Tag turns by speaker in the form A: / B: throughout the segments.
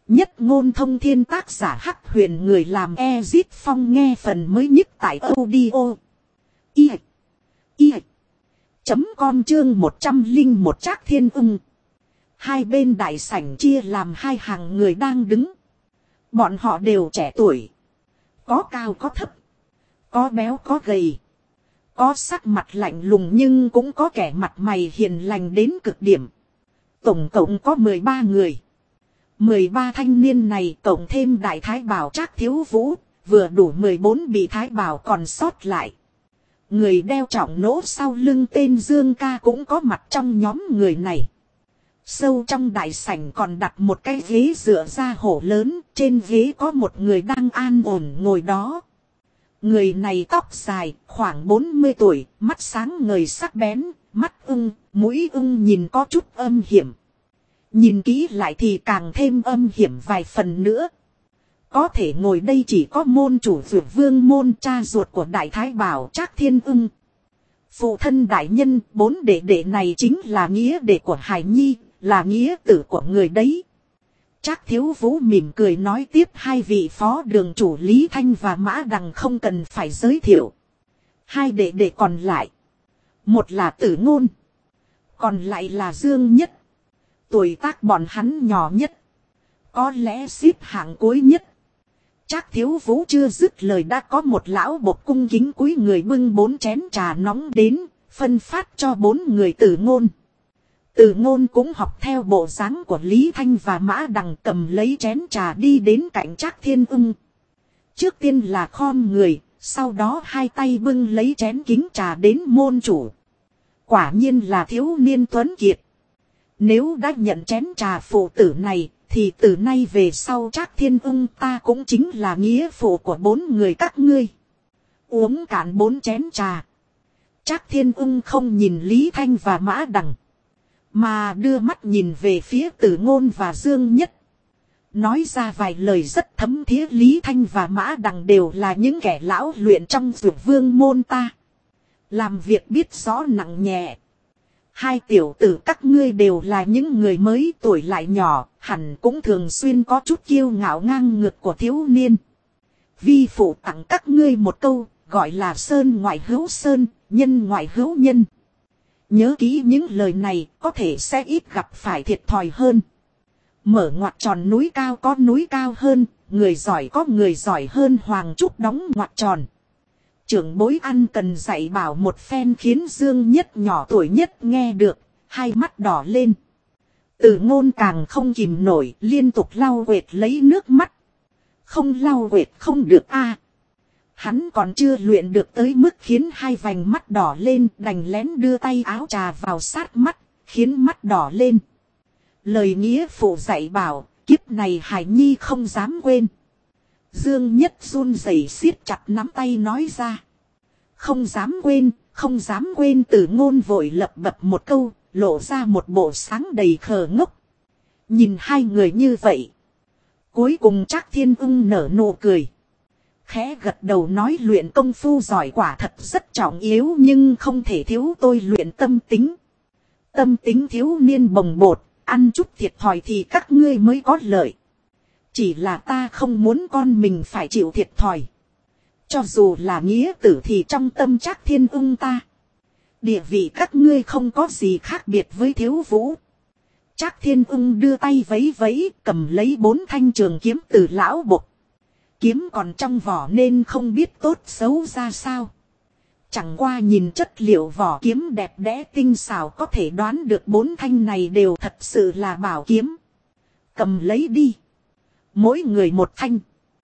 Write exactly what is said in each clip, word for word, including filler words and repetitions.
A: Nhất ngôn thông thiên, tác giả Hắc Huyền, người làm Ezit Phong, nghe phần mới nhất tại audio. Y. Y. Chấm com chương một trăm linh một Trác Thiên Ưng. Hai bên đại sảnh chia làm hai hàng người đang đứng. Bọn họ đều trẻ tuổi. Có cao có thấp. Có béo có gầy. Có sắc mặt lạnh lùng nhưng cũng có kẻ mặt mày hiền lành đến cực điểm. Tổng cộng có mười ba người. mười ba thanh niên này cộng thêm đại thái bảo Trác Thiếu Vũ, vừa đủ mười bốn bị thái bảo còn sót lại. Người đeo trọng nỗ sau lưng tên Dương Ca cũng có mặt trong nhóm người này. Sâu trong đại sảnh còn đặt một cái ghế dựa da hổ lớn, trên ghế có một người đang an ổn ngồi đó. Người này tóc dài, khoảng bốn mươi tuổi, mắt sáng ngời sắc bén, mắt ưng, mũi ưng nhìn có chút âm hiểm. Nhìn kỹ lại thì càng thêm âm hiểm vài phần nữa. Có thể ngồi đây chỉ có môn chủ Dược Vương môn, cha ruột của đại thái bảo Trác Thiên Ưng. Phụ thân đại nhân, bốn đệ đệ này chính là nghĩa đệ của Hải Nhi, là nghĩa tử của người đấy. Trác Thiếu Vũ mỉm cười nói tiếp, hai vị phó đường chủ Lý Thanh và Mã Đằng không cần phải giới thiệu. Hai đệ đệ còn lại, một là Tử Ngôn, còn lại là Dương Nhất. Tuổi tác bọn hắn nhỏ nhất, có lẽ xếp hạng cuối nhất. Trác Thiếu Vũ chưa dứt lời đã có một lão bộc cung kính cúi người bưng bốn chén trà nóng đến, phân phát cho bốn người Tử Ngôn. Tử Ngôn cũng học theo bộ dáng của Lý Thanh và Mã Đằng, cầm lấy chén trà đi đến cạnh Trác Thiên Ưng. Trước tiên là khom người, sau đó hai tay bưng lấy chén kính trà đến môn chủ. Quả nhiên là thiếu niên tuấn kiệt. Nếu đã nhận chén trà phụ tử này, thì từ nay về sau Trác Thiên Ưng ta cũng chính là nghĩa phụ của bốn người các ngươi. Uống cạn bốn chén trà, Trác Thiên Ưng không nhìn Lý Thanh và Mã Đằng, mà đưa mắt nhìn về phía Tử Ngôn và Dương Nhất. Nói ra vài lời rất thấm thía. Lý Thanh và Mã Đằng đều là những kẻ lão luyện trong Dược Vương môn ta, làm việc biết rõ nặng nhẹ. Hai tiểu tử các ngươi đều là những người mới tuổi lại nhỏ, hẳn cũng thường xuyên có chút kiêu ngạo ngang ngược của thiếu niên. Vi phụ tặng các ngươi một câu, gọi là sơn ngoại hữu sơn, nhân ngoại hữu nhân. Nhớ kỹ những lời này, có thể sẽ ít gặp phải thiệt thòi hơn. Mở ngoặt tròn núi cao có núi cao hơn, người giỏi có người giỏi hơn. Hoàng Trúc đóng ngoặt tròn. Trưởng bối ăn cần dạy bảo một phen khiến Dương Nhất nhỏ tuổi nhất nghe được, hai mắt đỏ lên. Tử Ngôn càng không kìm nổi, liên tục lau quệt lấy nước mắt. Không lau quệt không được a. À. Hắn còn chưa luyện được tới mức khiến hai vành mắt đỏ lên, đành lén đưa tay áo trà vào sát mắt, khiến mắt đỏ lên. Lời nghĩa phụ dạy bảo, kiếp này Hải Nhi không dám quên. Dương Nhất run rẩy siết chặt nắm tay nói ra. Không dám quên, không dám quên. Tử Ngôn vội lẩm bẩm một câu, lộ ra một bộ sáng đầy khờ ngốc. Nhìn hai người như vậy, cuối cùng Trác Thiên Ưng nở nụ cười, khẽ gật đầu nói, luyện công phu giỏi quả thật rất trọng yếu, nhưng không thể thiếu tôi luyện tâm tính. Tâm tính thiếu niên bồng bột, ăn chút thiệt thòi thì các ngươi mới có lợi. Chỉ là ta không muốn con mình phải chịu thiệt thòi. Cho dù là nghĩa tử thì trong tâm Trác Thiên Ưng ta, địa vị các ngươi không có gì khác biệt với Thiếu Vũ. Trác Thiên Ưng đưa tay vẫy vẫy, cầm lấy bốn thanh trường kiếm từ lão bộc. Kiếm còn trong vỏ nên không biết tốt xấu ra sao. Chẳng qua nhìn chất liệu vỏ kiếm đẹp đẽ tinh xảo, có thể đoán được bốn thanh này đều thật sự là bảo kiếm. Cầm lấy đi. Mỗi người một thanh,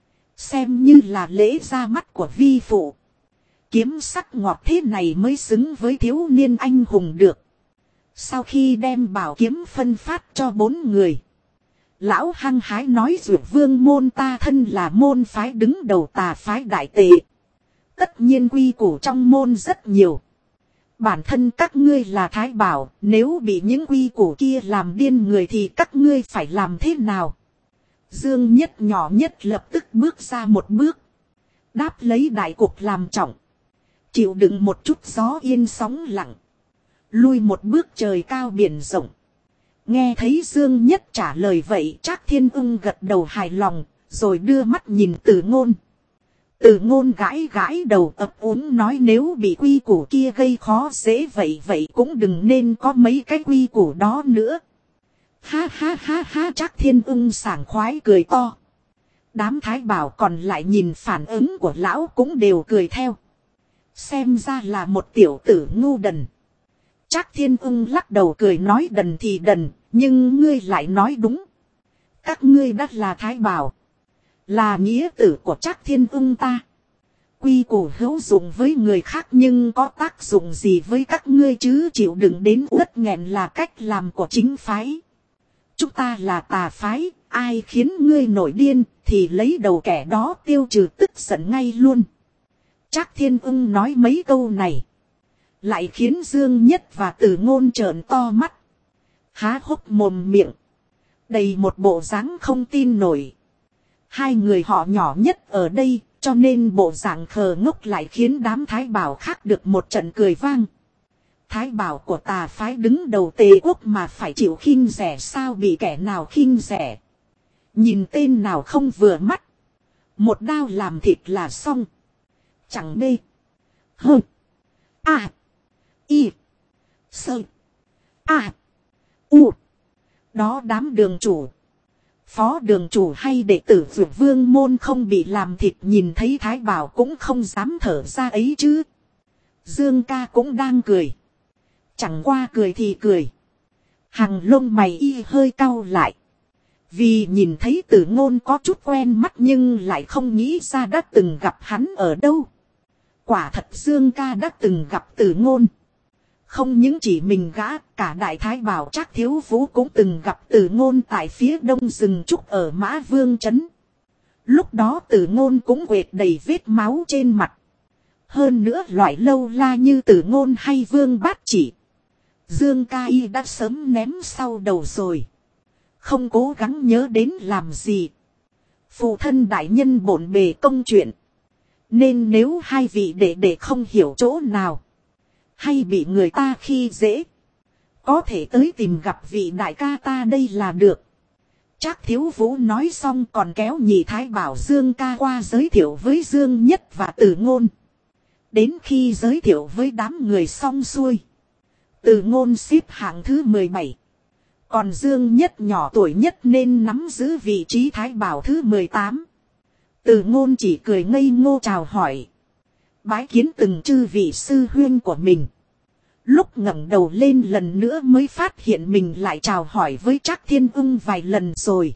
A: xem như là lễ ra mắt của vi phụ. Kiếm sắc ngọt thế này mới xứng với thiếu niên anh hùng được. Sau khi đem bảo kiếm phân phát cho bốn người, lão hăng hái nói, Dược Vương môn ta thân là môn phái đứng đầu tà phái đại tệ. Tất nhiên quy củ trong môn rất nhiều. Bản thân các ngươi là thái bảo, nếu bị những quy củ kia làm điên người thì các ngươi phải làm thế nào? Dương Nhất nhỏ nhất lập tức bước ra một bước, đáp lấy đại cục làm trọng, chịu đựng một chút gió yên sóng lặng, lui một bước trời cao biển rộng. Nghe thấy Dương Nhất trả lời vậy, Trác Thiên Ưng gật đầu hài lòng, rồi đưa mắt nhìn Từ Ngôn. Từ Ngôn gãi gãi đầu ấp úng nói nếu bị quy củ kia gây khó dễ vậy vậy cũng đừng nên có mấy cái quy củ đó nữa. Ha ha ha ha, Trác Thiên Ưng sảng khoái cười to. Đám thái bảo còn lại nhìn phản ứng của lão cũng đều cười theo. Xem ra là một tiểu tử ngu đần. Trác Thiên Ưng lắc đầu cười nói đần thì đần, nhưng ngươi lại nói đúng. Các ngươi đã là thái bảo, là nghĩa tử của Trác Thiên Ưng ta. Quy củ hữu dụng với người khác nhưng có tác dụng gì với các ngươi chứ, chịu đựng đến uất nghẹn là cách làm của chính phái. Chúng ta là tà phái, ai khiến ngươi nổi điên thì lấy đầu kẻ đó tiêu trừ tức giận ngay luôn. Trác Thiên Ưng nói mấy câu này, lại khiến Dương Nhất và Từ Ngôn trợn to mắt, há hốc mồm miệng, đầy một bộ dáng không tin nổi. Hai người họ nhỏ nhất ở đây, cho nên bộ dạng khờ ngốc lại khiến đám thái bảo khác được một trận cười vang. Thái bảo của tà phái đứng đầu Tề quốc mà phải chịu khinh rẻ sao, bị kẻ nào khinh rẻ? Nhìn tên nào không vừa mắt, một đao làm thịt là xong. Chẳng bê hơ a y sơ a u. Đó đám đường chủ, phó đường chủ hay đệ tử Dược Vương môn không bị làm thịt nhìn thấy thái bảo cũng không dám thở ra ấy chứ. Dương ca cũng đang cười, chẳng qua cười thì cười, hàng lông mày y hơi cau lại. Vì nhìn thấy Từ Ngôn có chút quen mắt nhưng lại không nghĩ ra đã từng gặp hắn ở đâu. Quả thật Dương ca đã từng gặp Từ Ngôn. Không những chỉ mình gã, cả đại thái bảo Trác Thiếu Vũ cũng từng gặp Từ Ngôn tại phía đông rừng trúc ở Mã Vương Trấn. Lúc đó Từ Ngôn cũng quệt đầy vết máu trên mặt. Hơn nữa loại lâu la như Từ Ngôn hay Vương Bát Chỉ, Dương ca y đã sớm ném sau đầu rồi, không cố gắng nhớ đến làm gì. Phụ thân đại nhân bộn bề công chuyện, nên nếu hai vị đệ đệ không hiểu chỗ nào, hay bị người ta khi dễ, có thể tới tìm gặp vị đại ca ta đây là được. Trác Thiếu Vũ nói xong còn kéo nhị thái bảo Dương ca qua giới thiệu với Dương Nhất và Từ Ngôn. Đến khi giới thiệu với đám người xong xuôi, Từ Ngôn xếp hạng thứ mười bảy. Còn Dương Nhất nhỏ tuổi nhất nên nắm giữ vị trí thái bảo thứ mười tám. Từ Ngôn chỉ cười ngây ngô chào hỏi, bái kiến từng chư vị sư huynh của mình. Lúc ngẩng đầu lên lần nữa mới phát hiện mình lại chào hỏi với Trác Thiên Ưng vài lần rồi.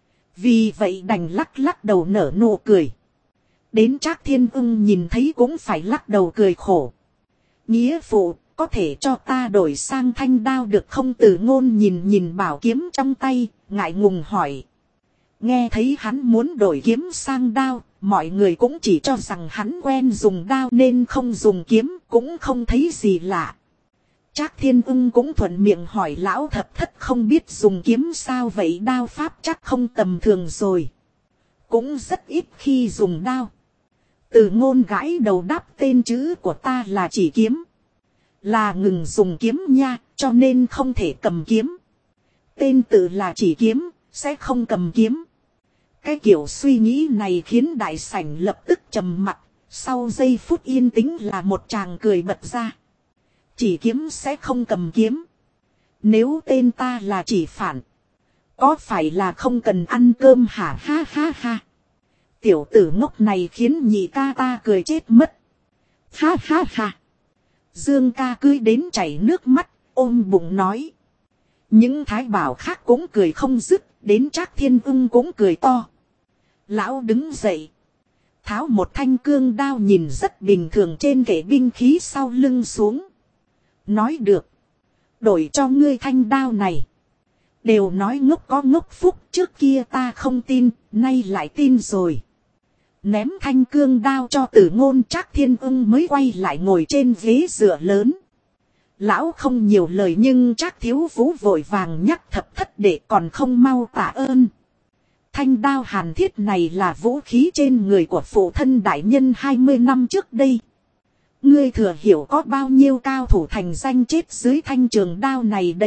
A: Vì vậy đành lắc lắc đầu nở nụ cười. Đến Trác Thiên Ưng nhìn thấy cũng phải lắc đầu cười khổ. Nghĩa phụ, có thể cho ta đổi sang thanh đao được không? Từ Ngôn nhìn nhìn bảo kiếm trong tay, ngại ngùng hỏi. Nghe thấy hắn muốn đổi kiếm sang đao, mọi người cũng chỉ cho rằng hắn quen dùng đao nên không dùng kiếm, cũng không thấy gì lạ. Trác Thiên Ưng cũng thuận miệng hỏi lão thập thất không biết dùng kiếm sao vậy, đao pháp chắc không tầm thường rồi. Cũng rất ít khi dùng đao. Từ Ngôn gãi đầu đáp tên chữ của ta là chỉ kiếm. Là ngừng dùng kiếm nha, cho nên không thể cầm kiếm. Tên tự là chỉ kiếm, sẽ không cầm kiếm. Cái kiểu suy nghĩ này khiến đại sảnh lập tức trầm mặc, sau giây phút yên tĩnh là một tràng cười bật ra. Chỉ kiếm sẽ không cầm kiếm. Nếu tên ta là chỉ phản, có phải là không cần ăn cơm hả? Ha ha ha. Tiểu tử ngốc này khiến nhị ca ta cười chết mất. Ha ha ha. Dương ca cười đến chảy nước mắt, ôm bụng nói. Những thái bảo khác cũng cười không dứt, đến Trác Thiên Ưng cũng cười to. Lão đứng dậy, tháo một thanh cương đao nhìn rất bình thường trên kệ binh khí sau lưng xuống. Nói được, đổi cho ngươi thanh đao này. Đều nói ngốc có ngốc phúc, trước kia ta không tin, nay lại tin rồi. Ném thanh cương đao cho Từ Ngôn, Trác Thiên Ưng mới quay lại ngồi trên ghế dựa lớn. Lão không nhiều lời nhưng Trác Thiếu Vũ vội vàng nhắc thập thất để còn không mau tạ ơn. Thanh đao hàn thiết này là vũ khí trên người của phụ thân đại nhân hai mươi năm trước đây. Ngươi thừa hiểu có bao nhiêu cao thủ thành danh chết dưới thanh trường đao này đấy,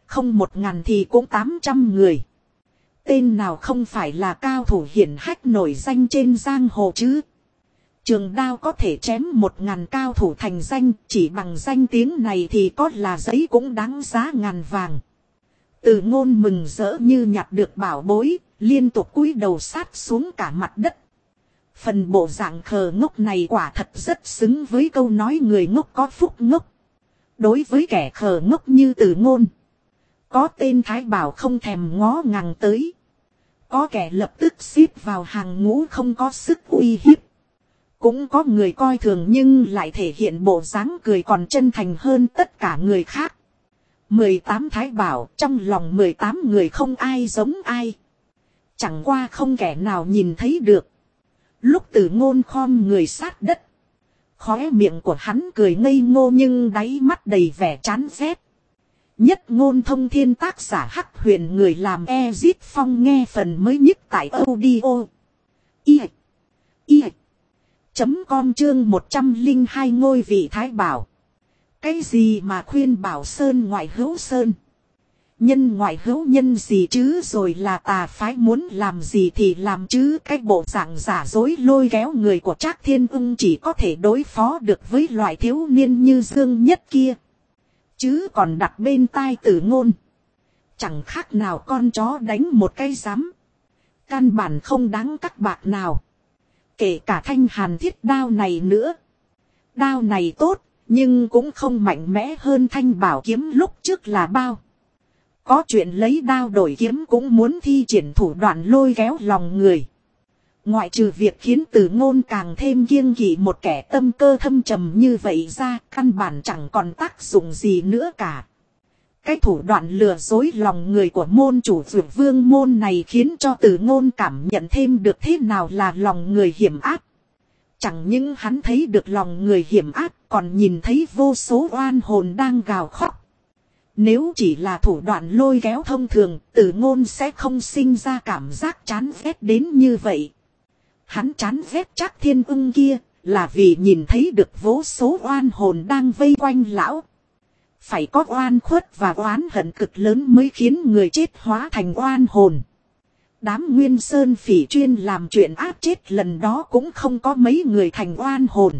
A: không một ngàn thì cũng tám trăm người. Tên nào không phải là cao thủ hiển hách nổi danh trên giang hồ chứ. Trường đao có thể chém một ngàn cao thủ thành danh, chỉ bằng danh tiếng này thì có là giấy cũng đáng giá ngàn vàng. Từ Ngôn mừng rỡ như nhặt được bảo bối, liên tục cúi đầu sát xuống cả mặt đất. Phần bộ dạng khờ ngốc này quả thật rất xứng với câu nói người ngốc có phúc ngốc. Đối với kẻ khờ ngốc như Từ Ngôn, có tên Thái Bảo không thèm ngó ngàng tới. Có kẻ lập tức xếp vào hàng ngũ không có sức uy hiếp. Cũng có người coi thường nhưng lại thể hiện bộ dáng cười còn chân thành hơn tất cả người khác. mười tám Thái Bảo, trong lòng mười tám người không ai giống ai. Chẳng qua không kẻ nào nhìn thấy được. Lúc Từ Ngôn khom người sát đất, khóe miệng của hắn cười ngây ngô nhưng đáy mắt đầy vẻ chán ghét. Nhất Ngôn Thông Thiên tác giả Hắc Huyền, người làm Ezit Phong, nghe phần mới nhất tại audio i i chấm com chương một trăm lẻ hai ngôi vị Thái Bảo. Cái gì mà khuyên bảo sơn ngoại hữu sơn, nhân ngoại hữu nhân gì chứ, rồi là tà phái muốn làm gì thì làm chứ. Cái bộ dạng giả dối lôi kéo người của Trác Thiên Ưng chỉ có thể đối phó được với loại thiếu niên như Dương Nhất kia. Chứ còn đặt bên tai Từ Ngôn, chẳng khác nào con chó đánh một cái rắm. Căn bản không đáng các bạc nào. Kể cả thanh hàn thiết đao này nữa. Đao này tốt, nhưng cũng không mạnh mẽ hơn thanh bảo kiếm lúc trước là bao. Có chuyện lấy đao đổi kiếm cũng muốn thi triển thủ đoạn lôi kéo lòng người. Ngoại trừ việc khiến Từ Ngôn càng thêm kiêng kỵ một kẻ tâm cơ thâm trầm như vậy ra, căn bản chẳng còn tác dụng gì nữa cả. Cái thủ đoạn lừa dối lòng người của môn chủ Dược Vương môn này khiến cho Từ Ngôn cảm nhận thêm được thế nào là lòng người hiểm ác. Chẳng những hắn thấy được lòng người hiểm ác, còn nhìn thấy vô số oan hồn đang gào khóc. Nếu chỉ là thủ đoạn lôi kéo thông thường, Từ Ngôn sẽ không sinh ra cảm giác chán ghét đến như vậy. Hắn chán ghét Trác Thiên Ưng kia, là vì nhìn thấy được vô số oan hồn đang vây quanh lão. Phải có oan khuất và oán hận cực lớn mới khiến người chết hóa thành oan hồn. Đám Nguyên Sơn Phỉ chuyên làm chuyện ác chết lần đó cũng không có mấy người thành oan hồn.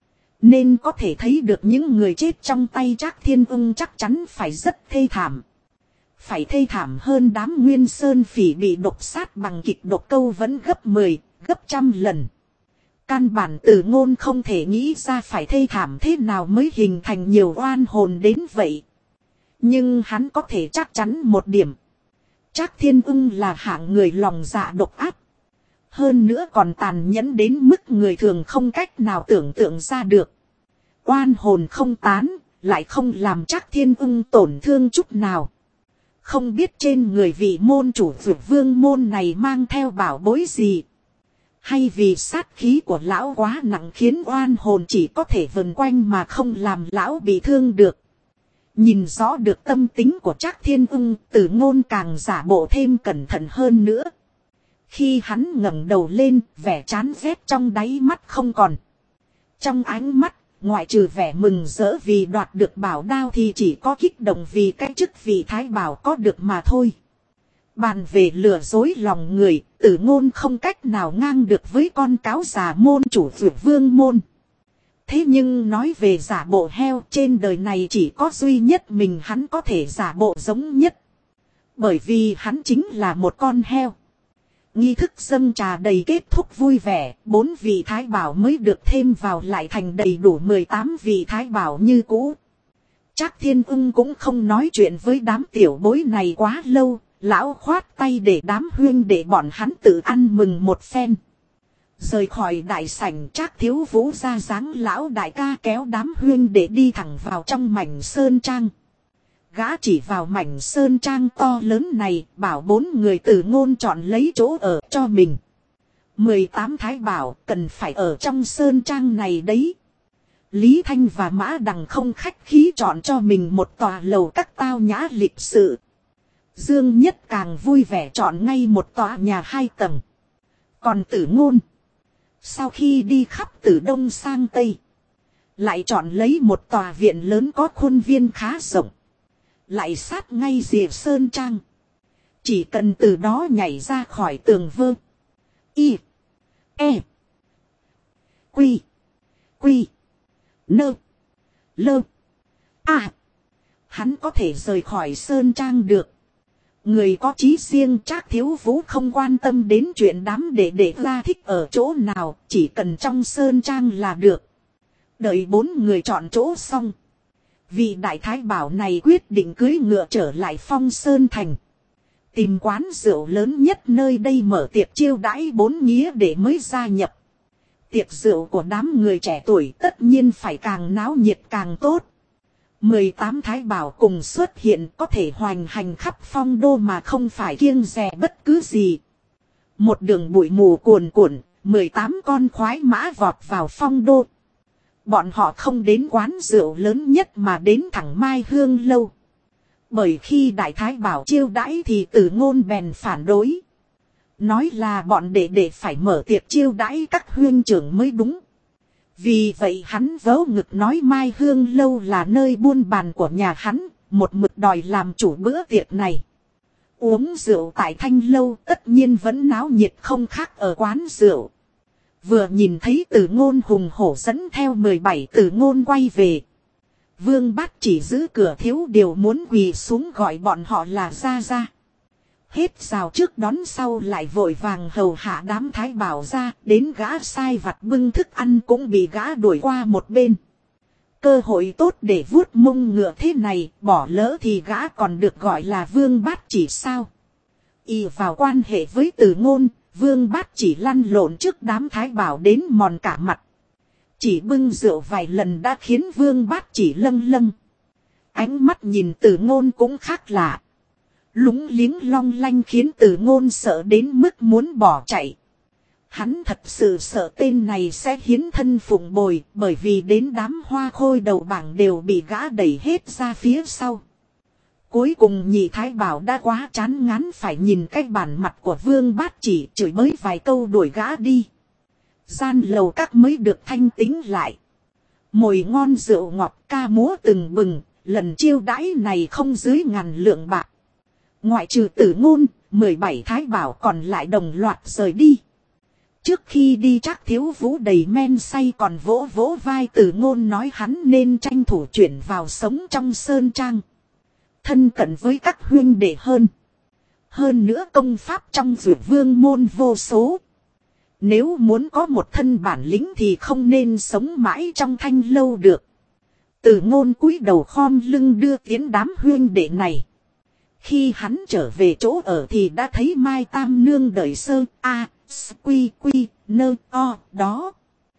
A: Nên có thể thấy được những người chết trong tay Trác Thiên Ưng chắc chắn phải rất thê thảm. Phải thê thảm hơn đám Nguyên Sơn Phỉ bị độc sát bằng kịch độc câu vẫn gấp mười, gấp trăm lần. Căn bản Từ Ngôn không thể nghĩ ra phải thê thảm thế nào mới hình thành nhiều oan hồn đến vậy. Nhưng hắn có thể chắc chắn một điểm. Trác Thiên Ưng là hạng người lòng dạ độc ác. Hơn nữa còn tàn nhẫn đến mức người thường không cách nào tưởng tượng ra được. Oan hồn không tán, lại không làm Trác Thiên Ưng tổn thương chút nào. Không biết trên người vị môn chủ Dược Vương môn này mang theo bảo bối gì. Hay vì sát khí của lão quá nặng khiến oan hồn chỉ có thể vần quanh mà không làm lão bị thương được. Nhìn rõ được tâm tính của Trác Thiên Ưng, Từ Ngôn càng giả bộ thêm cẩn thận hơn nữa. Khi hắn ngẩng đầu lên, vẻ chán ghét trong đáy mắt không còn. Trong ánh mắt, ngoại trừ vẻ mừng rỡ vì đoạt được bảo đao thì chỉ có kích động vì cái chức vị Thái Bảo có được mà thôi. Bàn về lừa dối lòng người, Từ Ngôn không cách nào ngang được với con cáo già môn chủ Dược Vương môn. Thế nhưng nói về giả bộ heo, trên đời này chỉ có duy nhất mình hắn có thể giả bộ giống nhất. Bởi vì hắn chính là một con heo. Nghi thức dâng trà đầy kết thúc vui vẻ, bốn vị Thái Bảo mới được thêm vào lại thành đầy đủ mười tám vị Thái Bảo như cũ. Trác Thiên Ưng cũng không nói chuyện với đám tiểu bối này quá lâu, lão khoát tay để đám huyên để bọn hắn tự ăn mừng một phen. Rời khỏi đại sảnh, Trác Thiếu Vũ ra dáng lão đại ca kéo đám huyên để đi thẳng vào trong mảnh sơn trang. Gã chỉ vào mảnh sơn trang to lớn này, bảo bốn người Từ Ngôn chọn lấy chỗ ở cho mình. mười tám Thái Bảo cần phải ở trong sơn trang này đấy. Lý Thanh và Mã Đằng không khách khí chọn cho mình một tòa lầu các tao nhã lịch sự. Dương Nhất càng vui vẻ chọn ngay một tòa nhà hai tầng. Còn Từ Ngôn, sau khi đi khắp từ đông sang tây, lại chọn lấy một tòa viện lớn có khuôn viên khá rộng. lại sát ngay rìa sơn trang. Chỉ cần từ đó nhảy ra khỏi tường vơ. Y. E. Quy. Quy. Nơ. Lơ. À. Hắn có thể rời khỏi sơn trang được. Người có chí riêng Trác Thiếu Vũ không quan tâm đến chuyện đám đệ đệ ra thích ở chỗ nào. Chỉ cần trong sơn trang là được. Đợi bốn người chọn chỗ xong. Vị đại thái bảo này quyết định cưỡi ngựa trở lại Phong Sơn Thành. Tìm quán rượu lớn nhất nơi đây mở tiệc chiêu đãi bốn nghĩa để mới gia nhập. Tiệc rượu của đám người trẻ tuổi tất nhiên phải càng náo nhiệt càng tốt. mười tám thái bảo cùng xuất hiện có thể hoành hành khắp phong đô mà không phải kiêng dè bất cứ gì. Một đường bụi mù cuồn cuộn, mười tám con khoái mã vọt vào phong đô. Bọn họ không đến quán rượu lớn nhất mà đến thẳng Mai Hương Lâu. Bởi khi đại thái bảo chiêu đãi thì Từ Ngôn bèn phản đối. Nói là bọn đệ đệ phải mở tiệc chiêu đãi các huynh trưởng mới đúng. Vì vậy hắn vớ ngực nói Mai Hương Lâu là nơi buôn bàn của nhà hắn, một mực đòi làm chủ bữa tiệc này. Uống rượu tại Thanh Lâu tất nhiên vẫn náo nhiệt không khác ở quán rượu. Vừa nhìn thấy Từ Ngôn hùng hổ dẫn theo mười bảy Từ Ngôn quay về. Vương Bát chỉ giữ cửa thiếu điều muốn quỳ xuống gọi bọn họ là ra ra. Hết rào trước đón sau lại vội vàng hầu hạ đám thái bảo ra, đến gã sai vặt bưng thức ăn cũng bị gã đuổi qua một bên. Cơ hội tốt để vuốt mông ngựa thế này, bỏ lỡ thì gã còn được gọi là Vương Bát chỉ sao. Y vào quan hệ với Từ Ngôn, Vương Bát chỉ lăn lộn trước đám thái bảo đến mòn cả mặt. Chỉ bưng rượu vài lần đã khiến Vương Bát chỉ lâng lâng. Ánh mắt nhìn Từ Ngôn cũng khác lạ. Lúng liếng long lanh khiến Từ Ngôn sợ đến mức muốn bỏ chạy. Hắn thật sự sợ tên này sẽ hiến thân phụng bồi, bởi vì đến đám hoa khôi đầu bảng đều bị gã đẩy hết ra phía sau. Cuối cùng nhị thái bảo đã quá chán ngán phải nhìn cái bản mặt của Vương Bát chỉ, chửi bới vài câu đuổi gã đi. Gian lầu các mới được thanh tĩnh lại. Mồi ngon rượu ngọt ca múa từng bừng, lần chiêu đãi này không dưới ngàn lượng bạc. Ngoại trừ Từ Ngôn, mười bảy thái bảo còn lại đồng loạt rời đi. Trước khi đi Trác Thiếu Vũ đầy men say còn vỗ vỗ vai Từ Ngôn nói hắn nên tranh thủ chuyển vào sống trong sơn trang. Thân cận với các huynh đệ hơn. Hơn nữa công pháp trong Dược Vương môn vô số. Nếu muốn có một thân bản lĩnh thì không nên sống mãi trong Thanh Lâu được. Từ Ngôn cúi đầu khom lưng đưa tiến đám huynh đệ này. Khi hắn trở về chỗ ở thì đã thấy Mai Tam Nương đợi sơ a quy quy nơ o đó.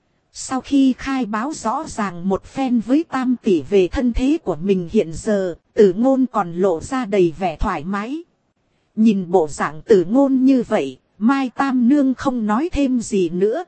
A: Sau khi khai báo rõ ràng một phen với Tam tỷ về thân thế của mình hiện giờ, Từ Ngôn còn lộ ra đầy vẻ thoải mái. Nhìn bộ dạng Từ Ngôn như vậy, Mai Tam Nương không nói thêm gì nữa.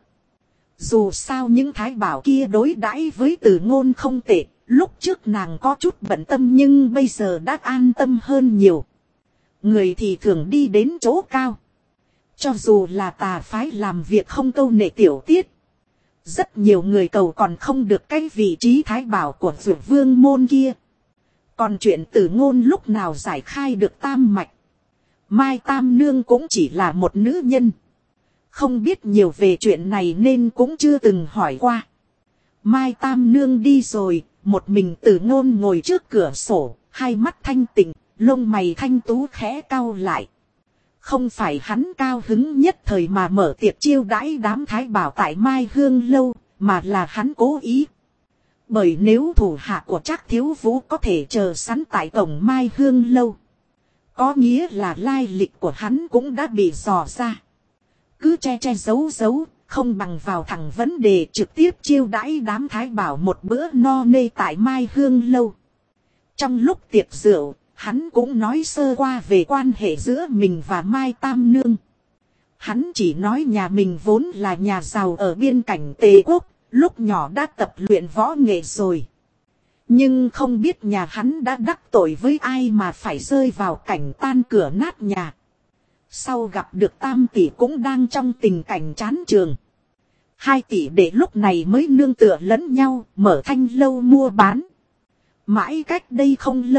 A: Dù sao những thái bảo kia đối đãi với Từ Ngôn không tệ, lúc trước nàng có chút bận tâm nhưng bây giờ đã an tâm hơn nhiều. Người thì thường đi đến chỗ cao. Cho dù là tà phái làm việc không câu nệ tiểu tiết. Rất nhiều người cầu còn không được cái vị trí thái bảo của Dược Vương môn kia. Còn chuyện Từ Ngôn lúc nào giải khai được tam mạch. Mai Tam Nương cũng chỉ là một nữ nhân. Không biết nhiều về chuyện này nên cũng chưa từng hỏi qua. Mai Tam Nương đi rồi, một mình Từ Ngôn ngồi trước cửa sổ, hai mắt thanh tịnh, lông mày thanh tú khẽ cau lại. Không phải hắn cao hứng nhất thời mà mở tiệc chiêu đãi đám thái bảo tại Mai Hương Lâu, mà là hắn cố ý. Bởi nếu thủ hạ của Trác Thiếu Vũ có thể chờ sẵn tại cổng Mai Hương Lâu, có nghĩa là lai lịch của hắn cũng đã bị dò ra. Cứ che che giấu giấu, không bằng vào thẳng vấn đề trực tiếp chiêu đãi đám thái bảo một bữa no nê tại Mai Hương Lâu. Trong lúc tiệc rượu, hắn cũng nói sơ qua về quan hệ giữa mình và Mai Tam Nương. Hắn chỉ nói nhà mình vốn là nhà giàu ở biên cảnh Tề Quốc, lúc nhỏ đã tập luyện võ nghệ rồi. Nhưng không biết nhà hắn đã đắc tội với ai mà phải rơi vào cảnh tan cửa nát nhà. Sau gặp được Tam tỷ cũng đang trong tình cảnh chán trường. Hai tỷ đệ lúc này mới nương tựa lẫn nhau, mở Thanh Lâu mua bán. Mãi cách đây không lâu,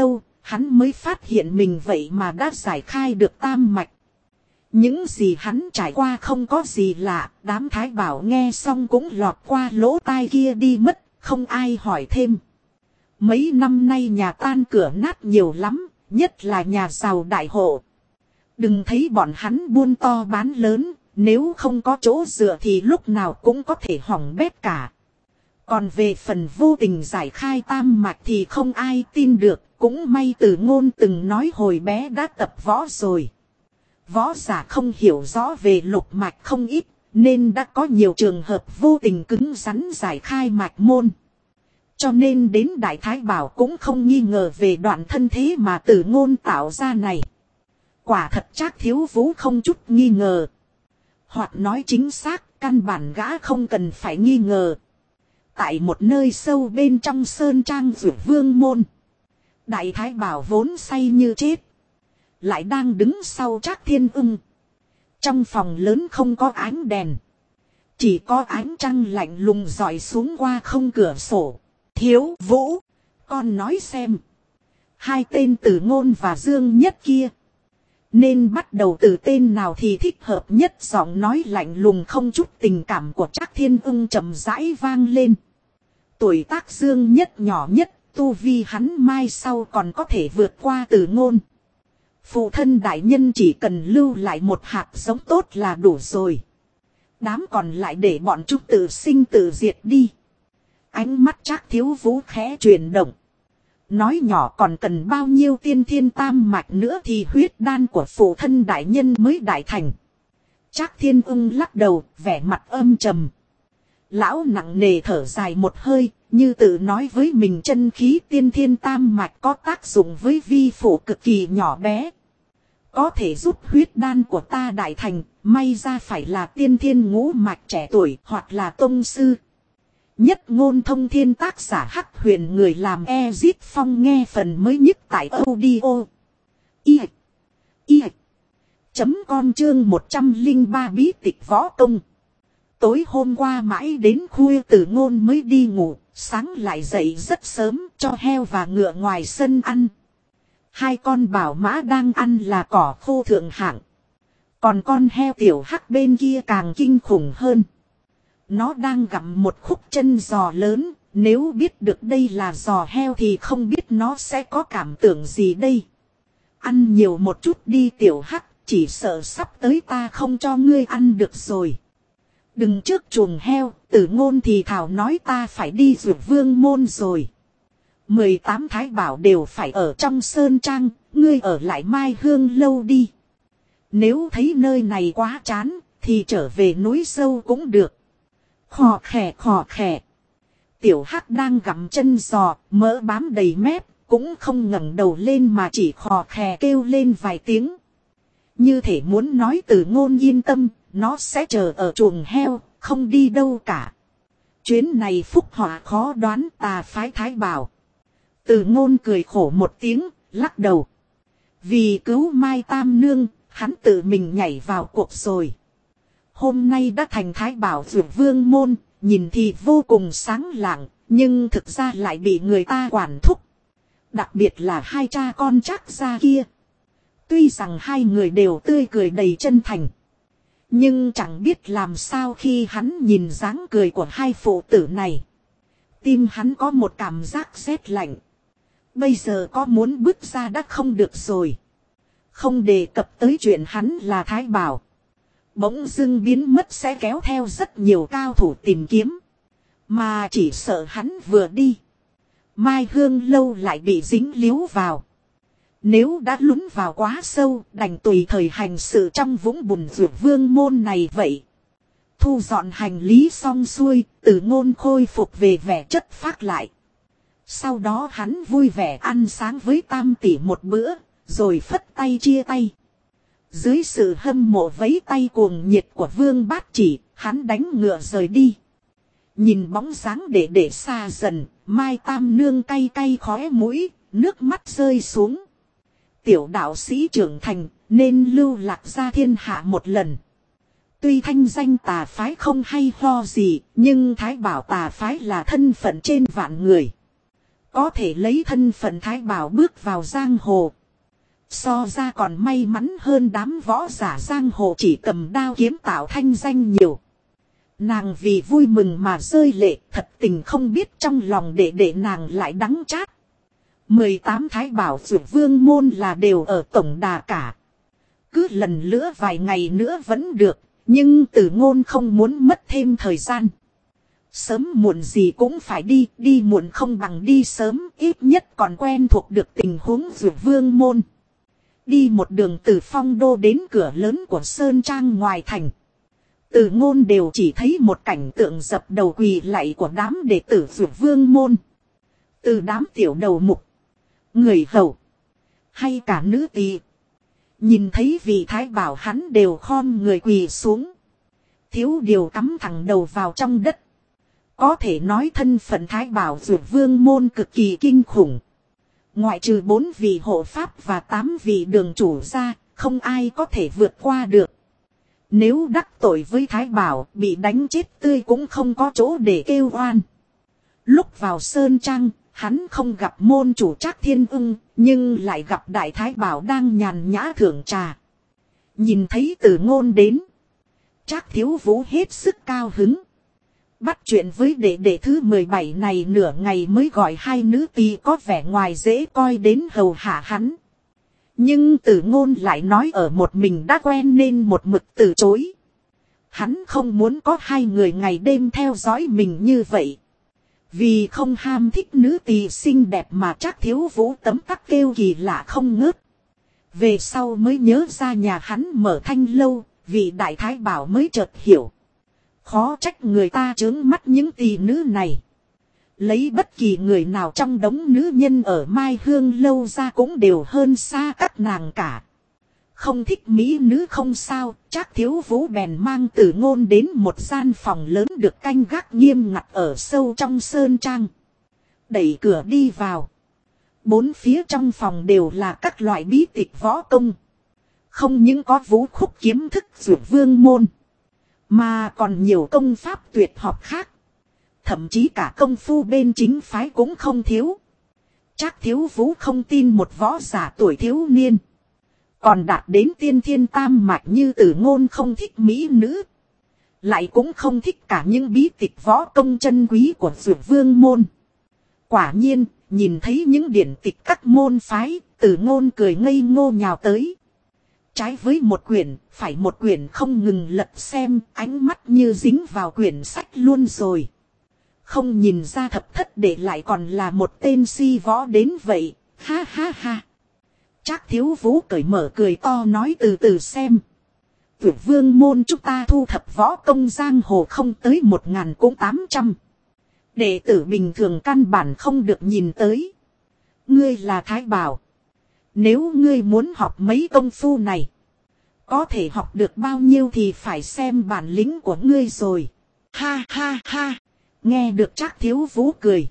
A: hắn mới phát hiện mình vậy mà đã giải khai được tam mạch. Những gì hắn trải qua không có gì lạ, đám thái bảo nghe xong cũng lọt qua lỗ tai kia đi mất, không ai hỏi thêm. Mấy năm nay nhà tan cửa nát nhiều lắm, nhất là nhà giàu đại hộ. Đừng thấy bọn hắn buôn to bán lớn, nếu không có chỗ dựa thì lúc nào cũng có thể hỏng bét cả. Còn về phần vô tình giải khai tam mạch thì không ai tin được, cũng may Từ Ngôn từng nói hồi bé đã tập võ rồi. Võ giả không hiểu rõ về lục mạch không ít, nên đã có nhiều trường hợp vô tình cứng rắn giải khai mạch môn. Cho nên đến Đại Thái Bảo cũng không nghi ngờ về đoạn thân thế mà Từ Ngôn tạo ra này. Quả thật Trác Thiếu Vũ không chút nghi ngờ. Hoặc nói chính xác, căn bản gã không cần phải nghi ngờ. Tại một nơi sâu bên trong sơn trang Dược Vương môn, Đại Thái Bảo vốn say như chết, lại đang đứng sau Trác Thiên Ưng. Trong phòng lớn không có ánh đèn, chỉ có ánh trăng lạnh lùng rọi xuống qua không cửa sổ. Thiếu Vũ, con nói xem, hai tên Từ Ngôn và Dương Nhất kia nên bắt đầu từ tên nào thì thích hợp nhất? Giọng nói lạnh lùng không chút tình cảm của Trác Thiên Ưng chậm rãi vang lên. Tuổi tác Dương Nhất nhỏ nhất, tu vi hắn mai sau còn có thể vượt qua Từ Ngôn. Phụ thân đại nhân chỉ cần lưu lại một hạt giống tốt là đủ rồi. Đám còn lại để bọn chúng tự sinh tự diệt đi. Ánh mắt Trác Thiếu Vũ khẽ chuyển động. Nói nhỏ, còn cần bao nhiêu tiên thiên tam mạch nữa thì huyết đan của phụ thân đại nhân mới đại thành. Trác Thiên Ưng lắc đầu, vẻ mặt âm trầm. Lão nặng nề thở dài một hơi, như tự nói với mình chân khí tiên thiên tam mạch có tác dụng với vi phụ cực kỳ nhỏ bé. Có thể giúp huyết đan của ta đại thành, may ra phải là tiên thiên ngũ mạch trẻ tuổi hoặc là tông sư. Nhất Ngôn Thông Thiên, tác giả Hắc Huyền, người làm Ezit Phong, nghe phần mới nhất tại audio. I I chấm con chương một trăm lẻ ba bí tịch võ công. Tối hôm qua mãi đến khuya Từ Ngôn mới đi ngủ, sáng lại dậy rất sớm cho heo và ngựa ngoài sân ăn. Hai con bảo mã đang ăn là cỏ khô thượng hạng. Còn con heo tiểu hắc bên kia càng kinh khủng hơn. Nó đang gặm một khúc chân giò lớn, nếu biết được đây là giò heo thì không biết nó sẽ có cảm tưởng gì đây. Ăn nhiều một chút đi tiểu hắc, chỉ sợ sắp tới ta không cho ngươi ăn được rồi. Đừng trước chuồng heo, Từ Ngôn thì thảo nói ta phải đi Dược Vương môn rồi. mười tám thái bảo đều phải ở trong sơn trang, ngươi ở lại Mai Hương lâu đi. Nếu thấy nơi này quá chán, thì trở về núi sâu cũng được. Khò khè khò khè. Tiểu hắc đang gặm chân giò, mỡ bám đầy mép, cũng không ngẩng đầu lên mà chỉ khò khè kêu lên vài tiếng. Như thể muốn nói Từ Ngôn yên tâm, nó sẽ chờ ở chuồng heo, không đi đâu cả. Chuyến này phúc họa khó đoán, tà phái thái bảo. Từ Ngôn cười khổ một tiếng, lắc đầu. Vì cứu Mai Tam Nương, hắn tự mình nhảy vào cuộc rồi. Hôm nay đã thành thái bảo Dược Vương môn, nhìn thì vô cùng sáng lạng, nhưng thực ra lại bị người ta quản thúc. Đặc biệt là hai cha con Trác gia kia. Tuy rằng hai người đều tươi cười đầy chân thành, nhưng chẳng biết làm sao khi hắn nhìn dáng cười của hai phụ tử này, tim hắn có một cảm giác rét lạnh. Bây giờ có muốn bước ra đã không được rồi. Không đề cập tới chuyện hắn là thái bảo, bỗng dưng biến mất sẽ kéo theo rất nhiều cao thủ tìm kiếm. Mà chỉ sợ hắn vừa đi, Mai Hương lâu lại bị dính líu vào. Nếu đã lún vào quá sâu, đành tùy thời hành sự trong vũng bùn Dược Vương môn này vậy. Thu dọn hành lý xong xuôi, Từ Ngôn khôi phục về vẻ chất phác lại. Sau đó hắn vui vẻ ăn sáng với tam tỷ một bữa, rồi phất tay chia tay. Dưới sự hâm mộ vẫy tay cuồng nhiệt của Vương Bát Chỉ, hắn đánh ngựa rời đi. Nhìn bóng dáng để để xa dần, Mai Tam Nương cay cay khóe mũi, nước mắt rơi xuống. Tiểu đạo sĩ trưởng thành, nên lưu lạc ra thiên hạ một lần. Tuy thanh danh tà phái không hay ho gì, nhưng thái bảo tà phái là thân phận trên vạn người. Có thể lấy thân phận Thái Bảo bước vào giang hồ. So ra còn may mắn hơn đám võ giả giang hồ chỉ cầm đao kiếm tạo thanh danh nhiều. Nàng vì vui mừng mà rơi lệ, thật tình không biết trong lòng đệ đệ nàng lại đắng chát. mười tám Thái Bảo Dược Vương môn là đều ở tổng đà cả. Cứ lần nữa vài ngày nữa vẫn được, nhưng Tử Ngôn không muốn mất thêm thời gian. Sớm muộn gì cũng phải đi, đi muộn không bằng đi sớm, ít nhất còn quen thuộc được tình huống Dược Vương môn. Đi một đường từ Phong Đô đến cửa lớn của Sơn Trang ngoài thành. Tử Ngôn đều chỉ thấy một cảnh tượng dập đầu quỳ lạy của đám đệ tử Dược Vương môn. Từ đám tiểu đầu mục, người hầu, hay cả nữ tỳ, nhìn thấy vị Thái Bảo hắn đều khom người quỳ xuống. Thiếu điều cắm thẳng đầu vào trong đất. Có thể nói thân phận Thái Bảo Dược Vương môn cực kỳ kinh khủng. Ngoại trừ bốn vị hộ pháp và tám vị đường chủ ra, không ai có thể vượt qua được. Nếu đắc tội với Thái Bảo, bị đánh chết tươi cũng không có chỗ để kêu oan. Lúc vào Sơn Trang, hắn không gặp môn chủ Trác Thiên Ưng, nhưng lại gặp Đại Thái Bảo đang nhàn nhã thưởng trà. Nhìn thấy Tử Ngôn đến, Trác Thiếu Vũ hết sức cao hứng. Bắt chuyện với đệ đệ thứ mười bảy này nửa ngày mới gọi hai nữ tỳ có vẻ ngoài dễ coi đến hầu hạ hắn. Nhưng Tử Ngôn lại nói ở một mình đã quen nên một mực từ chối. Hắn không muốn có hai người ngày đêm theo dõi mình như vậy. Vì không ham thích nữ tỳ xinh đẹp mà Trác Thiếu Vũ tấm tắc kêu kỳ lạ không ngớt. Về sau mới nhớ ra nhà hắn mở thanh lâu, vị Đại Thái Bảo mới chợt hiểu. Khó trách người ta trướng mắt những tỳ nữ này. Lấy bất kỳ người nào trong đống nữ nhân ở Mai Hương lâu ra cũng đều hơn xa các nàng cả. Không thích mỹ nữ không sao, Trác Thiếu Vũ bèn mang Tử Ngôn đến một gian phòng lớn được canh gác nghiêm ngặt ở sâu trong sơn trang. Đẩy cửa đi vào. Bốn phía trong phòng đều là các loại bí tịch võ công. Không những có vũ khúc kiếm thức Dược Vương môn, mà còn nhiều công pháp tuyệt học khác. Thậm chí cả công phu bên chính phái cũng không thiếu. Trác Thiếu Vũ không tin một võ giả tuổi thiếu niên, còn đạt đến tiên thiên tam mạch như Tử Ngôn không thích mỹ nữ. Lại cũng không thích cả những bí tịch võ công chân quý của Dược Vương môn. Quả nhiên, nhìn thấy những điển tịch các môn phái, Tử Ngôn cười ngây ngô nhào tới. Trái với một quyển, phải một quyển không ngừng lật xem, ánh mắt như dính vào quyển sách luôn rồi. Không nhìn ra thập thất để lại còn là một tên si võ đến vậy, ha ha ha. Trác Thiếu Vũ cởi mở cười to nói từ từ xem. Dược Vương môn chúng ta thu thập võ công giang hồ không tới một ngàn cũng tám trăm. Đệ tử bình thường căn bản không được nhìn tới. Ngươi là Thái Bảo. Nếu ngươi muốn học mấy công phu này, có thể học được bao nhiêu thì phải xem bản lĩnh của ngươi rồi. Ha ha ha. Nghe được Trác Thiếu Vũ cười,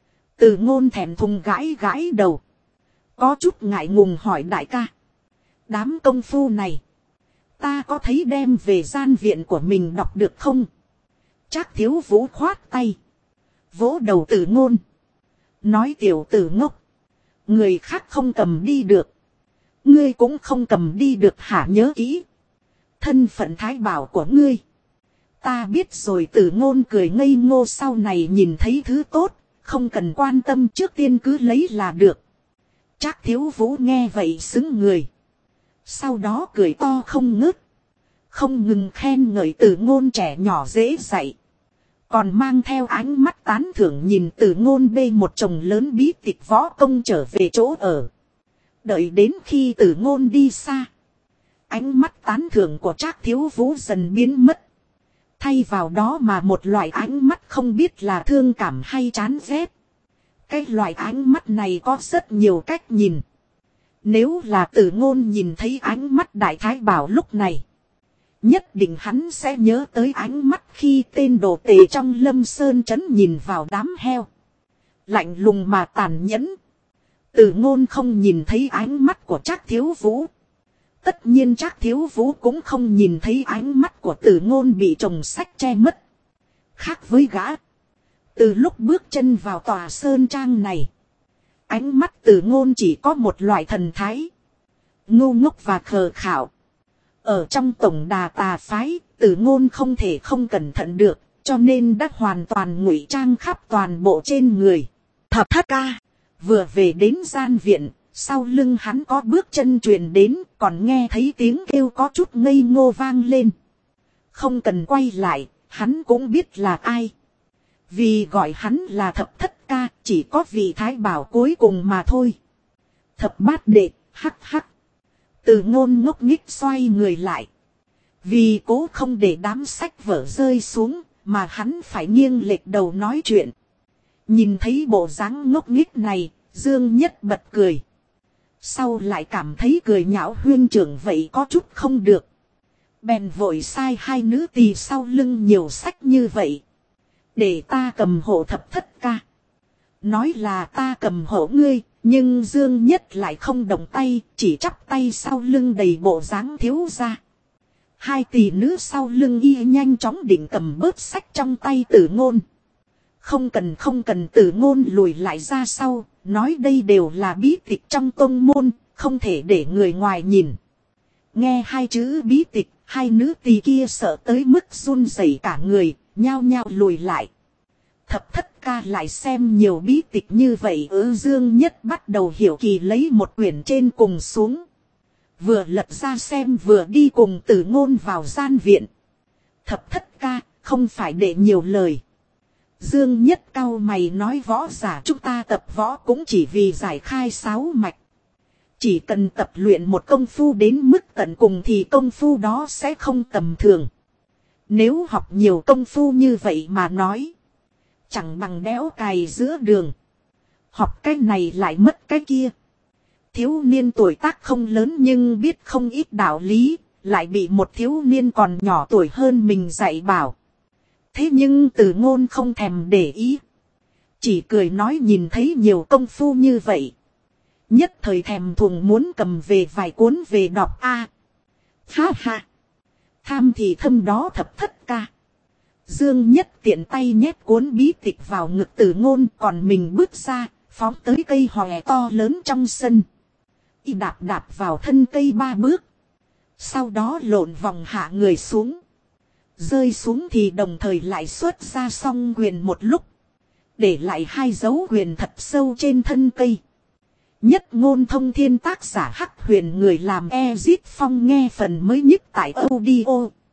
A: Tử Ngôn thẹn thùng gãi gãi đầu. Có chút ngại ngùng hỏi đại ca. Đám công phu này, ta có thấy đem về gian viện của mình đọc được không? Trác Thiếu Vũ khoát tay, vỗ đầu Tử Ngôn. Nói tiểu tử ngốc. Người khác không cầm đi được, ngươi cũng không cầm đi được hả? Nhớ kỹ thân phận Thái Bảo của ngươi. Ta biết rồi. Tử Ngôn cười ngây ngô, sau này nhìn thấy thứ tốt, không cần quan tâm, trước tiên cứ lấy là được. Trác Thiếu Vũ nghe vậy xứng người. Sau đó cười to không ngớt, không ngừng khen ngợi Tử Ngôn trẻ nhỏ dễ dạy. Còn mang theo ánh mắt tán thưởng nhìn Tử Ngôn bê một chồng lớn bí tịch võ công trở về chỗ ở. Đợi đến khi Tử Ngôn đi xa, ánh mắt tán thưởng của Trác Thiếu Vũ dần biến mất. Thay vào đó mà một loại ánh mắt không biết là thương cảm hay chán ghét. Cái loại ánh mắt này có rất nhiều cách nhìn. Nếu là Tử Ngôn nhìn thấy ánh mắt Đại Thái Bảo lúc này, nhất định hắn sẽ nhớ tới ánh mắt khi tên đồ tể trong Lâm Sơn trấn nhìn vào đám heo. Lạnh lùng mà tàn nhẫn. Tử Ngôn không nhìn thấy ánh mắt của Trác Thiếu Vũ. Tất nhiên Trác Thiếu Vũ cũng không nhìn thấy ánh mắt của Tử Ngôn bị chồng sách che mất. Khác với gã, từ lúc bước chân vào tòa sơn trang này, Ánh mắt Từ Ngôn chỉ có một loại thần thái. Ngu ngốc và khờ khảo. Ở trong tổng đà tà phái, Từ Ngôn không thể không cẩn thận được, cho nên đã hoàn toàn ngụy trang khắp toàn bộ trên người. Thập thất ca, vừa về đến gian viện, sau lưng hắn có bước chân truyền đến, còn nghe thấy tiếng kêu có chút ngây ngô vang lên. Không cần quay lại, hắn cũng biết là ai. Vì gọi hắn là thập thất ca, chỉ có vị thái bảo cuối cùng mà thôi. Thập bát đệ, hắc hắc. Từ Ngôn ngốc nghích xoay người lại. Vì cố không để đám sách vở rơi xuống, mà hắn phải nghiêng lệch đầu nói chuyện. Nhìn thấy bộ dáng ngốc nghích này, Dương Nhất bật cười. Sau lại cảm thấy cười nhạo huyên trưởng vậy có chút không được. Bèn vội sai hai nữ tỳ sau lưng nhiều sách như vậy. Để ta cầm hộ thập thất ca. Nói là ta cầm hộ ngươi, nhưng Dương Nhất lại không động tay, chỉ chắp tay sau lưng đầy bộ dáng thiếu gia. Hai tỷ nữ sau lưng y nhanh chóng định cầm bớt sách trong tay Từ Ngôn. Không cần không cần, Từ Ngôn lùi lại ra sau, nói đây đều là bí tịch trong tông môn, không thể để người ngoài nhìn. Nghe hai chữ bí tịch, hai nữ tỳ kia sợ tới mức run rẩy cả người, nhao nhao lùi lại. Thập thất ca lại xem nhiều bí tịch như vậy, ư? Dương Nhất bắt đầu hiểu kỳ lấy một quyển trên cùng xuống. Vừa lật ra xem vừa đi cùng Từ Ngôn vào gian viện. Thập thất ca, không phải để nhiều lời. Dương Nhất cau mày nói võ giả chúng ta tập võ cũng chỉ vì giải khai sáu mạch. Chỉ cần tập luyện một công phu đến mức tận cùng thì công phu đó sẽ không tầm thường. Nếu học nhiều công phu như vậy mà nói, chẳng bằng đẽo cày giữa đường. Học cái này lại mất cái kia. Thiếu niên tuổi tác không lớn nhưng biết không ít đạo lý, lại bị một thiếu niên còn nhỏ tuổi hơn mình dạy bảo. Thế nhưng Từ Ngôn không thèm để ý. Chỉ cười nói nhìn thấy nhiều công phu như vậy. Nhất thời thèm thuồng muốn cầm về vài cuốn về đọc a. Ha ha. Tham thì thâm đó thập thất ca. Dương Nhất tiện tay nhét cuốn bí tịch vào ngực Từ Ngôn, còn mình bước ra, phóng tới cây hòe to lớn trong sân. Y đạp đạp vào thân cây ba bước. Sau đó lộn vòng hạ người xuống. Rơi xuống thì đồng thời lại xuất ra song quyền một lúc. Để lại hai dấu quyền thật sâu trên thân cây. Nhất Ngôn Thông Thiên, tác giả Hắc Huyền, người làm Ezit Phong, nghe phần mới nhất tại audio.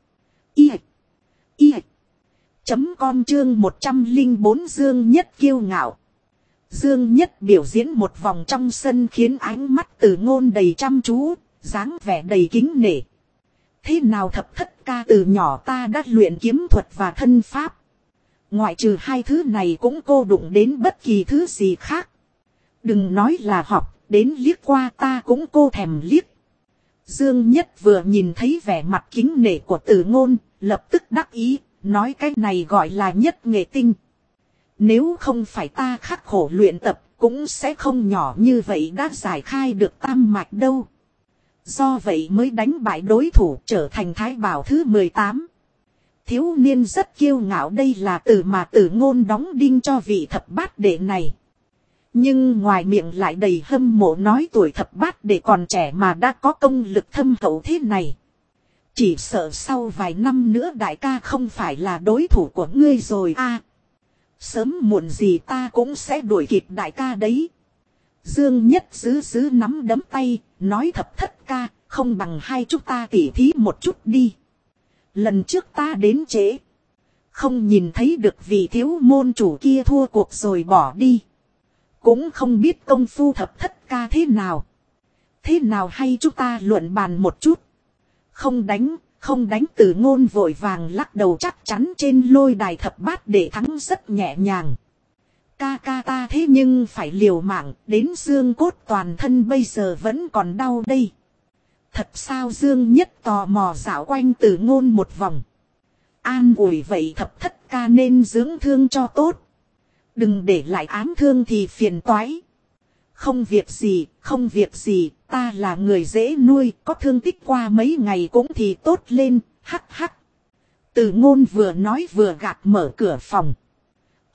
A: Y Y chấm com chương một trăm lẻ bốn. Dương Nhất kiêu ngạo. Dương Nhất biểu diễn một vòng trong sân khiến ánh mắt Từ Ngôn đầy chăm chú, dáng vẻ đầy kính nể. Thế nào thập thất ca, từ nhỏ ta đã luyện kiếm thuật và thân pháp. Ngoại trừ hai thứ này cũng cô đụng đến bất kỳ thứ gì khác. Đừng nói là học, đến liếc qua ta cũng cô thèm liếc. Dương Nhất vừa nhìn thấy vẻ mặt kính nể của Từ Ngôn, lập tức đắc ý, nói cái này gọi là nhất nghệ tinh. Nếu không phải ta khắc khổ luyện tập, cũng sẽ không nhỏ như vậy đã giải khai được tam mạch đâu. Do vậy mới đánh bại đối thủ, trở thành thái bảo thứ mười tám. Thiếu niên rất kiêu ngạo, đây là từ mà Từ Ngôn đóng đinh cho vị thập bát đệ này. Nhưng ngoài miệng lại đầy hâm mộ, nói tuổi thập bát đệ còn trẻ mà đã có công lực thâm hậu thế này. Chỉ sợ sau vài năm nữa đại ca không phải là đối thủ của ngươi rồi a. À, sớm muộn gì ta cũng sẽ đuổi kịp đại ca đấy. Dương Nhất giữ giữ nắm đấm tay, nói thập thất ca, không bằng hai chúng ta tỉ thí một chút đi. Lần trước ta đến trễ, không nhìn thấy được vị thiếu môn chủ kia thua cuộc rồi bỏ đi. Cũng không biết công phu thập thất ca thế nào. Thế nào hay chúng ta luận bàn một chút. Không đánh, không đánh. Từ Ngôn vội vàng lắc đầu, chắc chắn trên lôi đài thập bát để thắng rất nhẹ nhàng. Ca ca ta thế nhưng phải liều mạng, đến xương cốt toàn thân bây giờ vẫn còn đau đây. Thật sao? Dương Nhất tò mò dạo quanh Từ Ngôn một vòng. An ủi vậy thập thất ca nên dưỡng thương cho tốt. Đừng để lại ám thương thì phiền toái. Không việc gì, không việc gì, ta là người dễ nuôi, có thương tích qua mấy ngày cũng thì tốt lên, hắc hắc. Từ Ngôn vừa nói vừa gạt mở cửa phòng.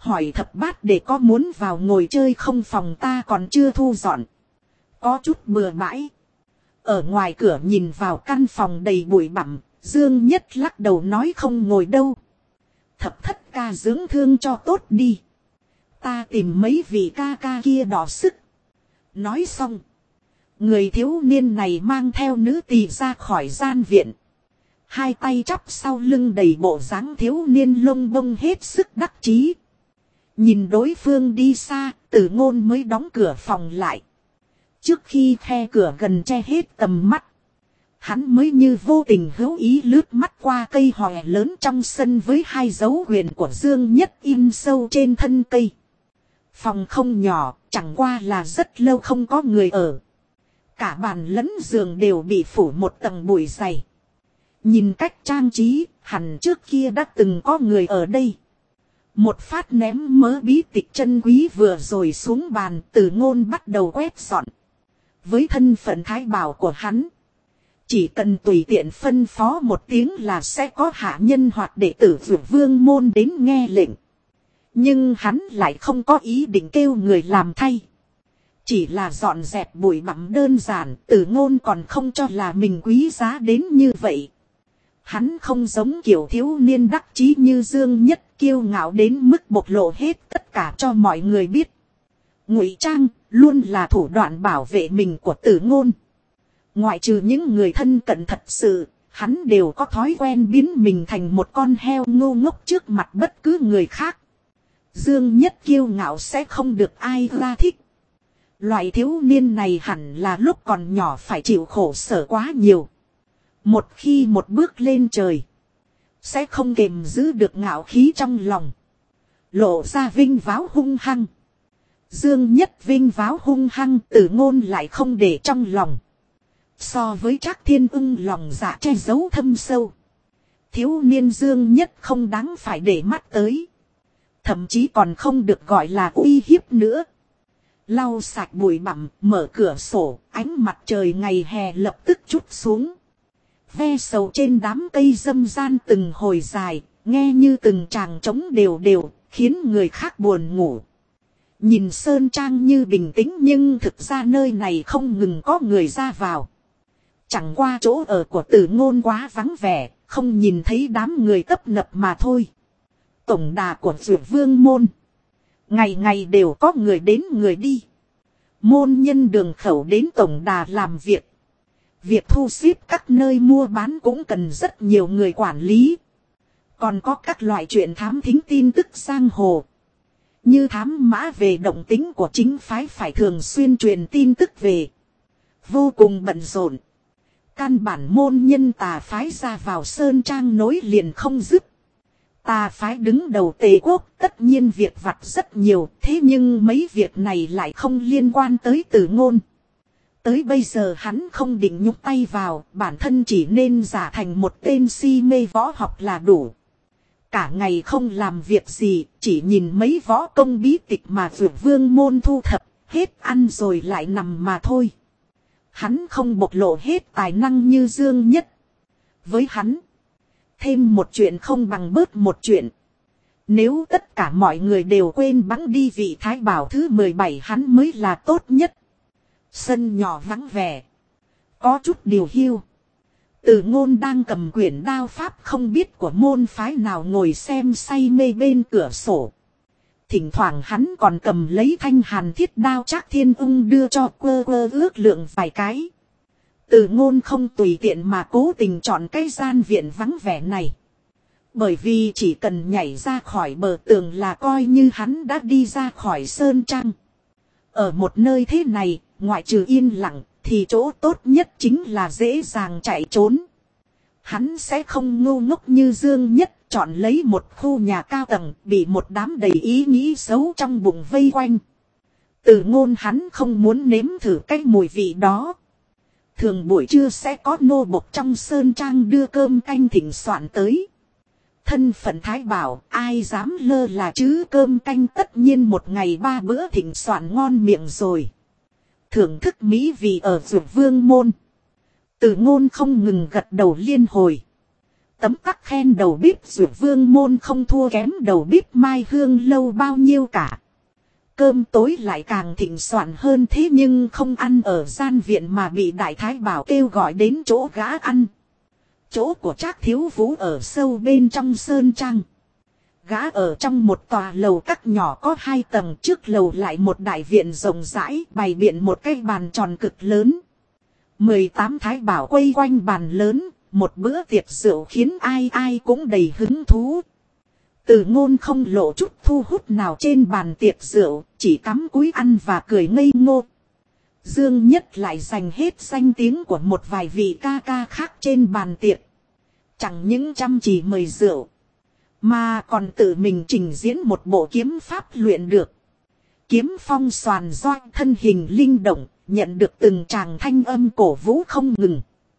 A: Hỏi thập bát để có muốn vào ngồi chơi không, phòng ta còn chưa thu dọn. Có chút bừa bãi. Ở ngoài cửa nhìn vào căn phòng đầy bụi bặm, Dương Nhất lắc đầu nói không ngồi đâu. Thập thất ca dưỡng thương cho tốt đi. Ta tìm mấy vị ca ca kia đỏ sức. Nói xong. Người thiếu niên này mang theo nữ tỳ ra khỏi gian viện. Hai tay chắp sau lưng đầy bộ dáng thiếu niên lông bông hết sức đắc chí. Nhìn đối phương đi xa, Tử Ngôn mới đóng cửa phòng lại. Trước khi khe cửa gần che hết tầm mắt, hắn mới như vô tình hữu ý lướt mắt qua cây hòe lớn trong sân với hai dấu huyền của Dương Nhất in sâu trên thân cây. Phòng không nhỏ, chẳng qua là rất lâu không có người ở. Cả bàn lẫn giường đều bị phủ một tầng bụi dày. Nhìn cách trang trí, hẳn trước kia đã từng có người ở đây. Một phát ném mớ bí tịch chân quý vừa rồi xuống bàn, Tử Ngôn bắt đầu quét dọn. Với thân phận thái bảo của hắn, chỉ cần tùy tiện phân phó một tiếng là sẽ có hạ nhân hoặc đệ tử Dược Vương môn đến nghe lệnh. Nhưng hắn lại không có ý định kêu người làm thay. Chỉ là dọn dẹp bụi bặm đơn giản, Tử Ngôn còn không cho là mình quý giá đến như vậy. Hắn không giống kiểu thiếu niên đắc chí như Dương Nhất, kiêu ngạo đến mức bộc lộ hết tất cả cho mọi người biết. Ngụy trang luôn là thủ đoạn bảo vệ mình của Tử Ngôn. Ngoại trừ những người thân cận thật sự, hắn đều có thói quen biến mình thành một con heo ngu ngốc trước mặt bất cứ người khác. Dương Nhất kiêu ngạo sẽ không được ai ra thích. Loại thiếu niên này hẳn là lúc còn nhỏ phải chịu khổ sở quá nhiều. Một khi một bước lên trời, sẽ không kềm giữ được ngạo khí trong lòng. Lộ ra vinh váo hung hăng. Dương Nhất vinh váo hung hăng, Tử Ngôn lại không để trong lòng. So với Trác Thiên Ưng lòng dạ che giấu thâm sâu, thiếu niên Dương Nhất không đáng phải để mắt tới. Thậm chí còn không được gọi là uy hiếp nữa. Lau sạch bụi bặm, mở cửa sổ, ánh mặt trời ngày hè lập tức trút xuống. Ve sầu trên đám cây râm gian từng hồi dài, nghe như từng tràng trống đều đều, khiến người khác buồn ngủ. Nhìn sơn trang như bình tĩnh nhưng thực ra nơi này không ngừng có người ra vào. Chẳng qua chỗ ở của Tử Ngôn quá vắng vẻ, không nhìn thấy đám người tấp nập mà thôi. Tổng đà của Dược Vương môn, ngày ngày đều có người đến người đi. Môn nhân đường khẩu đến tổng đà làm việc. Việc thu xếp các nơi mua bán cũng cần rất nhiều người quản lý. Còn có các loại chuyện thám thính tin tức giang hồ. Như thám mã về động tính của chính phái phải thường xuyên truyền tin tức về. Vô cùng bận rộn. Căn bản môn nhân tà phái ra vào sơn trang nối liền không dứt. Tà phái đứng đầu Tề Quốc, tất nhiên việc vặt rất nhiều, thế nhưng mấy việc này lại không liên quan tới Tử Ngôn. Tới bây giờ hắn không định nhúc tay vào, bản thân chỉ nên giả thành một tên si mê võ học là đủ. Cả ngày không làm việc gì, chỉ nhìn mấy võ công bí tịch mà Dược Vương môn thu thập, hết ăn rồi lại nằm mà thôi. Hắn không bộc lộ hết tài năng như Dương Nhất. Với hắn, thêm một chuyện không bằng bớt một chuyện. Nếu tất cả mọi người đều quên bẵng đi vị thái bảo thứ mười bảy, hắn mới là tốt nhất. Sân nhỏ vắng vẻ, có chút điều hiu. Tử Ngôn đang cầm quyển đao pháp không biết của môn phái nào ngồi xem say mê bên cửa sổ. Thỉnh thoảng hắn còn cầm lấy thanh hàn thiết đao Trác Thiên Ung đưa cho, quơ quơ ước lượng vài cái. Tử Ngôn không tùy tiện mà cố tình chọn cái gian viện vắng vẻ này. Bởi vì chỉ cần nhảy ra khỏi bờ tường là coi như hắn đã đi ra khỏi sơn trang. Ở một nơi thế này, ngoại trừ yên lặng, thì chỗ tốt nhất chính là dễ dàng chạy trốn. Hắn sẽ không ngu ngốc như Dương Nhất, chọn lấy một khu nhà cao tầng, bị một đám đầy ý nghĩ xấu trong bụng vây quanh. Tử Ngôn hắn không muốn nếm thử cái mùi vị đó. Thường buổi trưa sẽ có nô bộc trong sơn trang đưa cơm canh thịnh soạn tới. Thân phận thái bảo, ai dám lơ là chứ, cơm canh tất nhiên một ngày ba bữa thịnh soạn ngon miệng rồi. Thưởng thức mỹ vị ở Dược Vương môn, Tử Ngôn không ngừng gật đầu liên hồi. tấm tắc khen đầu bếp Dược Vương môn không thua kém đầu bếp Mai Hương lâu bao nhiêu cả. Cơm tối lại càng thịnh soạn hơn, thế nhưng không ăn ở gian viện mà bị Đại Thái Bảo kêu gọi đến chỗ gã ăn. Chỗ của Trác Thiếu Vũ ở sâu bên trong sơn trang. Gã ở trong một tòa lầu các nhỏ có hai tầng, trước lầu lại một đại viện rộng rãi bày biện một cái bàn tròn cực lớn. mười tám thái bảo quay quanh bàn lớn, một bữa tiệc rượu khiến ai ai cũng đầy hứng thú. Từ Ngôn không lộ chút thu hút nào trên bàn tiệc rượu, chỉ cắm cúi ăn và cười ngây ngô. Dương Nhất lại dành hết danh tiếng của một vài vị ca ca khác trên bàn tiệc. Chẳng những chăm chỉ mời rượu, mà còn tự mình trình diễn một bộ kiếm pháp luyện được. Kiếm phong xoàn doanh, thân hình linh động, nhận được từng tràng thanh âm cổ vũ không ngừng.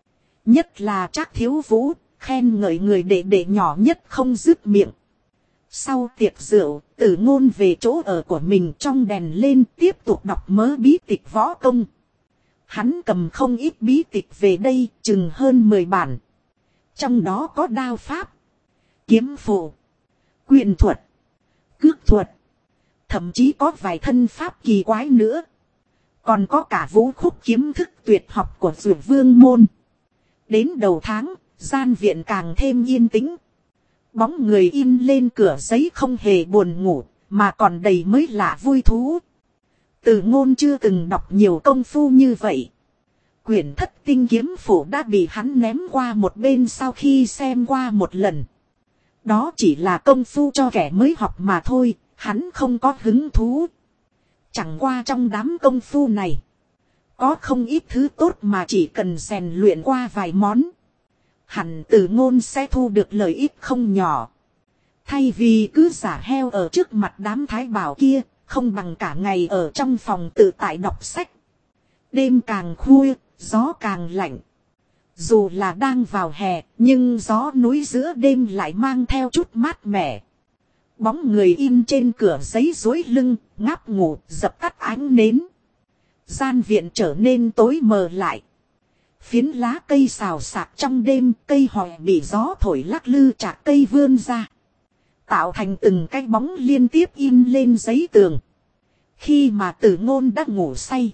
A: Nhất là Trác Thiếu Vũ, khen ngợi người đệ đệ nhỏ nhất không dứt miệng. Sau tiệc rượu, Từ Ngôn về chỗ ở của mình trong đèn lên tiếp tục đọc mớ bí tịch võ công. Hắn cầm không ít bí tịch về đây, chừng hơn mười bản. Trong đó có đao pháp, kiếm phổ, quyền thuật, cước thuật, thậm chí có vài thân pháp kỳ quái nữa. Còn có cả vũ khúc kiếm thức tuyệt học của Dược Vương môn. Đến đầu tháng, gian viện càng thêm yên tĩnh. Bóng người in lên cửa giấy không hề buồn ngủ, mà còn đầy mới lạ vui thú. Từ Ngôn chưa từng đọc nhiều công phu như vậy. Quyển Thất Tinh kiếm phổ đã bị hắn ném qua một bên sau khi xem qua một lần. Đó chỉ là công phu cho kẻ mới học mà thôi, hắn không có hứng thú. Chẳng qua trong đám công phu này, có không ít thứ tốt mà chỉ cần rèn luyện qua vài món, hẳn Từ Ngôn sẽ thu được lợi ích không nhỏ. Thay vì cứ giả heo ở trước mặt đám thái bảo kia, không bằng cả ngày ở trong phòng tự tại đọc sách. Đêm càng khuya, gió càng lạnh. Dù là đang vào hè, nhưng gió núi giữa đêm lại mang theo chút mát mẻ. Bóng người in trên cửa giấy duỗi lưng, ngáp ngủ, dập tắt ánh nến. Gian viện trở nên tối mờ lại. Phiến lá cây xào xạc trong đêm, cây hòe bị gió thổi lắc lư chạc cây vươn ra, tạo thành từng cái bóng liên tiếp in lên giấy tường. Khi mà Từ Ngôn đã ngủ say,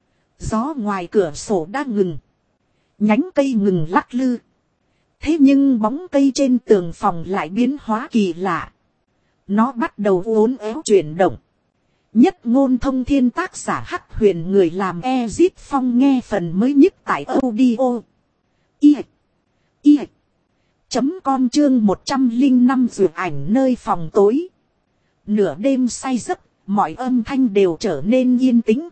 A: gió ngoài cửa sổ đã ngừng, nhánh cây ngừng lắc lư. Thế nhưng bóng cây trên tường phòng lại biến hóa kỳ lạ. Nó bắt đầu uốn éo chuyển động. Nhất Ngôn Thông Thiên tác giả Hắc Huyền, người làm Ezit Phong, nghe phần mới nhất tại audio i i chấm com chương một trăm lẻ năm dược ảnh nơi phòng tối. Nửa đêm say giấc, mọi âm thanh đều trở nên yên tĩnh.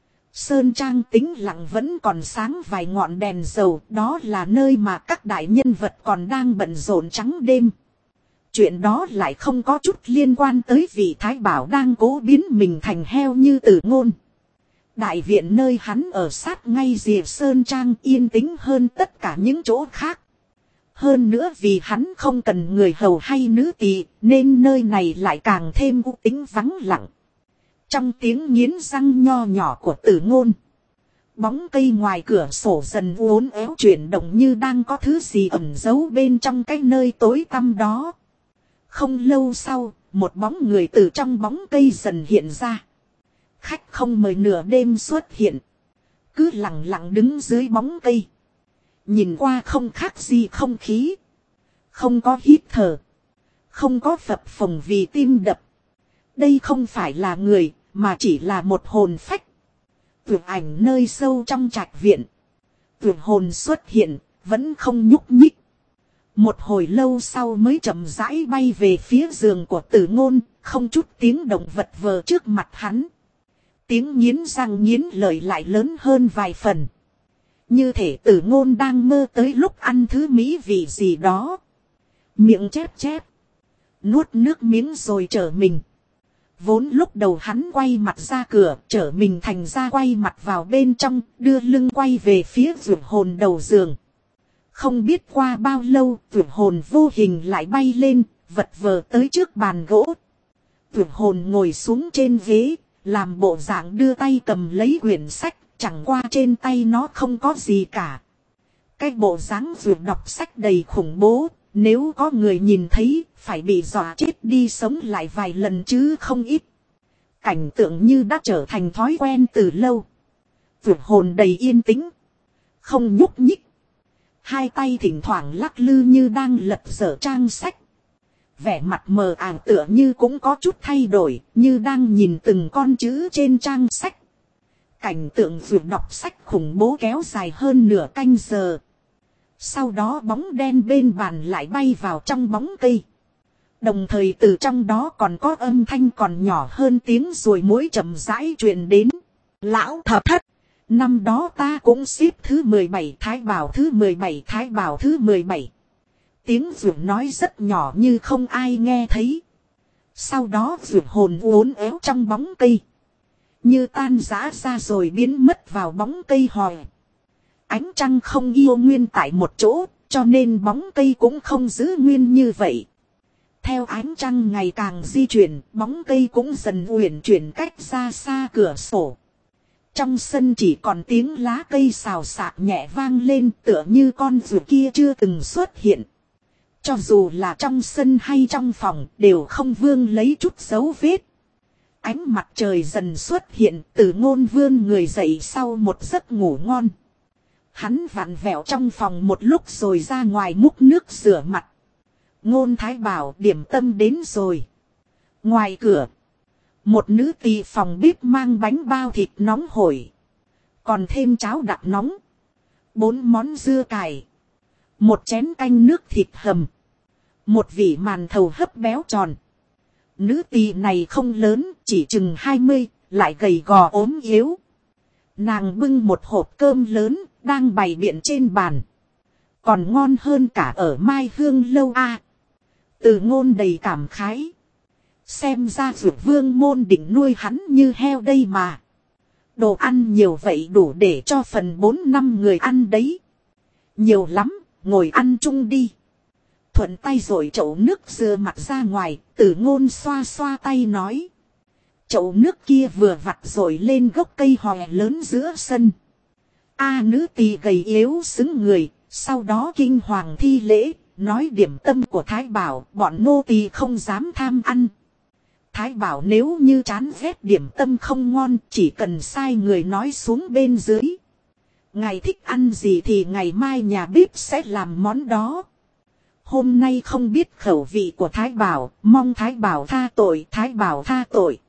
A: Sơn trang tĩnh lặng vẫn còn sáng vài ngọn đèn dầu, đó là nơi mà các đại nhân vật còn đang bận rộn trắng đêm. Chuyện đó lại không có chút liên quan tới vị thái bảo đang cố biến mình thành heo như Từ Ngôn. Đại viện nơi hắn ở sát ngay rìa sơn trang yên tĩnh hơn tất cả những chỗ khác. Hơn nữa vì hắn không cần người hầu hay nữ tỳ, nên nơi này lại càng thêm u tĩnh vắng lặng. Trong tiếng nghiến răng nho nhỏ của Từ Ngôn, bóng cây ngoài cửa sổ dần uốn éo chuyển động như đang có thứ gì ẩn giấu bên trong cái nơi tối tăm đó. Không lâu sau, một bóng người từ trong bóng cây dần hiện ra. Khách không mời nửa đêm xuất hiện, cứ lặng lặng đứng dưới bóng cây. Nhìn qua không khác gì không khí, không có hít thở, không có phập phồng vì tim đập. Đây không phải là người, mà chỉ là một hồn phách. Tưởng ảnh nơi sâu trong trạch viện. Tưởng hồn xuất hiện, vẫn không nhúc nhích. Một hồi lâu sau mới chậm rãi bay về phía giường của Từ Ngôn, không chút tiếng động vật vờ trước mặt hắn. Tiếng nghiến răng nghiến lợi lại lớn hơn vài phần. Như thể Từ Ngôn đang mơ tới lúc ăn thứ mỹ vị gì đó. Miệng chép chép, nuốt nước miếng rồi trở mình. Vốn lúc đầu hắn quay mặt ra cửa, trở mình thành ra quay mặt vào bên trong, đưa lưng quay về phía vượt hồn đầu giường. Không biết qua bao lâu, vượt hồn vô hình lại bay lên, vật vờ tới trước bàn gỗ. Vượt hồn ngồi xuống trên ghế, làm bộ dạng đưa tay cầm lấy quyển sách, chẳng qua trên tay nó không có gì cả. Cái bộ dáng vượt đọc sách đầy khủng bố, nếu có người nhìn thấy, phải bị dọa chết đi sống lại vài lần chứ không ít. Cảnh tượng như đã trở thành thói quen từ lâu. Vượt hồn đầy yên tĩnh, không nhúc nhích. Hai tay thỉnh thoảng lắc lư như đang lật dở trang sách. Vẻ mặt mờ ảo tựa như cũng có chút thay đổi, như đang nhìn từng con chữ trên trang sách. Cảnh tượng vượt đọc sách khủng bố kéo dài hơn nửa canh giờ. Sau đó bóng đen bên bàn lại bay vào trong bóng cây. Đồng thời từ trong đó còn có âm thanh còn nhỏ hơn tiếng ruồi muỗi chậm rãi truyền đến. Lão thập thất, năm đó ta cũng xếp thứ mười bảy, Thái Bảo thứ mười bảy, Thái Bảo thứ mười bảy. Tiếng ruồi nói rất nhỏ như không ai nghe thấy. Sau đó ruồi hồn uốn éo trong bóng cây, như tan rã ra rồi biến mất vào bóng cây hòe. Ánh trăng không yêu nguyên tại một chỗ, cho nên bóng cây cũng không giữ nguyên như vậy. Theo ánh trăng ngày càng di chuyển, bóng cây cũng dần uyển chuyển cách ra xa cửa sổ. Trong sân chỉ còn tiếng lá cây xào xạc nhẹ vang lên, tựa như con ruồi kia chưa từng xuất hiện. Cho dù là trong sân hay trong phòng, đều không vương lấy chút dấu vết. Ánh mặt trời dần xuất hiện, Từ Ngôn vươn người dậy sau một giấc ngủ ngon. Hắn vặn vẹo trong phòng một lúc rồi ra ngoài múc nước rửa mặt. Ngôn Thái bảo điểm tâm đến rồi. Ngoài cửa, một nữ tỳ phòng bếp mang bánh bao thịt nóng hổi. Còn thêm cháo đặc nóng. Bốn món dưa cải. Một chén canh nước thịt hầm. Một vỉ màn thầu hấp béo tròn. Nữ tỳ này không lớn, chỉ chừng hai mươi, lại gầy gò ốm yếu. Nàng bưng một hộp cơm lớn, đang bày biện trên bàn. Còn ngon hơn cả ở Mai Hương lâu a. À, Từ Ngôn đầy cảm khái. Xem ra Dược Vương môn định nuôi hắn như heo đây mà. Đồ ăn nhiều vậy đủ để cho phần bốn năm người ăn đấy. Nhiều lắm, ngồi ăn chung đi. Thuận tay rồi chậu nước dừa mặt ra ngoài, Từ Ngôn xoa xoa tay nói. Chậu nước kia vừa vặt rồi lên gốc cây hòe lớn giữa sân. A nữ tỳ gầy yếu xứng người, sau đó kinh hoàng thi lễ, nói điểm tâm của Thái Bảo, bọn nô tỳ không dám tham ăn. Thái Bảo nếu như chán ghét điểm tâm không ngon, chỉ cần sai người nói xuống bên dưới. Ngài thích ăn gì thì ngày mai nhà bếp sẽ làm món đó. Hôm nay không biết khẩu vị của Thái Bảo, mong Thái Bảo tha tội, Thái Bảo tha tội.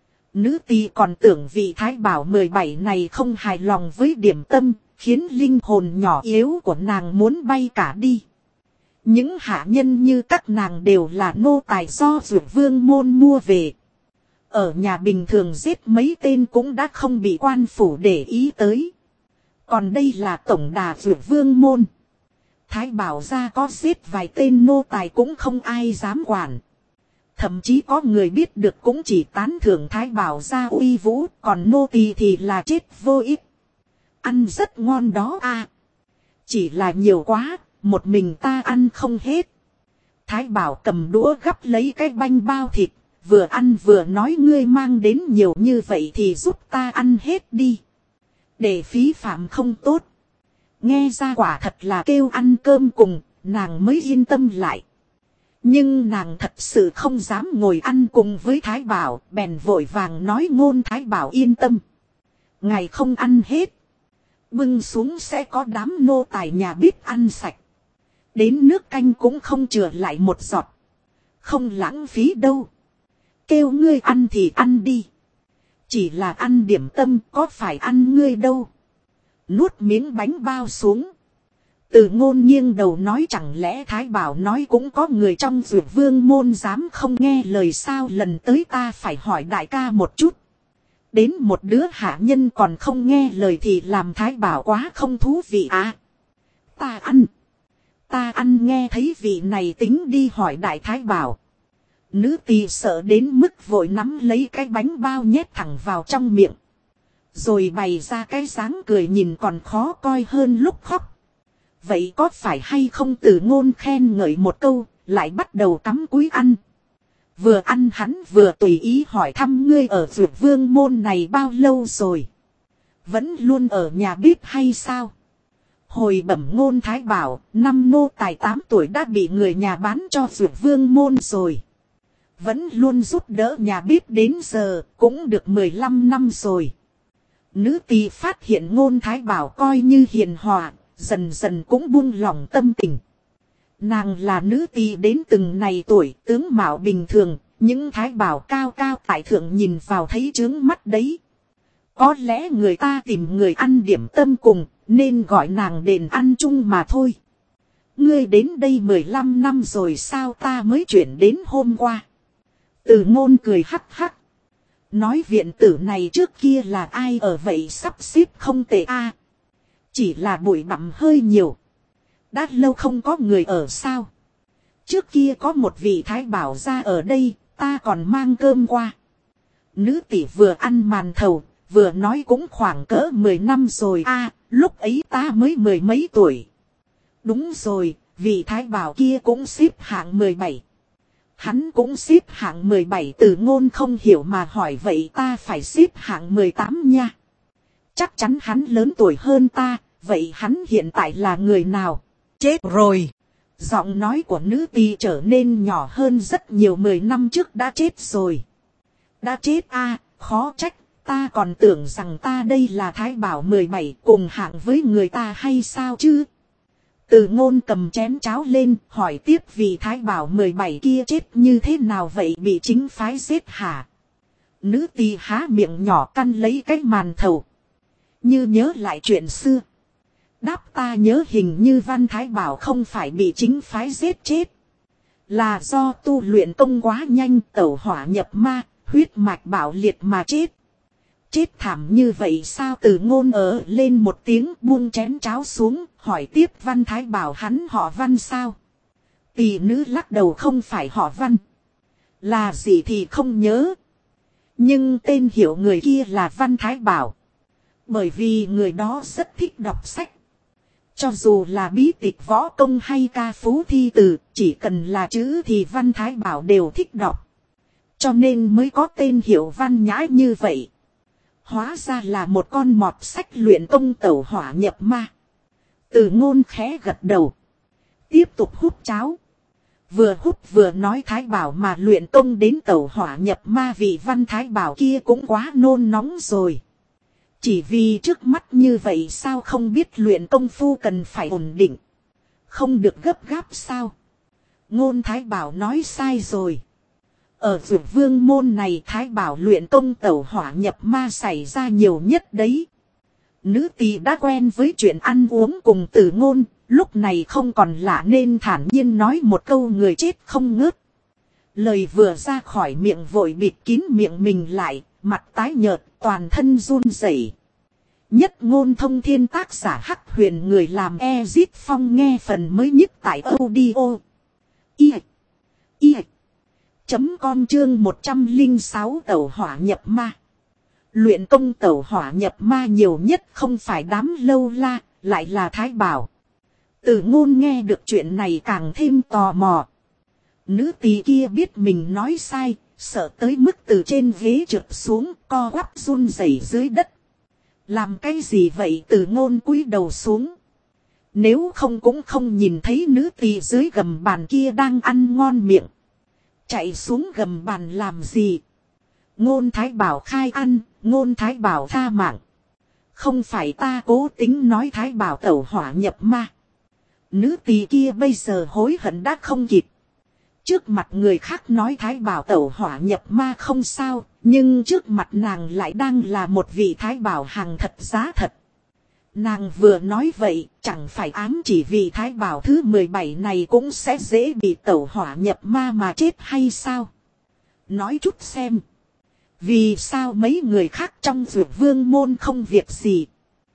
A: Nữ tỳ còn tưởng vị Thái Bảo mười bảy này không hài lòng với điểm tâm, khiến linh hồn nhỏ yếu của nàng muốn bay cả đi. Những hạ nhân như các nàng đều là nô tài do Dược Vương môn mua về. Ở nhà bình thường giết mấy tên cũng đã không bị quan phủ để ý tới. Còn đây là tổng đà Dược Vương môn. Thái Bảo gia có giết vài tên nô tài cũng không ai dám quản. Thậm chí có người biết được cũng chỉ tán thưởng Thái Bảo gia uy vũ, còn nô tỳ thì là chết vô ích. Ăn rất ngon đó à. Chỉ là nhiều quá, một mình ta ăn không hết. Thái Bảo cầm đũa gắp lấy cái bánh bao thịt, vừa ăn vừa nói ngươi mang đến nhiều như vậy thì giúp ta ăn hết đi. Để phí phạm không tốt. Nghe ra quả thật là kêu ăn cơm cùng, nàng mới yên tâm lại. Nhưng nàng thật sự không dám ngồi ăn cùng với Thái Bảo, bèn vội vàng nói Ngôn Thái Bảo yên tâm. Ngài không ăn hết. Bưng xuống sẽ có đám nô tài nhà bếp ăn sạch. Đến nước canh cũng không chừa lại một giọt. Không lãng phí đâu. Kêu ngươi ăn thì ăn đi. Chỉ là ăn điểm tâm có phải ăn ngươi đâu. Nuốt miếng bánh bao xuống. Từ Ngôn nghiêng đầu nói chẳng lẽ Thái Bảo nói cũng có người trong Dược Vương môn dám không nghe lời sao, lần tới ta phải hỏi đại ca một chút. Đến một đứa hạ nhân còn không nghe lời thì làm Thái Bảo quá không thú vị à. Ta ăn. Ta ăn nghe thấy vị này tính đi hỏi đại Thái Bảo. Nữ tỳ sợ đến mức vội nắm lấy cái bánh bao nhét thẳng vào trong miệng. Rồi bày ra cái dáng cười nhìn còn khó coi hơn lúc khóc. Vậy có phải hay không? Từ Ngôn khen ngợi một câu, lại bắt đầu cắm cúi ăn. Vừa ăn hắn vừa tùy ý hỏi thăm ngươi ở Dược Vương môn này bao lâu rồi? Vẫn luôn ở nhà bếp hay sao? Hồi bẩm Ngôn Thái Bảo, năm nô tài tám tuổi đã bị người nhà bán cho Dược Vương môn rồi. Vẫn luôn giúp đỡ nhà bếp đến giờ, cũng được mười lăm năm rồi. Nữ tỳ phát hiện Ngôn Thái Bảo coi như hiền hòa, dần dần cũng buông lỏng tâm tình. Nàng là nữ tỳ đến từng này tuổi, tướng mạo bình thường, những Thái Bảo cao cao tại thượng nhìn vào thấy chướng mắt đấy. Có lẽ người ta tìm người ăn điểm tâm cùng, nên gọi nàng đền ăn chung mà thôi. Ngươi đến đây mười lăm năm rồi sao ta mới chuyển đến hôm qua. Từ Ngôn cười hắc hắc. Nói viện tử này trước kia là ai ở vậy sắp xếp không tệ a. Chỉ là bụi bặm hơi nhiều. Đã lâu không có người ở sao. Trước kia có một vị Thái Bảo ra ở đây, ta còn mang cơm qua. Nữ tỷ vừa ăn màn thầu, vừa nói cũng khoảng cỡ mười năm rồi a, lúc ấy ta mới mười mấy tuổi. Đúng rồi, vị Thái Bảo kia cũng xếp hạng mười bảy. Hắn cũng xếp hạng mười bảy. Từ Ngôn không hiểu mà hỏi vậy ta phải xếp hạng mười tám nha. Chắc chắn hắn lớn tuổi hơn ta, vậy hắn hiện tại là người nào? Chết rồi. Giọng nói của nữ tỳ trở nên nhỏ hơn rất nhiều, mười năm trước đã chết rồi. Đã chết a, à, khó trách, ta còn tưởng rằng ta đây là Thái Bảo mười bảy cùng hạng với người ta hay sao chứ? Từ Ngôn cầm chén cháo lên, hỏi tiếp vị Thái Bảo mười bảy kia chết như thế nào vậy, bị chính phái giết hả? Nữ tỳ há miệng nhỏ căn lấy cái màn thầu. Như nhớ lại chuyện xưa. Đáp ta nhớ hình như Văn Thái Bảo không phải bị chính phái giết chết. Là do tu luyện công quá nhanh, tẩu hỏa nhập ma, huyết mạch bạo liệt mà chết. Chết thảm như vậy sao? Từ Ngôn ở lên một tiếng, buông chén cháo xuống, hỏi tiếp Văn Thái Bảo hắn họ Văn sao? Tỷ nữ lắc đầu, không phải họ Văn. Là gì thì không nhớ. Nhưng tên hiệu người kia là Văn Thái Bảo. Bởi vì người đó rất thích đọc sách. Cho dù là bí tịch võ công hay ca phú thi từ, chỉ cần là chữ thì Văn Thái Bảo đều thích đọc. Cho nên mới có tên hiệu Văn Nhã như vậy. Hóa ra là một con mọt sách luyện công tẩu hỏa nhập ma. Từ Ngôn khẽ gật đầu. Tiếp tục hút cháo. Vừa hút vừa nói Thái Bảo mà luyện công đến tẩu hỏa nhập ma, vị Văn Thái Bảo kia cũng quá nôn nóng rồi. Chỉ vì trước mắt như vậy sao không biết luyện công phu cần phải ổn định. Không được gấp gáp sao. Ngôn Thái Bảo nói sai rồi. Ở Dược Vương môn này Thái Bảo luyện công tẩu hỏa nhập ma xảy ra nhiều nhất đấy. Nữ tỳ đã quen với chuyện ăn uống cùng Từ Ngôn, lúc này không còn lạ nên thản nhiên nói một câu người chết không ngớt. Lời vừa ra khỏi miệng vội bịt kín miệng mình lại, mặt tái nhợt, toàn thân run rẩy. Nhất Ngôn Thông Thiên, tác giả Hắc Huyền, người làm Ezit Phong, nghe phần mới nhất tại audio i i chấm com chương một trăm lẻ sáu tẩu hỏa nhập ma. Luyện công tẩu hỏa nhập ma nhiều nhất không phải đám lâu la, lại là Thái Bảo. Từ Ngôn nghe được chuyện này càng thêm tò mò. Nữ tỳ kia biết mình nói sai, sợ tới mức từ trên ghế trượt xuống, co quắp run rẩy dưới đất. Làm cái gì vậy? Từ Ngôn cúi đầu xuống. Nếu không cũng không nhìn thấy nữ tỳ dưới gầm bàn kia đang ăn ngon miệng. Chạy xuống gầm bàn làm gì? Ngôn Thái Bảo khai ăn, Ngôn Thái Bảo tha mạng. Không phải ta cố tính nói Thái Bảo tẩu hỏa nhập ma. Nữ tỳ kia bây giờ hối hận đã không kịp. Trước mặt người khác nói Thái Bảo tẩu hỏa nhập ma không sao, nhưng trước mặt nàng lại đang là một vị Thái Bảo hàng thật giá thật. Nàng vừa nói vậy, chẳng phải ám chỉ vị Thái Bảo thứ mười bảy này cũng sẽ dễ bị tẩu hỏa nhập ma mà chết hay sao? Nói chút xem. Vì sao mấy người khác trong Dược Vương môn không việc gì,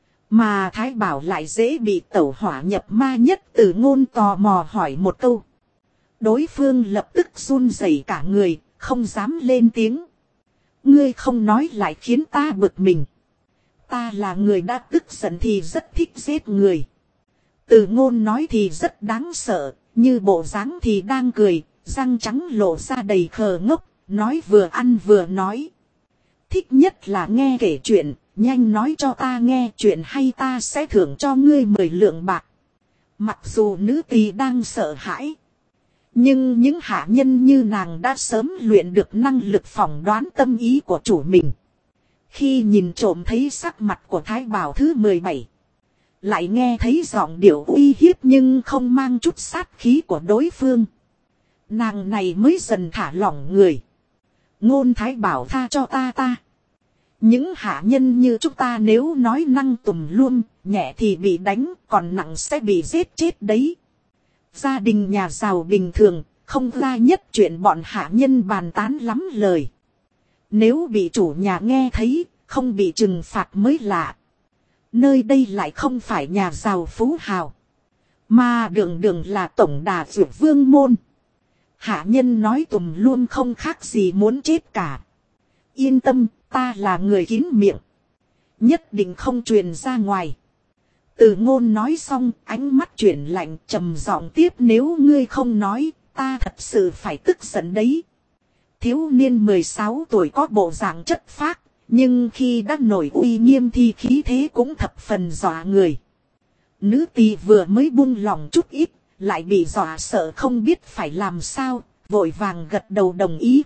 A: mà Thái Bảo lại dễ bị tẩu hỏa nhập ma nhất? Từ Ngôn tò mò hỏi một câu. Đối phương lập tức run rẩy cả người, không dám lên tiếng. Ngươi không nói lại khiến ta bực mình. Ta là người đã tức giận thì rất thích giết người. Từ Ngôn nói thì rất đáng sợ, như bộ dáng thì đang cười, răng trắng lộ ra đầy khờ ngốc, nói vừa ăn vừa nói. Thích nhất là nghe kể chuyện, nhanh nói cho ta nghe chuyện hay ta sẽ thưởng cho ngươi mười lượng bạc. Mặc dù nữ tỳ đang sợ hãi, nhưng những hạ nhân như nàng đã sớm luyện được năng lực phỏng đoán tâm ý của chủ mình. Khi nhìn trộm thấy sắc mặt của Thái Bảo thứ mười bảy, lại nghe thấy giọng điệu uy hiếp nhưng không mang chút sát khí của đối phương, nàng này mới dần thả lỏng người. Ngôn Thái Bảo tha cho ta ta. Những hạ nhân như chúng ta nếu nói năng tùm luôn, nhẹ thì bị đánh, còn nặng sẽ bị giết chết đấy. Gia đình nhà giàu bình thường, không ra nhất chuyện bọn hạ nhân bàn tán lắm lời. Nếu bị chủ nhà nghe thấy, không bị trừng phạt mới lạ. Nơi đây lại không phải nhà giàu phú hào, mà đường đường là tổng đà dược vương môn. Hạ nhân nói tùm luôn không khác gì muốn chết cả. Yên tâm, ta là người kín miệng, nhất định không truyền ra ngoài. Từ Ngôn nói xong, ánh mắt chuyển lạnh, trầm giọng tiếp, nếu ngươi không nói, ta thật sự phải tức giận đấy. Thiếu niên mười sáu tuổi có bộ dạng chất phác, nhưng khi đã nổi uy nghiêm thì khí thế cũng thập phần dọa người. Nữ tỳ vừa mới buông lòng chút ít, lại bị dọa sợ không biết phải làm sao, vội vàng gật đầu đồng ý.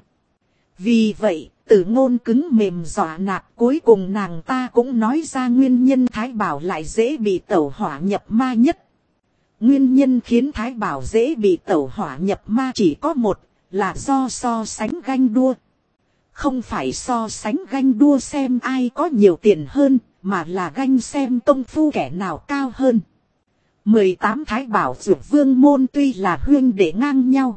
A: Vì vậy, Từ Ngôn cứng mềm dọa nạt, cuối cùng nàng ta cũng nói ra nguyên nhân Thái Bảo lại dễ bị tẩu hỏa nhập ma nhất. Nguyên nhân khiến Thái Bảo dễ bị tẩu hỏa nhập ma chỉ có một, là do so sánh ganh đua. Không phải so sánh ganh đua xem ai có nhiều tiền hơn, mà là ganh xem công phu kẻ nào cao hơn. mười tám Thái Bảo Dược Vương môn tuy là huynh đệ ngang nhau,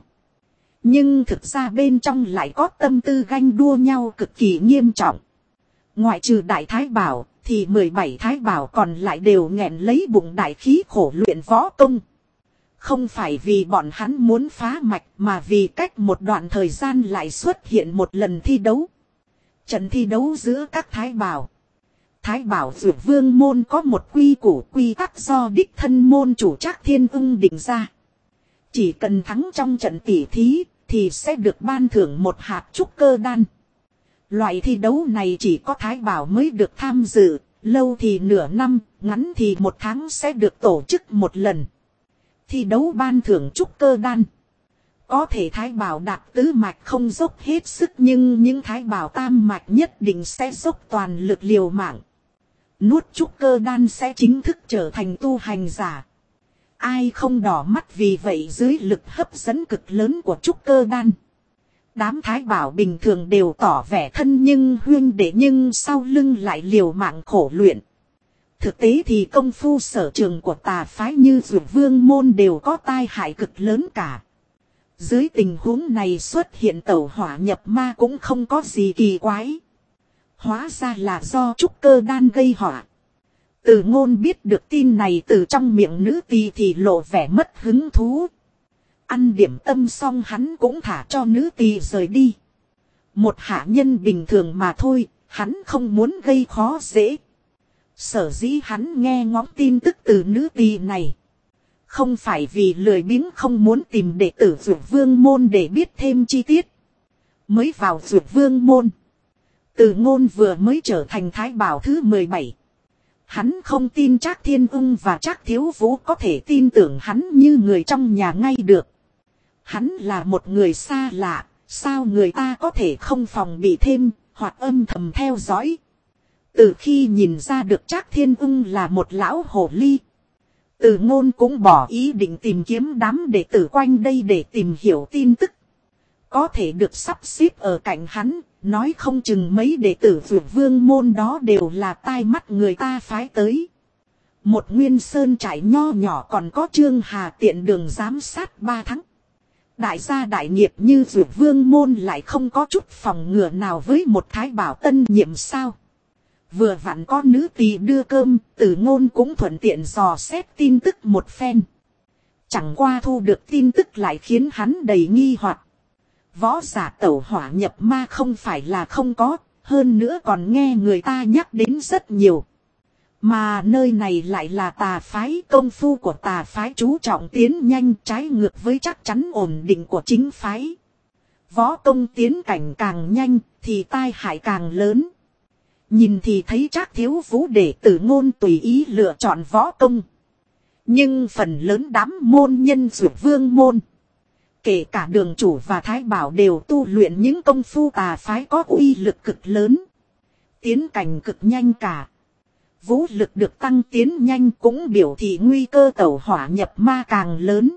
A: nhưng thực ra bên trong lại có tâm tư ganh đua nhau cực kỳ nghiêm trọng. Ngoại trừ Đại Thái Bảo, thì mười bảy Thái Bảo còn lại đều nghẹn lấy bụng đại khí khổ luyện võ công. Không phải vì bọn hắn muốn phá mạch, mà vì cách một đoạn thời gian lại xuất hiện một lần thi đấu. Trận thi đấu giữa các Thái Bảo. Thái Bảo Dược Vương môn có một quy củ quy tắc do đích thân môn chủ Trác Thiên Ưng định ra. Chỉ cần thắng trong trận tỉ thí, thì sẽ được ban thưởng một hạt trúc cơ đan. Loại thi đấu này chỉ có Thái Bảo mới được tham dự, lâu thì nửa năm, ngắn thì một tháng sẽ được tổ chức một lần. Thi đấu ban thưởng trúc cơ đan. Có thể Thái Bảo đạt tứ mạch không dốc hết sức, nhưng những Thái Bảo tam mạch nhất định sẽ dốc toàn lực liều mạng. Nuốt trúc cơ đan sẽ chính thức trở thành tu hành giả. Ai không đỏ mắt vì vậy dưới lực hấp dẫn cực lớn của trúc cơ đan. Đám Thái Bảo bình thường đều tỏ vẻ thân nhưng huynh đệ, nhưng sau lưng lại liều mạng khổ luyện. Thực tế thì công phu sở trường của tà phái như Dược Vương môn đều có tai hại cực lớn cả. Dưới tình huống này xuất hiện tẩu hỏa nhập ma cũng không có gì kỳ quái. Hóa ra là do trúc cơ đan gây họa. Từ Ngôn biết được tin này từ trong miệng nữ tỳ thì lộ vẻ mất hứng thú. Ăn điểm tâm xong hắn cũng thả cho nữ tỳ rời đi. Một hạ nhân bình thường mà thôi, hắn không muốn gây khó dễ. Sở dĩ hắn nghe ngóng tin tức từ nữ tỳ này, không phải vì lười biếng không muốn tìm đệ tử Dược Vương môn để biết thêm chi tiết. Mới vào Dược Vương môn, Từ Ngôn vừa mới trở thành Thái Bảo thứ mười bảy. Hắn không tin Trác Thiên Ưng và Trác Thiếu Vũ có thể tin tưởng hắn như người trong nhà ngay được. Hắn là một người xa lạ, sao người ta có thể không phòng bị thêm, hoặc âm thầm theo dõi. Từ khi nhìn ra được Trác Thiên Ưng là một lão hồ ly, Từ Ngôn cũng bỏ ý định tìm kiếm đám đệ tử quanh đây để tìm hiểu tin tức. Có thể được sắp xếp ở cạnh hắn, nói không chừng mấy đệ tử Dược Vương môn đó đều là tai mắt người ta phái tới. Một Nguyên Sơn trại nho nhỏ còn có Trương Hà tiện đường giám sát ba tháng. Đại gia đại nghiệp như Dược Vương môn lại không có chút phòng ngừa nào với một Thái Bảo tân nhiệm sao. Vừa vặn có nữ tỳ đưa cơm, Từ Ngôn cũng thuận tiện dò xét tin tức một phen. Chẳng qua thu được tin tức lại khiến hắn đầy nghi hoặc. Võ giả tẩu hỏa nhập ma không phải là không có, hơn nữa còn nghe người ta nhắc đến rất nhiều. Mà nơi này lại là tà phái, công phu của tà phái chú trọng tiến nhanh, trái ngược với chắc chắn ổn định của chính phái. Võ công tiến cảnh càng nhanh thì tai hại càng lớn. Nhìn thì thấy Trác Thiếu Vũ để Tử Ngôn tùy ý lựa chọn võ công. Nhưng phần lớn đám môn nhân Dược Vương môn, kể cả đường chủ và thái bảo đều tu luyện những công phu tà phái có uy lực cực lớn. Tiến cảnh cực nhanh cả. Vũ lực được tăng tiến nhanh cũng biểu thị nguy cơ tẩu hỏa nhập ma càng lớn.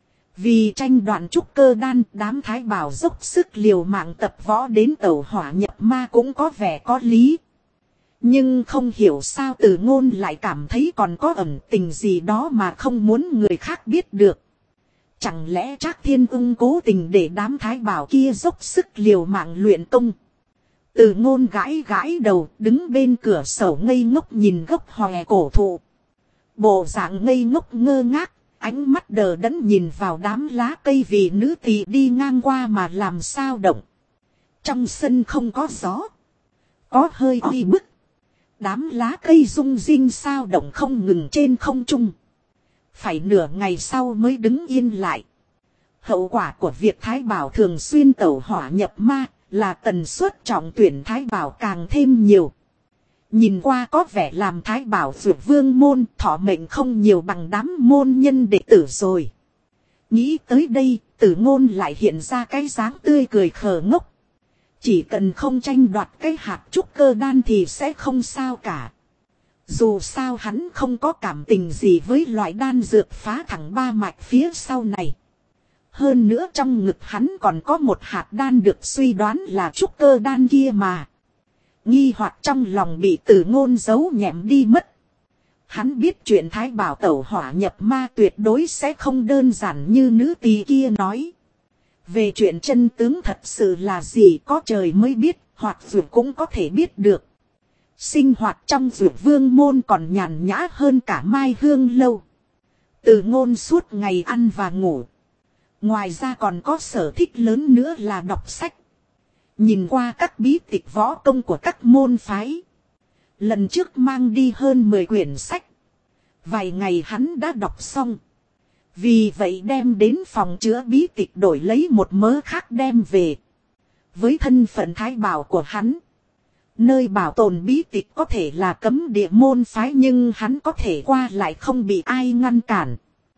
A: Vì tranh đoạn trúc cơ đan, đám thái bảo dốc sức liều mạng tập võ đến tẩu hỏa nhập ma cũng có vẻ có lý. Nhưng không hiểu sao Tử Ngôn lại cảm thấy còn có ẩn tình gì đó mà không muốn người khác biết được. Chẳng lẽ Trác Thiên Ưng cố tình để đám thái bảo kia dốc sức liều mạng luyện công? Tử Ngôn gãi gãi đầu, đứng bên cửa sổ ngây ngốc nhìn gốc hòe cổ thụ. Bộ dạng ngây ngốc ngơ ngác, ánh mắt đờ đẫn nhìn vào đám lá cây vì nữ tỳ đi ngang qua mà làm sao động. Trong sân không có gió, có hơi oi bức. Đám lá cây rung rinh sao động không ngừng trên không trung. Phải nửa ngày sau mới đứng yên lại. Hậu quả của việc thái bảo thường xuyên tẩu hỏa nhập ma là tần suất trọng tuyển thái bảo càng thêm nhiều. Nhìn qua có vẻ làm thái bảo Dược Vương môn thọ mệnh không nhiều bằng đám môn nhân đệ tử rồi. Nghĩ tới đây, Tử Ngôn lại hiện ra cái dáng tươi cười khờ ngốc. Chỉ cần không tranh đoạt cái hạt trúc cơ đan thì sẽ không sao cả. Dù sao hắn không có cảm tình gì với loại đan dược phá thẳng ba mạch phía sau này. Hơn nữa trong ngực hắn còn có một hạt đan được suy đoán là trúc cơ đan kia mà. Nghi hoặc trong lòng bị Tử Ngôn giấu nhẹm đi mất. Hắn biết chuyện thái bảo tẩu hỏa nhập ma tuyệt đối sẽ không đơn giản như nữ tỳ kia nói. Về chuyện chân tướng thật sự là gì có trời mới biết, hoặc Dược cũng có thể biết được. Sinh hoạt trong Dược Vương môn còn nhàn nhã hơn cả Mai Hương lâu. Tử Ngôn suốt ngày ăn và ngủ. Ngoài ra còn có sở thích lớn nữa là đọc sách. Nhìn qua các bí tịch võ công của các môn phái. Lần trước mang đi hơn mười quyển sách. Vài ngày hắn đã đọc xong. Vì vậy đem đến phòng chứa bí tịch đổi lấy một mớ khác đem về. Với thân phận thái bảo của hắn, nơi bảo tồn bí tịch có thể là cấm địa môn phái nhưng hắn có thể qua lại không bị ai ngăn cản.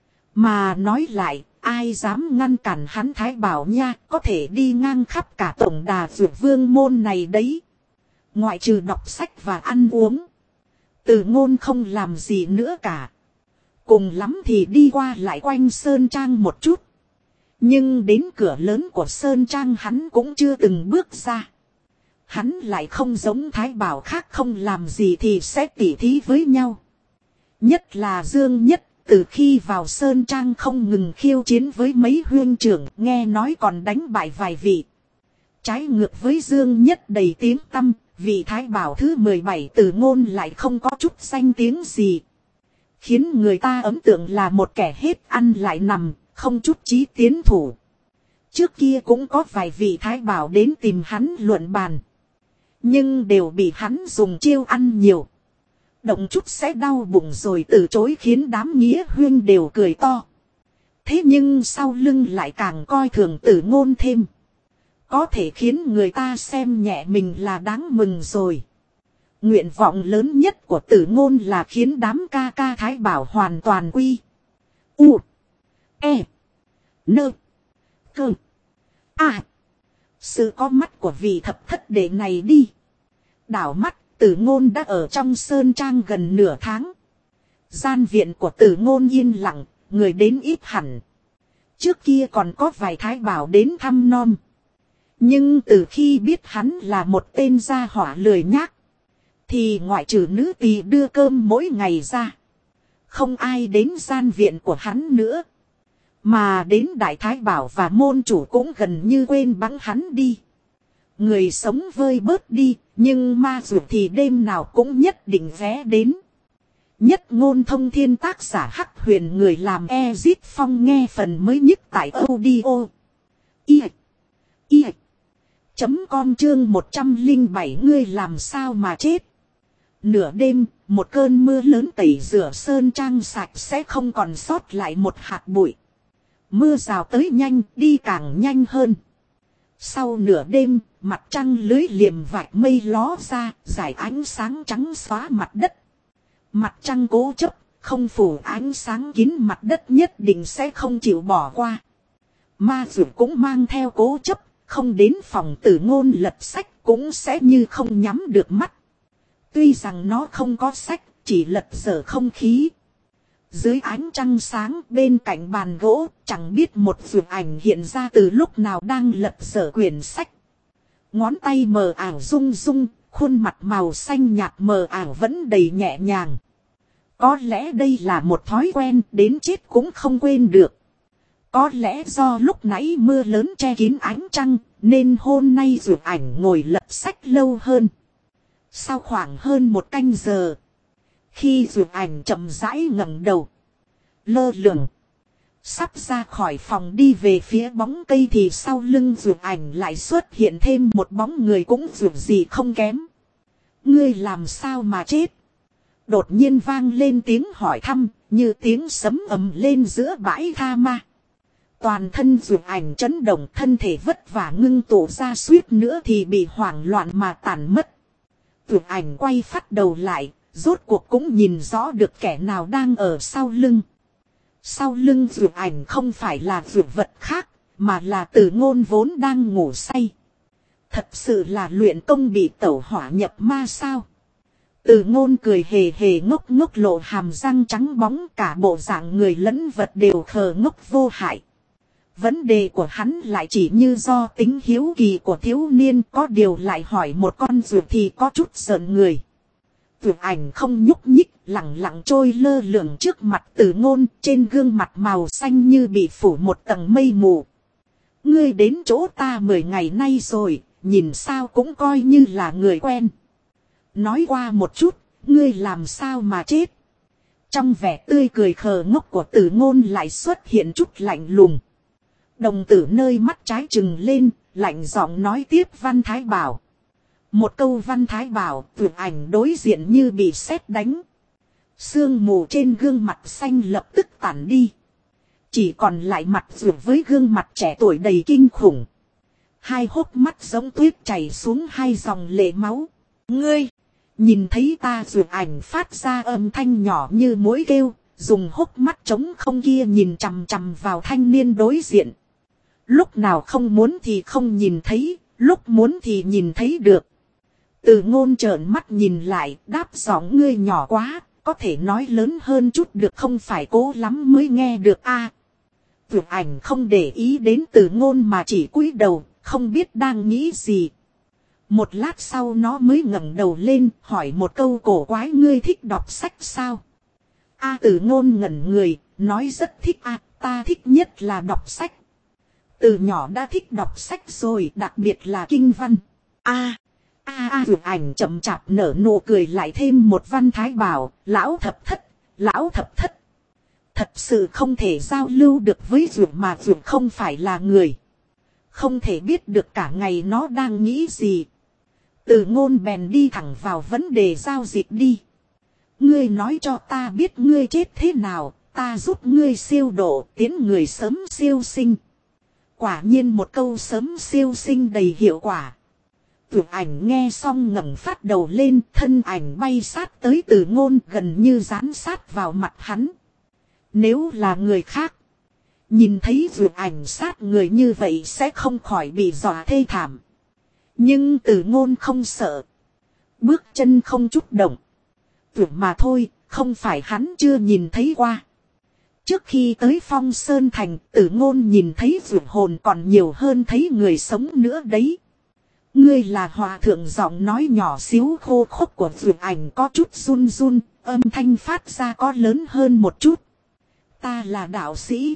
A: Mà nói lại, ai dám ngăn cản hắn thái bảo nha, có thể đi ngang khắp cả tổng đà Dược Vương môn này đấy. Ngoại trừ đọc sách và ăn uống, Tử Ngôn không làm gì nữa cả. Cùng lắm thì đi qua lại quanh Sơn Trang một chút. Nhưng đến cửa lớn của Sơn Trang hắn cũng chưa từng bước ra. Hắn lại không giống thái bảo khác không làm gì thì sẽ tỉ thí với nhau. Nhất là Dương Nhất, từ khi vào Sơn Trang không ngừng khiêu chiến với mấy huynh trưởng, nghe nói còn đánh bại vài vị. Trái ngược với Dương Nhất đầy tiếng tăm, vị thái bảo thứ mười bảy Tử Ngôn lại không có chút danh tiếng gì. Khiến người ta ấn tượng là một kẻ hết ăn lại nằm, không chút chí tiến thủ. Trước kia cũng có vài vị thái bảo đến tìm hắn luận bàn. Nhưng đều bị hắn dùng chiêu ăn nhiều. Động chút sẽ đau bụng rồi từ chối khiến đám nghĩa huynh đều cười to. Thế nhưng sau lưng lại càng coi thường Tử Ngôn thêm. Có thể khiến người ta xem nhẹ mình là đáng mừng rồi. Nguyện vọng lớn nhất của Tử Ngôn là khiến đám ca ca thái bảo hoàn toàn quy. U. E. Nơ. Cơ. À. Sự có mắt của vị thập thất đệ này đi. Đảo mắt, Tử Ngôn đã ở trong Sơn Trang gần nửa tháng. Gian viện của Tử Ngôn yên lặng, người đến ít hẳn. Trước kia còn có vài thái bảo đến thăm nom. Nhưng từ khi biết hắn là một tên gia hỏa lười nhác, thì ngoại trừ nữ tỳ đưa cơm mỗi ngày ra, không ai đến gian viện của hắn nữa. Mà đến đại thái bảo và môn chủ cũng gần như quên bẵng hắn đi. Người sống vơi bớt đi, nhưng ma dược thì đêm nào cũng nhất định ghé đến. Nhất ngôn thông thiên tác giả Hắc Huyền, người làm Ezit Phong, nghe phần mới nhất tại audio i i chấm com chương một trăm lẻ bảy ngươi làm sao mà chết. Nửa đêm, một cơn mưa lớn tẩy rửa Sơn Trang sạch sẽ không còn sót lại một hạt bụi. Mưa rào tới nhanh, đi càng nhanh hơn. Sau nửa đêm, mặt trăng lưới liềm vạch mây ló ra, giải ánh sáng trắng xóa mặt đất. Mặt trăng cố chấp, không phủ ánh sáng kín mặt đất nhất định sẽ không chịu bỏ qua. Ma Dược cũng mang theo cố chấp, không đến phòng Tử Ngôn lật sách cũng sẽ như không nhắm được mắt. Tuy rằng nó không có sách, chỉ lật dở không khí. Dưới ánh trăng sáng bên cạnh bàn gỗ, chẳng biết một Dược ảnh hiện ra từ lúc nào đang lật dở quyển sách. Ngón tay mờ ảo rung rung, khuôn mặt màu xanh nhạt mờ ảo vẫn đầy nhẹ nhàng. Có lẽ đây là một thói quen đến chết cũng không quên được. Có lẽ do lúc nãy mưa lớn che kín ánh trăng, nên hôm nay Dược ảnh ngồi lật sách lâu hơn. Sau khoảng hơn một canh giờ, khi Dược ảnh chậm rãi ngẩng đầu, lơ lửng, sắp ra khỏi phòng đi về phía bóng cây thì sau lưng Dược ảnh lại xuất hiện thêm một bóng người cũng dường gì không kém. Ngươi làm sao mà chết? Đột nhiên vang lên tiếng hỏi thăm, như tiếng sấm ầm lên giữa bãi tha ma. Toàn thân Dược ảnh chấn động, thân thể vất vả ngưng tụ ra suýt nữa thì bị hoảng loạn mà tàn mất. Dược ảnh quay phát đầu lại, rốt cuộc cũng nhìn rõ được kẻ nào đang ở sau lưng. Sau lưng Dược ảnh không phải là dược vật khác, mà là Tử Ngôn vốn đang ngủ say. Thật sự là luyện công bị tẩu hỏa nhập ma sao? Tử Ngôn cười hề hề ngốc ngốc lộ hàm răng trắng bóng, cả bộ dạng người lẫn vật đều khờ ngốc vô hại. Vấn đề của hắn lại chỉ như do tính hiếu kỳ của thiếu niên, có điều lại hỏi một con ruột thì có chút giận người. Dược ảnh không nhúc nhích, lặng lặng trôi lơ lửng trước mặt Tử Ngôn, trên gương mặt màu xanh như bị phủ một tầng mây mù. Ngươi đến chỗ ta mười ngày nay rồi, nhìn sao cũng coi như là người quen. Nói qua một chút, ngươi làm sao mà chết? Trong vẻ tươi cười khờ ngốc của Tử Ngôn lại xuất hiện chút lạnh lùng. Đồng tử nơi mắt trái trừng lên, lạnh giọng nói tiếp Văn Thái Bảo. Một câu Văn Thái Bảo, Dược ảnh đối diện như bị sét đánh. Sương mù trên gương mặt xanh lập tức tản đi. Chỉ còn lại mặt Dược với gương mặt trẻ tuổi đầy kinh khủng. Hai hốc mắt giống tuyết chảy xuống hai dòng lệ máu. Ngươi, nhìn thấy ta? Dược ảnh phát ra âm thanh nhỏ như mũi kêu, dùng hốc mắt trống không kia nhìn chằm chằm vào thanh niên đối diện. Lúc nào không muốn thì không nhìn thấy, lúc muốn thì nhìn thấy được. Tử Ngôn trợn mắt nhìn lại, đáp giọng ngươi nhỏ quá, có thể nói lớn hơn chút được không, phải cố lắm mới nghe được a. À, Dược ảnh không để ý đến Tử Ngôn mà chỉ cúi đầu, không biết đang nghĩ gì. Một lát sau nó mới ngẩng đầu lên, hỏi một câu cổ quái, ngươi thích đọc sách sao? A à, Tử Ngôn ngẩn người, nói rất thích. A à, ta thích nhất là đọc sách. Từ nhỏ đã thích đọc sách rồi, đặc biệt là kinh văn. A a a Dược ảnh chậm chạp nở nụ cười lại thêm một Văn Thái Bảo, lão thập thất, lão thập thất. Thật sự không thể giao lưu được với Dược mà Dược không phải là người. Không thể biết được cả ngày nó đang nghĩ gì. Tử Ngôn bèn đi thẳng vào vấn đề giao dịch đi. Ngươi nói cho ta biết ngươi chết thế nào, ta giúp ngươi siêu độ, tiến người sớm siêu sinh. Quả nhiên một câu sớm siêu sinh đầy hiệu quả. Dược ảnh nghe xong ngẩng phát đầu lên, thân ảnh bay sát tới Tử Ngôn, gần như dán sát vào mặt hắn. Nếu là người khác, nhìn thấy Dược ảnh sát người như vậy sẽ không khỏi bị dọa thê thảm. Nhưng Tử Ngôn không sợ, bước chân không chút động. Dược mà thôi, không phải hắn chưa nhìn thấy qua. Trước khi tới Phong Sơn Thành, Tử Ngôn nhìn thấy Dược hồn còn nhiều hơn thấy người sống nữa đấy. Ngươi là hòa thượng, giọng nói nhỏ xíu khô khốc của Dược ảnh có chút run run, âm thanh phát ra có lớn hơn một chút. Ta là đạo sĩ.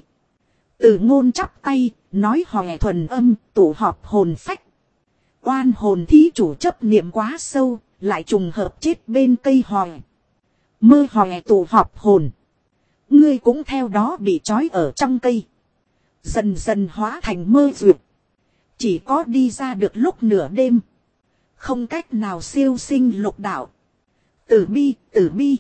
A: Tử Ngôn chắp tay, nói hòe thuần âm, tụ họp hồn phách. Oan hồn thí chủ chấp niệm quá sâu, lại trùng hợp chết bên cây hòe. Mơ hòe tụ họp hồn. Ngươi cũng theo đó bị trói ở trong cây. Dần dần hóa thành mơ dược. Chỉ có đi ra được lúc nửa đêm. Không cách nào siêu sinh lục đạo. Tử bi, tử bi.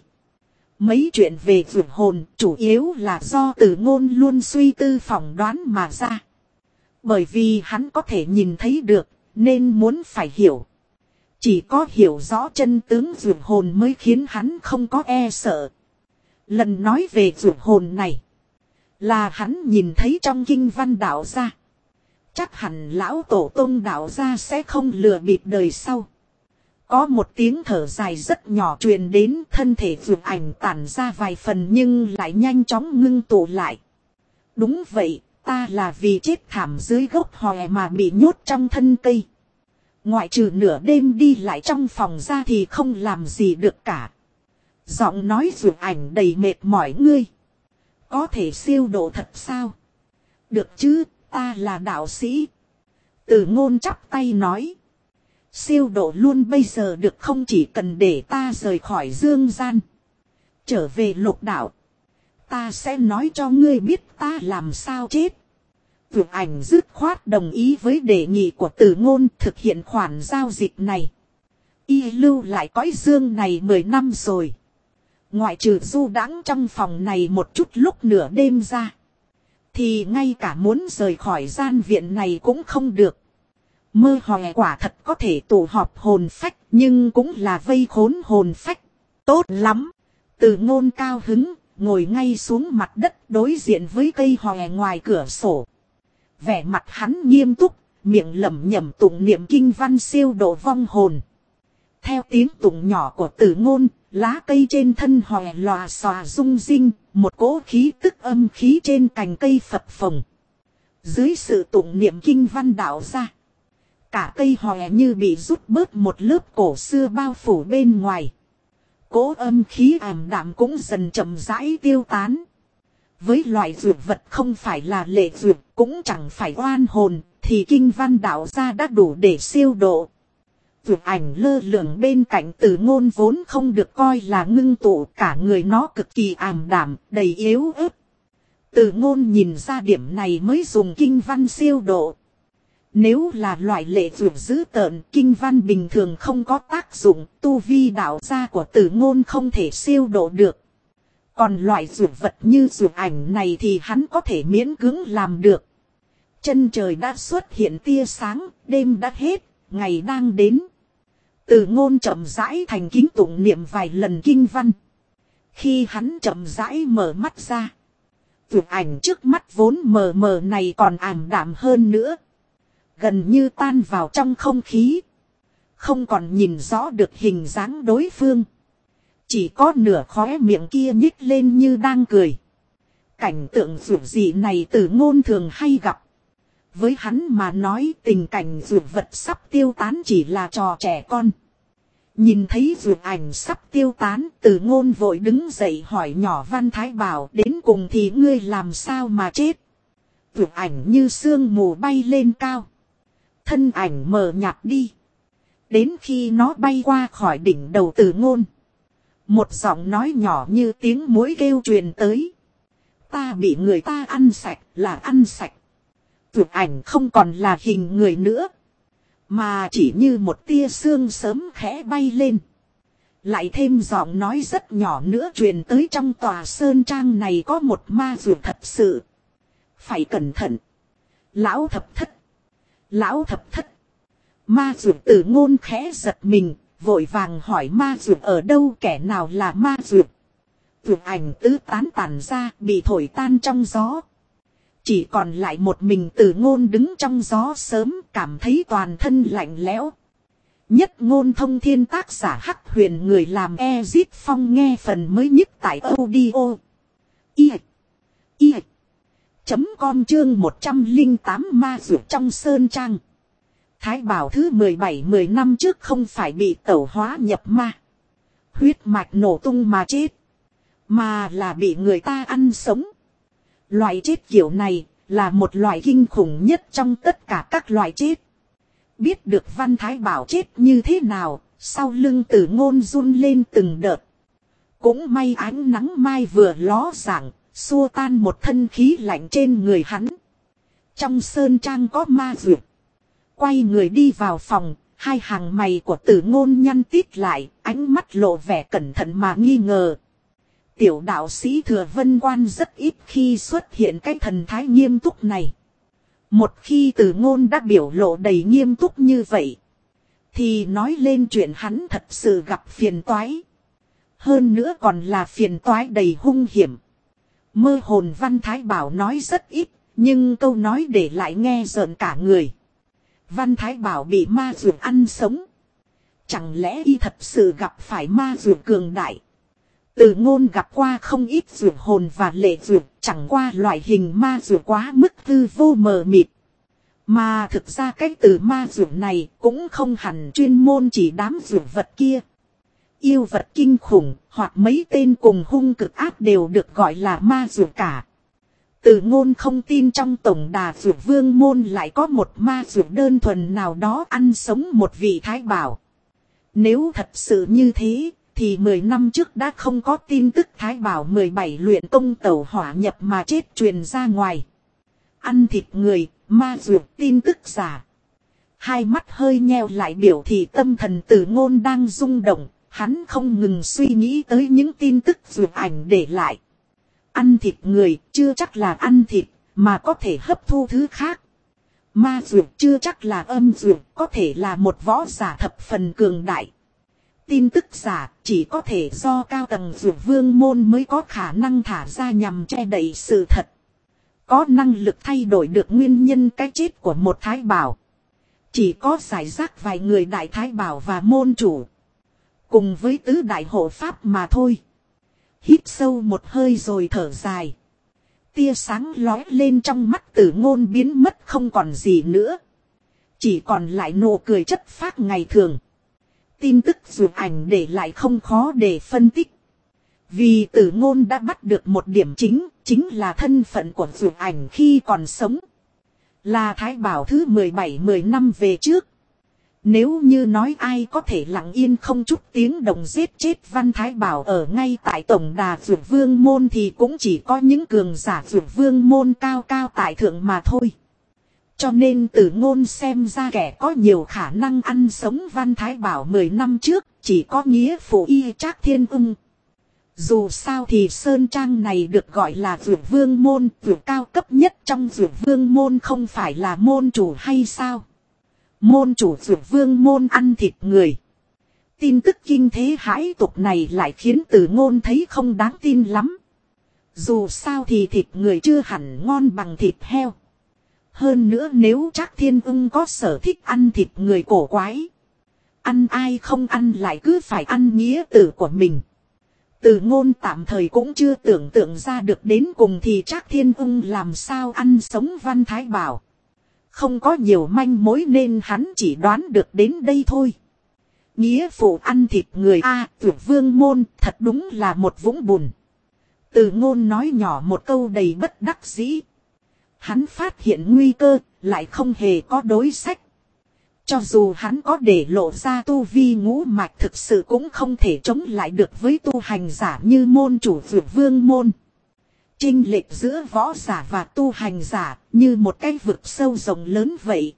A: Mấy chuyện về dược hồn chủ yếu là do Tử Ngôn luôn suy tư phỏng đoán mà ra. Bởi vì hắn có thể nhìn thấy được, nên muốn phải hiểu. Chỉ có hiểu rõ chân tướng vượt hồn mới khiến hắn không có e sợ. Lần nói về vượt hồn này, là hắn nhìn thấy trong kinh văn đạo gia. Chắc hẳn lão tổ tông đạo gia sẽ không lừa bịp đời sau. Có một tiếng thở dài rất nhỏ truyền đến, thân thể vượt ảnh tản ra vài phần nhưng lại nhanh chóng ngưng tụ lại. Đúng vậy, ta là vì chết thảm dưới gốc hòe mà bị nhốt trong thân cây. Ngoại trừ nửa đêm đi lại trong phòng ra thì không làm gì được cả. Giọng nói vượt ảnh đầy mệt mỏi ngươi. Có thể siêu độ thật sao? Được chứ, ta là đạo sĩ. Từ Ngôn chắp tay nói. Siêu độ luôn bây giờ được không, chỉ cần để ta rời khỏi dương gian. Trở về lục đạo. Ta sẽ nói cho ngươi biết ta làm sao chết. Vượt ảnh dứt khoát đồng ý với đề nghị của Từ Ngôn thực hiện khoản giao dịch này. Y lưu lại cõi dương này mười năm rồi. Ngoại trừ du đãng trong phòng này một chút lúc nửa đêm ra, thì ngay cả muốn rời khỏi gian viện này cũng không được. Mơ hòe quả thật có thể tụ họp hồn phách, nhưng cũng là vây khốn hồn phách. Tốt lắm. Từ Ngôn cao hứng, ngồi ngay xuống mặt đất đối diện với cây hòe ngoài cửa sổ. Vẻ mặt hắn nghiêm túc, miệng lẩm nhẩm tụng niệm kinh văn siêu độ vong hồn. Theo tiếng tụng nhỏ của Từ Ngôn, lá cây trên thân hòe lòa xòa rung rinh, một cỗ khí tức âm khí trên cành cây phập phồng. Dưới sự tụng niệm kinh văn đạo ra, cả cây hòe như bị rút bớt một lớp cổ xưa bao phủ bên ngoài. Cỗ âm khí ảm đạm cũng dần chậm rãi tiêu tán. Với loại dược vật không phải là lệ dược, cũng chẳng phải oan hồn, thì kinh văn đạo ra đã đủ để siêu độ. Vượt ảnh lơ lửng bên cạnh Từ Ngôn vốn không được coi là ngưng tụ, cả người nó cực kỳ ảm đạm, đầy yếu ớt. Từ Ngôn nhìn ra điểm này mới dùng kinh văn siêu độ. Nếu là loại lệ vượt dữ tợn, kinh văn bình thường không có tác dụng, tu vi đạo gia của Từ Ngôn không thể siêu độ được. Còn loại vượt vật như vượt ảnh này thì hắn có thể miễn cưỡng làm được. Chân trời đã xuất hiện tia sáng, đêm đã hết, ngày đang đến. Từ Ngôn chậm rãi thành kính tụng niệm vài lần kinh văn. Khi hắn chậm rãi mở mắt ra, vượt ảnh trước mắt vốn mờ mờ này còn ảm đạm hơn nữa. Gần như tan vào trong không khí. Không còn nhìn rõ được hình dáng đối phương. Chỉ có nửa khóe miệng kia nhích lên như đang cười. Cảnh tượng vượt dị này Từ Ngôn thường hay gặp. Với hắn mà nói tình cảnh vượt vật sắp tiêu tán chỉ là trò trẻ con. Nhìn thấy vượt ảnh sắp tiêu tán, Từ Ngôn vội đứng dậy hỏi nhỏ Văn Thái Bảo, đến cùng thì ngươi làm sao mà chết? Vượt ảnh như sương mù bay lên cao. Thân ảnh mờ nhạt đi. Đến khi nó bay qua khỏi đỉnh đầu Từ Ngôn, một giọng nói nhỏ như tiếng muỗi kêu truyền tới. Ta bị người ta ăn sạch, là ăn sạch. Vượt ảnh không còn là hình người nữa, mà chỉ như một tia sương sớm khẽ bay lên. Lại thêm giọng nói rất nhỏ nữa truyền tới, trong tòa sơn trang này có một ma vượt thật sự. Phải cẩn thận. Lão thập thất. Lão thập thất. Ma vượt Từ Ngôn khẽ giật mình, vội vàng hỏi ma vượt ở đâu, kẻ nào là ma vượt. Vượt ảnh tứ tán tản ra, bị thổi tan trong gió. Chỉ còn lại một mình Từ Ngôn đứng trong gió sớm, cảm thấy toàn thân lạnh lẽo. Nhất Ngôn Thông Thiên, tác giả Hắc Huyền, người làm Ezit Phong, nghe phần mới nhất tại audio i i chấm com chương một trăm lẻ tám ma vượt trong sơn trang. Thái Bảo thứ mười bảy mười năm trước không phải bị tẩu hóa nhập ma, huyết mạch nổ tung mà chết, mà là bị người ta ăn sống. Loại chết kiểu này là một loại kinh khủng nhất trong tất cả các loại chết. Biết được Văn Thái Bảo chết như thế nào, sau lưng Từ Ngôn run lên từng đợt. Cũng may ánh nắng mai vừa ló dạng, xua tan một thân khí lạnh trên người hắn. Trong sơn trang có ma vượt. Quay người đi vào phòng, hai hàng mày của Từ Ngôn nhăn tít lại, ánh mắt lộ vẻ cẩn thận mà nghi ngờ. Tiểu đạo sĩ Thừa Vân Quan rất ít khi xuất hiện cái thần thái nghiêm túc này. Một khi Từ Ngôn đã biểu lộ đầy nghiêm túc như vậy, thì nói lên chuyện hắn thật sự gặp phiền toái. Hơn nữa còn là phiền toái đầy hung hiểm. Mơ hồn Văn Thái Bảo nói rất ít, nhưng câu nói để lại nghe rợn cả người. Văn Thái Bảo bị ma dược ăn sống. Chẳng lẽ y thật sự gặp phải ma dược cường đại? Từ Ngôn gặp qua không ít dược hồn và lệ dược, chẳng qua loại hình ma dược quá mức hư vô mờ mịt. Mà thực ra cái từ ma dược này cũng không hẳn chuyên môn chỉ đám dược vật kia. Yêu vật kinh khủng hoặc mấy tên cùng hung cực ác đều được gọi là ma dược cả. Từ Ngôn không tin trong tổng đà dược vương môn lại có một ma dược đơn thuần nào đó ăn sống một vị thái bảo. Nếu thật sự như thế, thì mười năm trước đã không có tin tức thái bảo mười bảy luyện công tẩu hỏa nhập mà chết truyền ra ngoài. Ăn thịt người, ma dược tin tức giả. Hai mắt hơi nheo lại biểu thị tâm thần Từ Ngôn đang rung động, hắn không ngừng suy nghĩ tới những tin tức dược ảnh để lại. Ăn thịt người chưa chắc là ăn thịt, mà có thể hấp thu thứ khác. Ma dược chưa chắc là âm dược, có thể là một võ giả thập phần cường đại. Tin tức giả chỉ có thể do cao tầng dược vương môn mới có khả năng thả ra nhằm che đậy sự thật. Có năng lực thay đổi được nguyên nhân cái chết của một thái bảo. Chỉ có giải rác vài người đại thái bảo và môn chủ. Cùng với tứ đại hộ pháp mà thôi. Hít sâu một hơi rồi thở dài. Tia sáng lóe lên trong mắt Từ Ngôn biến mất không còn gì nữa. Chỉ còn lại nụ cười chất phác ngày thường. Tin tức dược ảnh để lại không khó để phân tích. Vì Từ Ngôn đã bắt được một điểm chính, chính là thân phận của dược ảnh khi còn sống. Là thái bảo thứ mười bảy mười năm về trước. Nếu như nói ai có thể lặng yên không chút tiếng động giết chết Văn Thái Bảo ở ngay tại tổng đà dược vương môn thì cũng chỉ có những cường giả dược vương môn cao cao tại thượng mà thôi. Cho nên Từ Ngôn xem ra kẻ có nhiều khả năng ăn sống Văn Thái Bảo mười năm trước chỉ có nghĩa phụ y Trác Thiên Ung. Dù sao thì Sơn Trang này được gọi là dược vương môn, dược cao cấp nhất trong dược vương môn không phải là môn chủ hay sao? Môn chủ dược vương môn ăn thịt người. Tin tức kinh thế hãi tục này lại khiến Từ Ngôn thấy không đáng tin lắm. Dù sao thì thịt người chưa hẳn ngon bằng thịt heo. Hơn nữa nếu Trác Thiên Ung có sở thích ăn thịt người cổ quái. Ăn ai không ăn lại cứ phải ăn nghĩa tử của mình. Từ Ngôn tạm thời cũng chưa tưởng tượng ra được đến cùng thì Trác Thiên Ung làm sao ăn sống Văn Thái Bảo. Không có nhiều manh mối nên hắn chỉ đoán được đến đây thôi. Nghĩa phụ ăn thịt người a à, Dược vương môn thật đúng là một vũng bùn. Từ Ngôn nói nhỏ một câu đầy bất đắc dĩ. Hắn phát hiện nguy cơ, lại không hề có đối sách. Cho dù hắn có để lộ ra tu vi ngũ mạch thực sự cũng không thể chống lại được với tu hành giả như môn chủ Dược vương môn. Chênh lệch giữa võ giả và tu hành giả như một cái vực sâu rộng lớn vậy.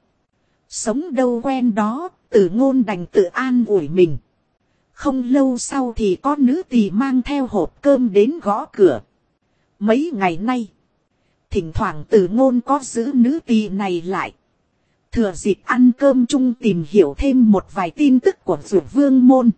A: Sống đâu quen đó, Từ Ngôn đành tự an ủi mình. Không lâu sau thì có nữ tỳ mang theo hộp cơm đến gõ cửa. Mấy ngày nay, thỉnh thoảng Từ Ngôn có giữ nữ tỳ này lại. Thừa dịp ăn cơm chung tìm hiểu thêm một vài tin tức của Dược vương môn.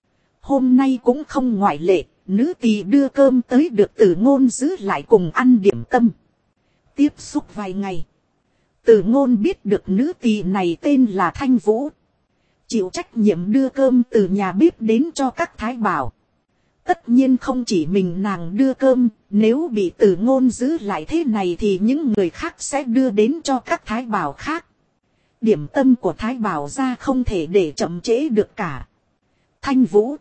A: Hôm nay cũng không ngoại lệ. Nữ tỳ đưa cơm tới được Từ Ngôn giữ lại cùng ăn điểm tâm. Tiếp xúc vài ngày. Từ Ngôn biết được nữ tỳ này tên là Thanh Vũ. Chịu trách nhiệm đưa cơm từ nhà bếp đến cho các thái bảo. Tất nhiên không chỉ mình nàng đưa cơm. Nếu bị Từ Ngôn giữ lại thế này thì những người khác sẽ đưa đến cho các thái bảo khác. Điểm tâm của thái bảo ra không thể để chậm trễ được cả. Thanh Vũ.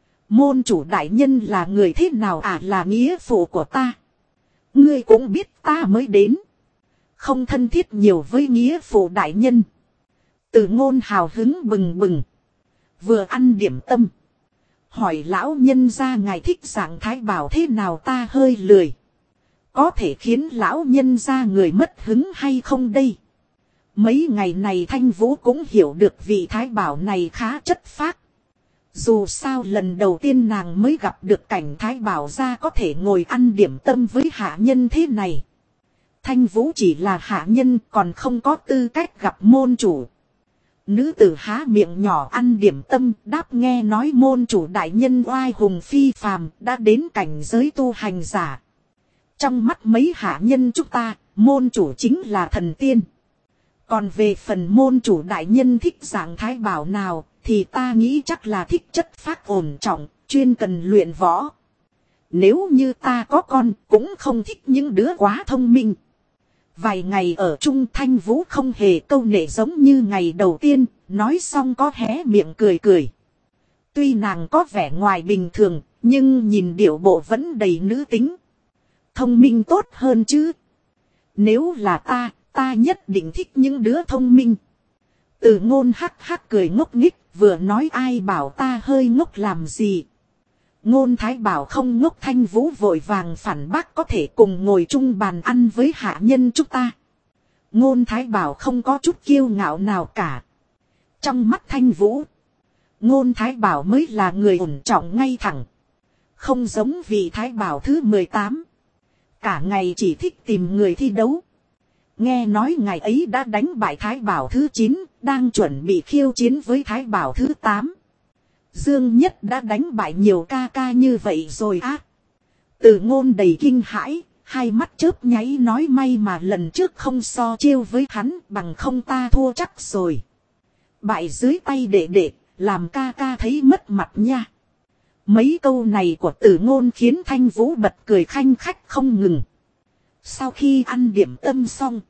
A: Môn chủ đại nhân là người thế nào à, là nghĩa phụ của ta. Ngươi cũng biết ta mới đến. Không thân thiết nhiều với nghĩa phụ đại nhân. Từ Ngôn hào hứng bừng bừng. Vừa ăn điểm tâm. Hỏi lão nhân ra ngài thích dạng thái bảo thế nào, ta hơi lười. Có thể khiến lão nhân ra người mất hứng hay không đây? Mấy ngày này Thanh Vũ cũng hiểu được vị thái bảo này khá chất phác. Dù sao lần đầu tiên nàng mới gặp được cảnh thái bảo gia có thể ngồi ăn điểm tâm với hạ nhân thế này. Thanh Vũ chỉ là hạ nhân, còn không có tư cách gặp môn chủ. Nữ tử há miệng nhỏ ăn điểm tâm, đáp nghe nói môn chủ đại nhân oai hùng phi phàm, đã đến cảnh giới tu hành giả. Trong mắt mấy hạ nhân chúng ta, môn chủ chính là thần tiên. Còn về phần môn chủ đại nhân thích dạng thái bảo nào, thì ta nghĩ chắc là thích chất phác ổn trọng, chuyên cần luyện võ. Nếu như ta có con, cũng không thích những đứa quá thông minh. Vài ngày ở chung, Thanh Vũ không hề câu nệ giống như ngày đầu tiên, nói xong có hé miệng cười cười. Tuy nàng có vẻ ngoài bình thường, nhưng nhìn điệu bộ vẫn đầy nữ tính. Thông minh tốt hơn chứ. Nếu là ta, ta nhất định thích những đứa thông minh. Từ Ngôn hắc hắc cười ngốc nghích, vừa nói ai bảo ta hơi ngốc làm gì. Ngôn Thái bảo không ngốc. Thanh Vũ vội vàng phản bác, có thể cùng ngồi chung bàn ăn với hạ nhân chúng ta. Ngôn Thái bảo không có chút kiêu ngạo nào cả. Trong mắt Thanh Vũ, Ngôn Thái bảo mới là người ổn trọng ngay thẳng. Không giống vị Thái bảo thứ mười tám. Cả ngày chỉ thích tìm người thi đấu. Nghe nói ngày ấy đã đánh bại Thái bảo thứ chín, đang chuẩn bị khiêu chiến với Thái bảo thứ tám. Dương Nhất đã đánh bại nhiều ca ca như vậy rồi á. Từ Ngôn đầy kinh hãi, hai mắt chớp nháy nói may mà lần trước không so chiêu với hắn, bằng không ta thua chắc rồi. Bại dưới tay đệ đệ, làm ca ca thấy mất mặt nha. Mấy câu này của Từ Ngôn khiến Thanh Vũ bật cười khanh khách không ngừng. Sau khi ăn điểm tâm xong,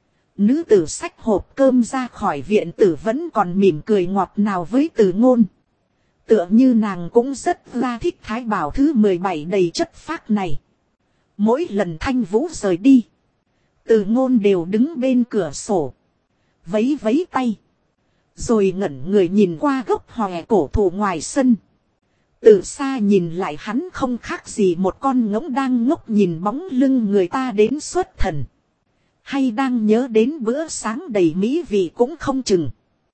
A: nữ tử xách hộp cơm ra khỏi viện tử vẫn còn mỉm cười ngọt ngào với Từ Ngôn. Tựa như nàng cũng rất là thích Thái bảo thứ mười bảy đầy chất phác này. Mỗi lần Thanh Vũ rời đi, Từ Ngôn đều đứng bên cửa sổ, vấy vấy tay, rồi ngẩn người nhìn qua gốc hòe cổ thụ ngoài sân. Từ xa nhìn lại hắn không khác gì một con ngỗng đang ngốc nhìn bóng lưng người ta đến xuất thần. Hay đang nhớ đến bữa sáng đầy mỹ vị cũng không chừng.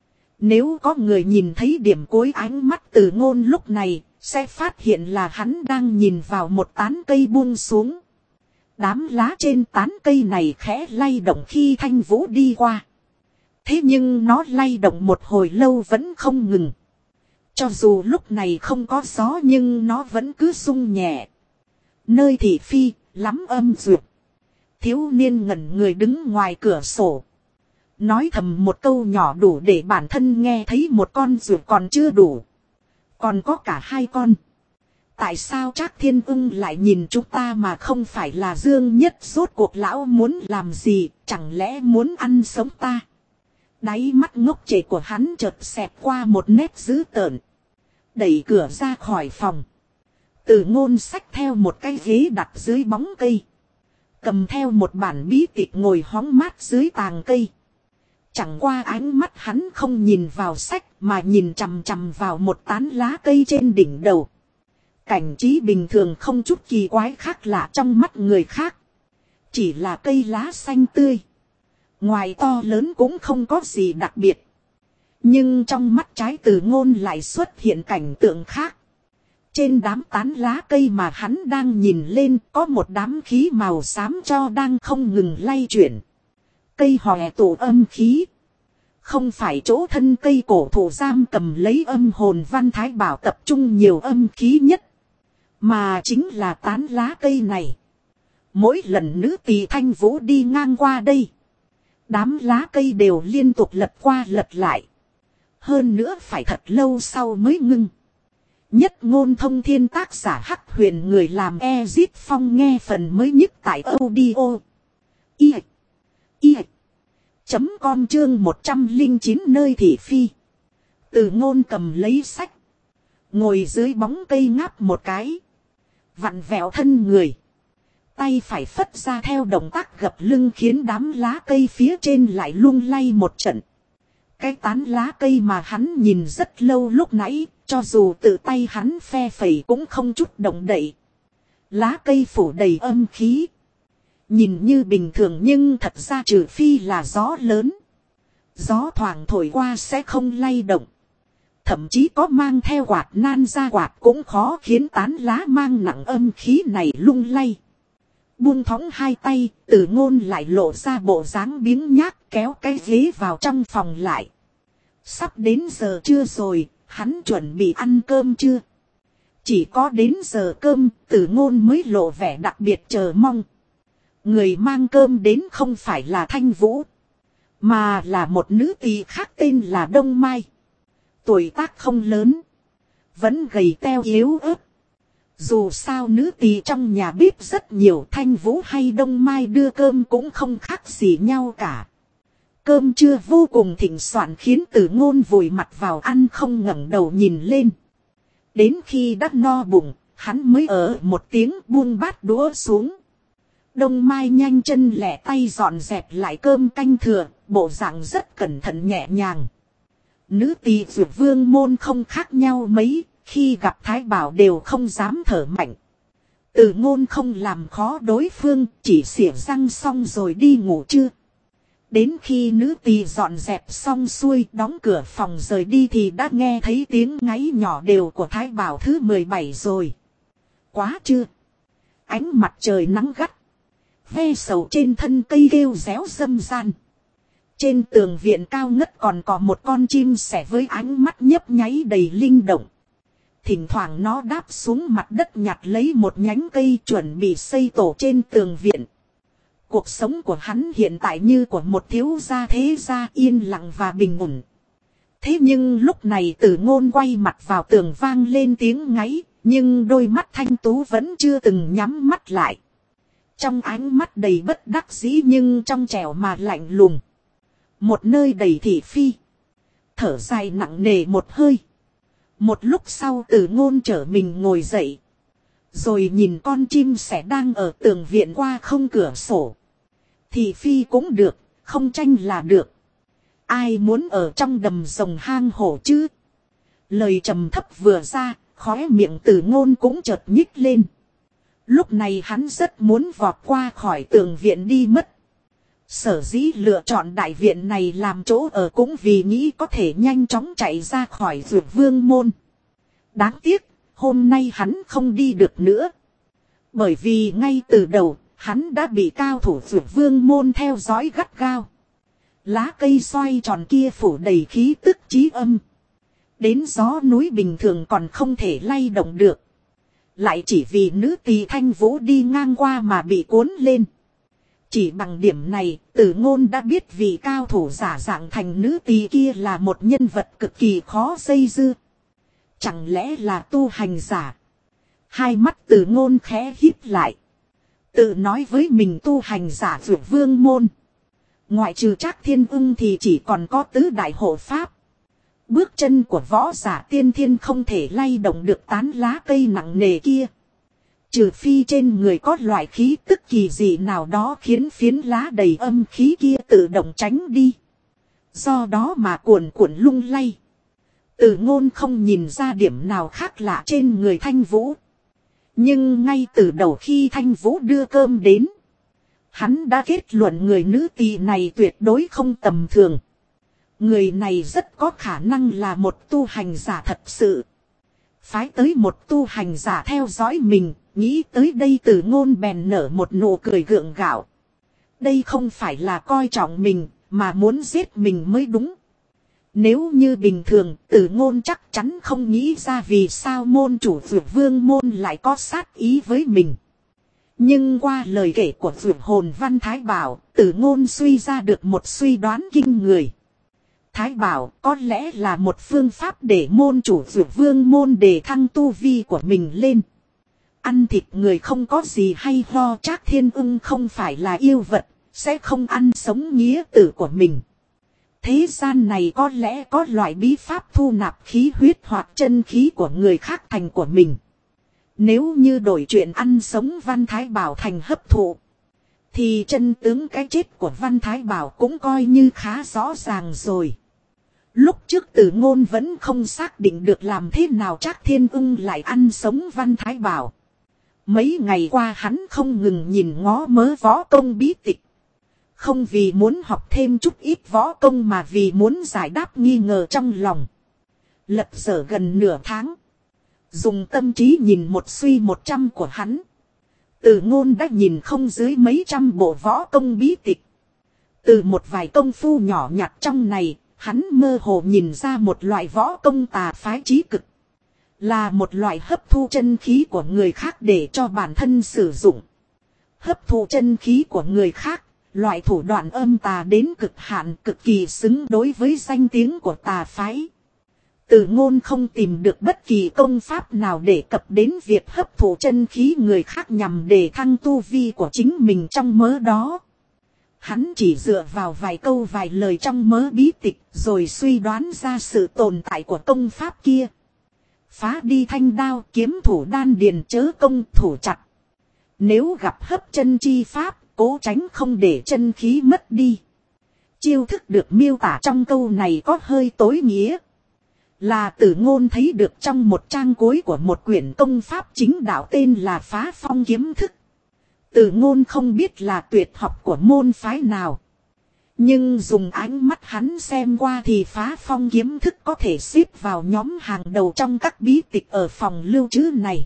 A: Nếu có người nhìn thấy điểm cuối ánh mắt Từ Ngôn lúc này, sẽ phát hiện là hắn đang nhìn vào một tán cây buông xuống. Đám lá trên tán cây này khẽ lay động khi Thanh Vũ đi qua. Thế nhưng nó lay động một hồi lâu vẫn không ngừng. Cho dù lúc này không có gió nhưng nó vẫn cứ rung nhẹ. Nơi thị phi, lắm âm duyệt. Thiếu niên ngẩn người đứng ngoài cửa sổ. Nói thầm một câu nhỏ đủ để bản thân nghe thấy một con duyệt còn chưa đủ. Còn có cả hai con. Tại sao Trác Thiên Ưng lại nhìn chúng ta mà không phải là Dương Nhất? Rốt cuộc lão muốn làm gì, chẳng lẽ muốn ăn sống ta? Đáy mắt ngốc trệ của hắn chợt xẹt qua một nét dữ tợn. Đẩy cửa ra khỏi phòng. Từ Ngôn xách theo một cái ghế đặt dưới bóng cây. Cầm theo một bản bí tịch ngồi hóng mát dưới tàng cây. Chẳng qua ánh mắt hắn không nhìn vào sách mà nhìn chằm chằm vào một tán lá cây trên đỉnh đầu. Cảnh trí bình thường không chút kỳ quái khác lạ trong mắt người khác. Chỉ là cây lá xanh tươi. Ngoài to lớn cũng không có gì đặc biệt. Nhưng trong mắt trái Từ Ngôn lại xuất hiện cảnh tượng khác. Trên đám tán lá cây mà hắn đang nhìn lên có một đám khí màu xám cho đang không ngừng lay chuyển. Cây hòe tụ âm khí. Không phải chỗ thân cây cổ thụ giam cầm lấy âm hồn văn Thái bảo tập trung nhiều âm khí nhất. Mà chính là tán lá cây này. Mỗi lần nữ tỳ Thanh Vũ đi ngang qua đây, đám lá cây đều liên tục lật qua lật lại. Hơn nữa phải thật lâu sau mới ngưng. Nhất Ngôn Thông Thiên tác giả Hắc Huyền, người làm Ezit Phong, nghe phần mới nhất tại audio i i chấm com chương một trăm lẻ chín nơi thị phi. Từ Ngôn cầm lấy sách, ngồi dưới bóng cây ngáp một cái, vặn vẹo thân người, tay phải phất ra theo động tác gập lưng khiến đám lá cây phía trên lại lung lay một trận. Cái tán lá cây mà hắn nhìn rất lâu lúc nãy, cho dù tự tay hắn phe phẩy cũng không chút động đậy. Lá cây phủ đầy âm khí. Nhìn như bình thường nhưng thật ra trừ phi là gió lớn, gió thoảng thổi qua sẽ không lay động. Thậm chí có mang theo quạt nan ra quạt cũng khó khiến tán lá mang nặng âm khí này lung lay. Buông thõng hai tay, Từ Ngôn lại lộ ra bộ dáng biếng nhác, kéo cái ghế vào trong phòng lại. Sắp đến giờ trưa rồi, hắn chuẩn bị ăn cơm chưa? Chỉ có đến giờ cơm, Từ Ngôn mới lộ vẻ đặc biệt chờ mong. Người mang cơm đến không phải là Thanh Vũ, mà là một nữ tỳ khác tên là Đông Mai. Tuổi tác không lớn, vẫn gầy teo yếu ớt. Dù sao nữ tỳ trong nhà bếp rất nhiều, Thanh Vũ hay Đông Mai đưa cơm cũng không khác gì nhau cả. Cơm trưa vô cùng thịnh soạn khiến Từ Ngôn vùi mặt vào ăn không ngẩng đầu nhìn lên. Đến khi đã no bụng, hắn mới ở một tiếng buông bát đũa xuống. Đông Mai nhanh chân lẹ tay dọn dẹp lại cơm canh thừa, bộ dạng rất cẩn thận nhẹ nhàng. Nữ tỳ Dược Vương môn không khác nhau mấy, khi gặp Thái Bảo đều không dám thở mạnh. Từ Ngôn không làm khó đối phương, chỉ xỉa răng xong rồi đi ngủ trưa. Đến khi nữ tỳ dọn dẹp xong xuôi, đóng cửa phòng rời đi thì đã nghe thấy tiếng ngáy nhỏ đều của Thái Bảo thứ mười bảy rồi. Quá trưa. Ánh mặt trời nắng gắt. Ve sầu trên thân cây kêu réo râm ran. Trên tường viện cao ngất còn có một con chim sẻ với ánh mắt nhấp nháy đầy linh động. Thỉnh thoảng nó đáp xuống mặt đất nhặt lấy một nhánh cây chuẩn bị xây tổ trên tường viện. Cuộc sống của hắn hiện tại như của một thiếu gia thế gia, yên lặng và bình ổn. Thế nhưng lúc này Từ Ngôn quay mặt vào tường vang lên tiếng ngáy, nhưng đôi mắt thanh tú vẫn chưa từng nhắm mắt lại. Trong ánh mắt đầy bất đắc dĩ nhưng trong trẻo mà lạnh lùng. Một nơi đầy thị phi. Thở dài nặng nề một hơi. Một lúc sau Từ Ngôn trở mình ngồi dậy. Rồi nhìn con chim sẻ đang ở tường viện qua không cửa sổ. Thị phi cũng được, không tranh là được. Ai muốn ở trong đầm rồng hang hổ chứ? Lời trầm thấp vừa ra, khóe miệng Từ Ngôn cũng chợt nhích lên. Lúc này hắn rất muốn vọt qua khỏi tường viện đi mất. Sở dĩ lựa chọn đại viện này làm chỗ ở cũng vì nghĩ có thể nhanh chóng chạy ra khỏi Dược Vương môn. Đáng tiếc, hôm nay hắn không đi được nữa. Bởi vì ngay từ đầu, hắn đã bị cao thủ Dược Vương môn theo dõi gắt gao. Lá cây xoay tròn kia phủ đầy khí tức chí âm. Đến gió núi bình thường còn không thể lay động được. Lại chỉ vì nữ tỳ Thanh Vũ đi ngang qua mà bị cuốn lên. Chỉ bằng điểm này, Từ Ngôn đã biết vị cao thủ giả dạng thành nữ tỳ kia là một nhân vật cực kỳ khó dây dưa. Chẳng lẽ là tu hành giả? Hai mắt Từ Ngôn khẽ híp lại. Tự nói với mình tu hành giả Dược Vương môn. Ngoại trừ Trác Thiên Ưng thì chỉ còn có tứ đại hộ pháp. Bước chân của võ giả tiên thiên không thể lay động được tán lá cây nặng nề kia. Trừ phi trên người có loại khí tức kỳ dị nào đó khiến phiến lá đầy âm khí kia tự động tránh đi. Do đó mà cuồn cuộn lung lay. Từ Ngôn không nhìn ra điểm nào khác lạ trên người Thanh Vũ. Nhưng ngay từ đầu khi Thanh Vũ đưa cơm đến, hắn đã kết luận người nữ tỳ này tuyệt đối không tầm thường. Người này rất có khả năng là một tu hành giả thật sự. Phái tới một tu hành giả theo dõi mình, nghĩ tới đây Từ Ngôn bèn nở một nụ cười gượng gạo. Đây không phải là coi trọng mình, mà muốn giết mình mới đúng. Nếu như bình thường, Từ Ngôn chắc chắn không nghĩ ra vì sao môn chủ Dược Vương môn lại có sát ý với mình. Nhưng qua lời kể của Dược Hồn Văn Thái Bảo, Từ Ngôn suy ra được một suy đoán kinh người. Thái Bảo có lẽ là một phương pháp để môn chủ Dược Vương môn đề thăng tu vi của mình lên. Ăn thịt người không có gì hay ho, Trác Thiên Ưng không phải là yêu vật, sẽ không ăn sống nghĩa tử của mình. Thế gian này có lẽ có loại bí pháp thu nạp khí huyết hoặc chân khí của người khác thành của mình. Nếu như đổi chuyện ăn sống Văn Thái Bảo thành hấp thụ, thì chân tướng cái chết của Văn Thái Bảo cũng coi như khá rõ ràng rồi. Lúc trước Từ Ngôn vẫn không xác định được làm thế nào Trác Thiên Ưng lại ăn sống Văn Thái Bảo. Mấy ngày qua hắn không ngừng nhìn ngó mớ võ công bí tịch. Không vì muốn học thêm chút ít võ công mà vì muốn giải đáp nghi ngờ trong lòng. Lật dở gần nửa tháng. Dùng tâm trí nhìn một suy một trăm của hắn. Từ Ngôn đã nhìn không dưới mấy trăm bộ võ công bí tịch. Từ một vài công phu nhỏ nhặt trong này, hắn mơ hồ nhìn ra một loại võ công tà phái chí cực. Là một loại hấp thu chân khí của người khác để cho bản thân sử dụng. Hấp thu chân khí của người khác, loại thủ đoạn âm tà đến cực hạn, cực kỳ xứng đối với danh tiếng của tà phái. Từ Ngôn không tìm được bất kỳ công pháp nào để cập đến việc hấp thụ chân khí người khác nhằm để thăng tu vi của chính mình trong mớ đó. Hắn chỉ dựa vào vài câu vài lời trong mớ bí tịch rồi suy đoán ra sự tồn tại của công pháp kia. Phá đi thanh đao, kiếm thủ đan điền, chớ công thủ chặt. Nếu gặp hấp chân chi pháp, cố tránh không để chân khí mất đi. Chiêu thức được miêu tả trong câu này có hơi tối nghĩa. Là Từ Ngôn thấy được trong một trang cuối của một quyển công pháp chính đạo tên là Phá Phong kiếm thức. Từ Ngôn không biết là tuyệt học của môn phái nào. Nhưng dùng ánh mắt hắn xem qua thì Phá Phong kiếm thức có thể xếp vào nhóm hàng đầu trong các bí tịch ở phòng lưu trữ này.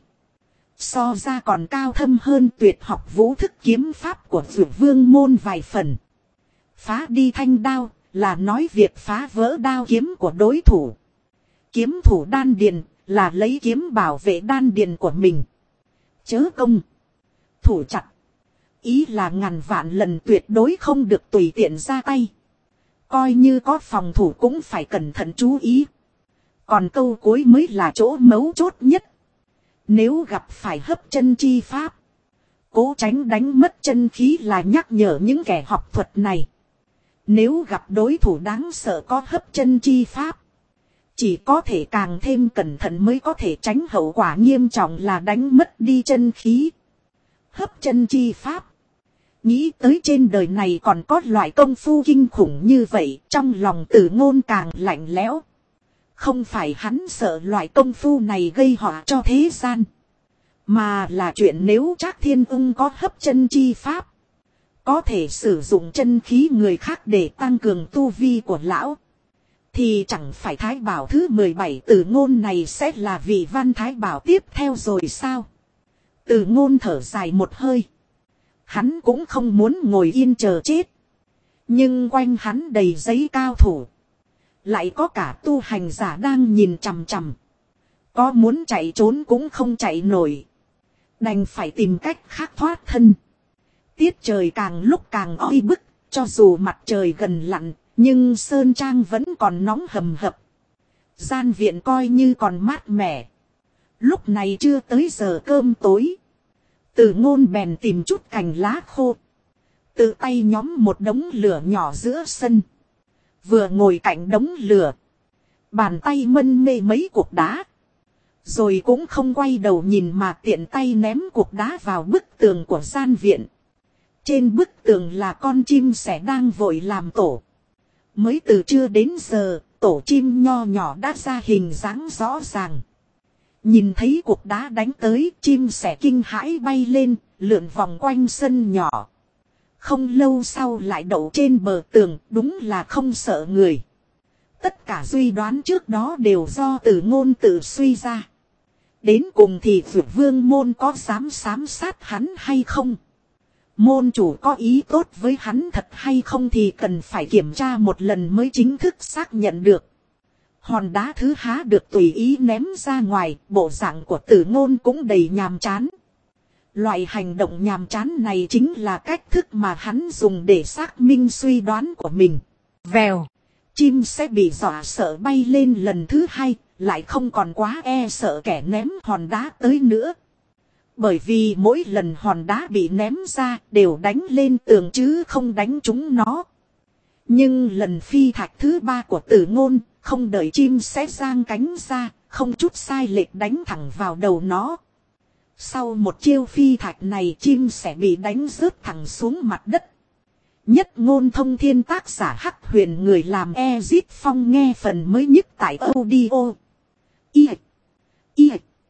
A: So ra còn cao thâm hơn tuyệt học vũ thức kiếm pháp của Dược Vương môn vài phần. Phá đi thanh đao là nói việc phá vỡ đao kiếm của đối thủ. Kiếm thủ đan điền là lấy kiếm bảo vệ đan điền của mình. Chớ công thủ chặt, ý là ngàn vạn lần tuyệt đối không được tùy tiện ra tay. Coi như có phòng thủ cũng phải cẩn thận chú ý. Còn câu cuối mới là chỗ mấu chốt nhất. Nếu gặp phải hấp chân chi pháp, cố tránh đánh mất chân khí là nhắc nhở những kẻ học thuật này. Nếu gặp đối thủ đáng sợ có hấp chân chi pháp, chỉ có thể càng thêm cẩn thận mới có thể tránh hậu quả nghiêm trọng là đánh mất đi chân khí. Hấp chân chi pháp. Nghĩ tới trên đời này còn có loại công phu kinh khủng như vậy, trong lòng Từ Ngôn càng lạnh lẽo. Không phải hắn sợ loại công phu này gây họa cho thế gian, mà là chuyện nếu Trác Thiên Ưng có hấp chân chi pháp, có thể sử dụng chân khí người khác để tăng cường tu vi của lão, thì chẳng phải Thái Bảo thứ mười bảy Từ Ngôn này sẽ là vị văn Thái Bảo tiếp theo rồi sao? Từ Ngôn thở dài một hơi. Hắn cũng không muốn ngồi yên chờ chết. Nhưng quanh hắn đầy giấy cao thủ. Lại có cả tu hành giả đang nhìn chằm chằm. Có muốn chạy trốn cũng không chạy nổi. Đành phải tìm cách khác thoát thân. Tiết trời càng lúc càng oi bức. Cho dù mặt trời gần lặn, nhưng sơn trang vẫn còn nóng hầm hập. Gian viện coi như còn mát mẻ. Lúc này chưa tới giờ cơm tối. Từ Ngôn bèn tìm chút cành lá khô. Tự tay nhóm một đống lửa nhỏ giữa sân. Vừa ngồi cạnh đống lửa, bàn tay mân mê mấy cục đá. Rồi cũng không quay đầu nhìn mà tiện tay ném cục đá vào bức tường của gian viện. Trên bức tường là con chim sẻ đang vội làm tổ. Mới từ trưa đến giờ, tổ chim nho nhỏ đã ra hình dáng rõ ràng. Nhìn thấy cục đá đánh tới, chim sẻ kinh hãi bay lên, lượn vòng quanh sân nhỏ. Không lâu sau lại đậu trên bờ tường, đúng là không sợ người. Tất cả suy đoán trước đó đều do Từ Ngôn tự suy ra. Đến cùng thì Dược Vương môn có dám ám sát hắn hay không? Môn chủ có ý tốt với hắn thật hay không thì cần phải kiểm tra một lần mới chính thức xác nhận được. Hòn đá thứ há được tùy ý ném ra ngoài, bộ dạng của Từ Ngôn cũng đầy nhàm chán. Loại hành động nhàm chán này chính là cách thức mà hắn dùng để xác minh suy đoán của mình. Vèo, chim sẽ bị dọa sợ bay lên lần thứ hai, lại không còn quá e sợ kẻ ném hòn đá tới nữa. Bởi vì mỗi lần hòn đá bị ném ra đều đánh lên tường chứ không đánh trúng nó. Nhưng lần phi thạch thứ ba của Từ Ngôn, không đợi chim sẽ giang cánh ra, không chút sai lệch đánh thẳng vào đầu nó. Sau một chiêu phi thạch này chim sẽ bị đánh rớt thẳng xuống mặt đất. Nhất Ngôn Thông Thiên tác giả Hắc Huyền người làm Ezit Phong nghe phần mới nhất tại audio. Y. Y.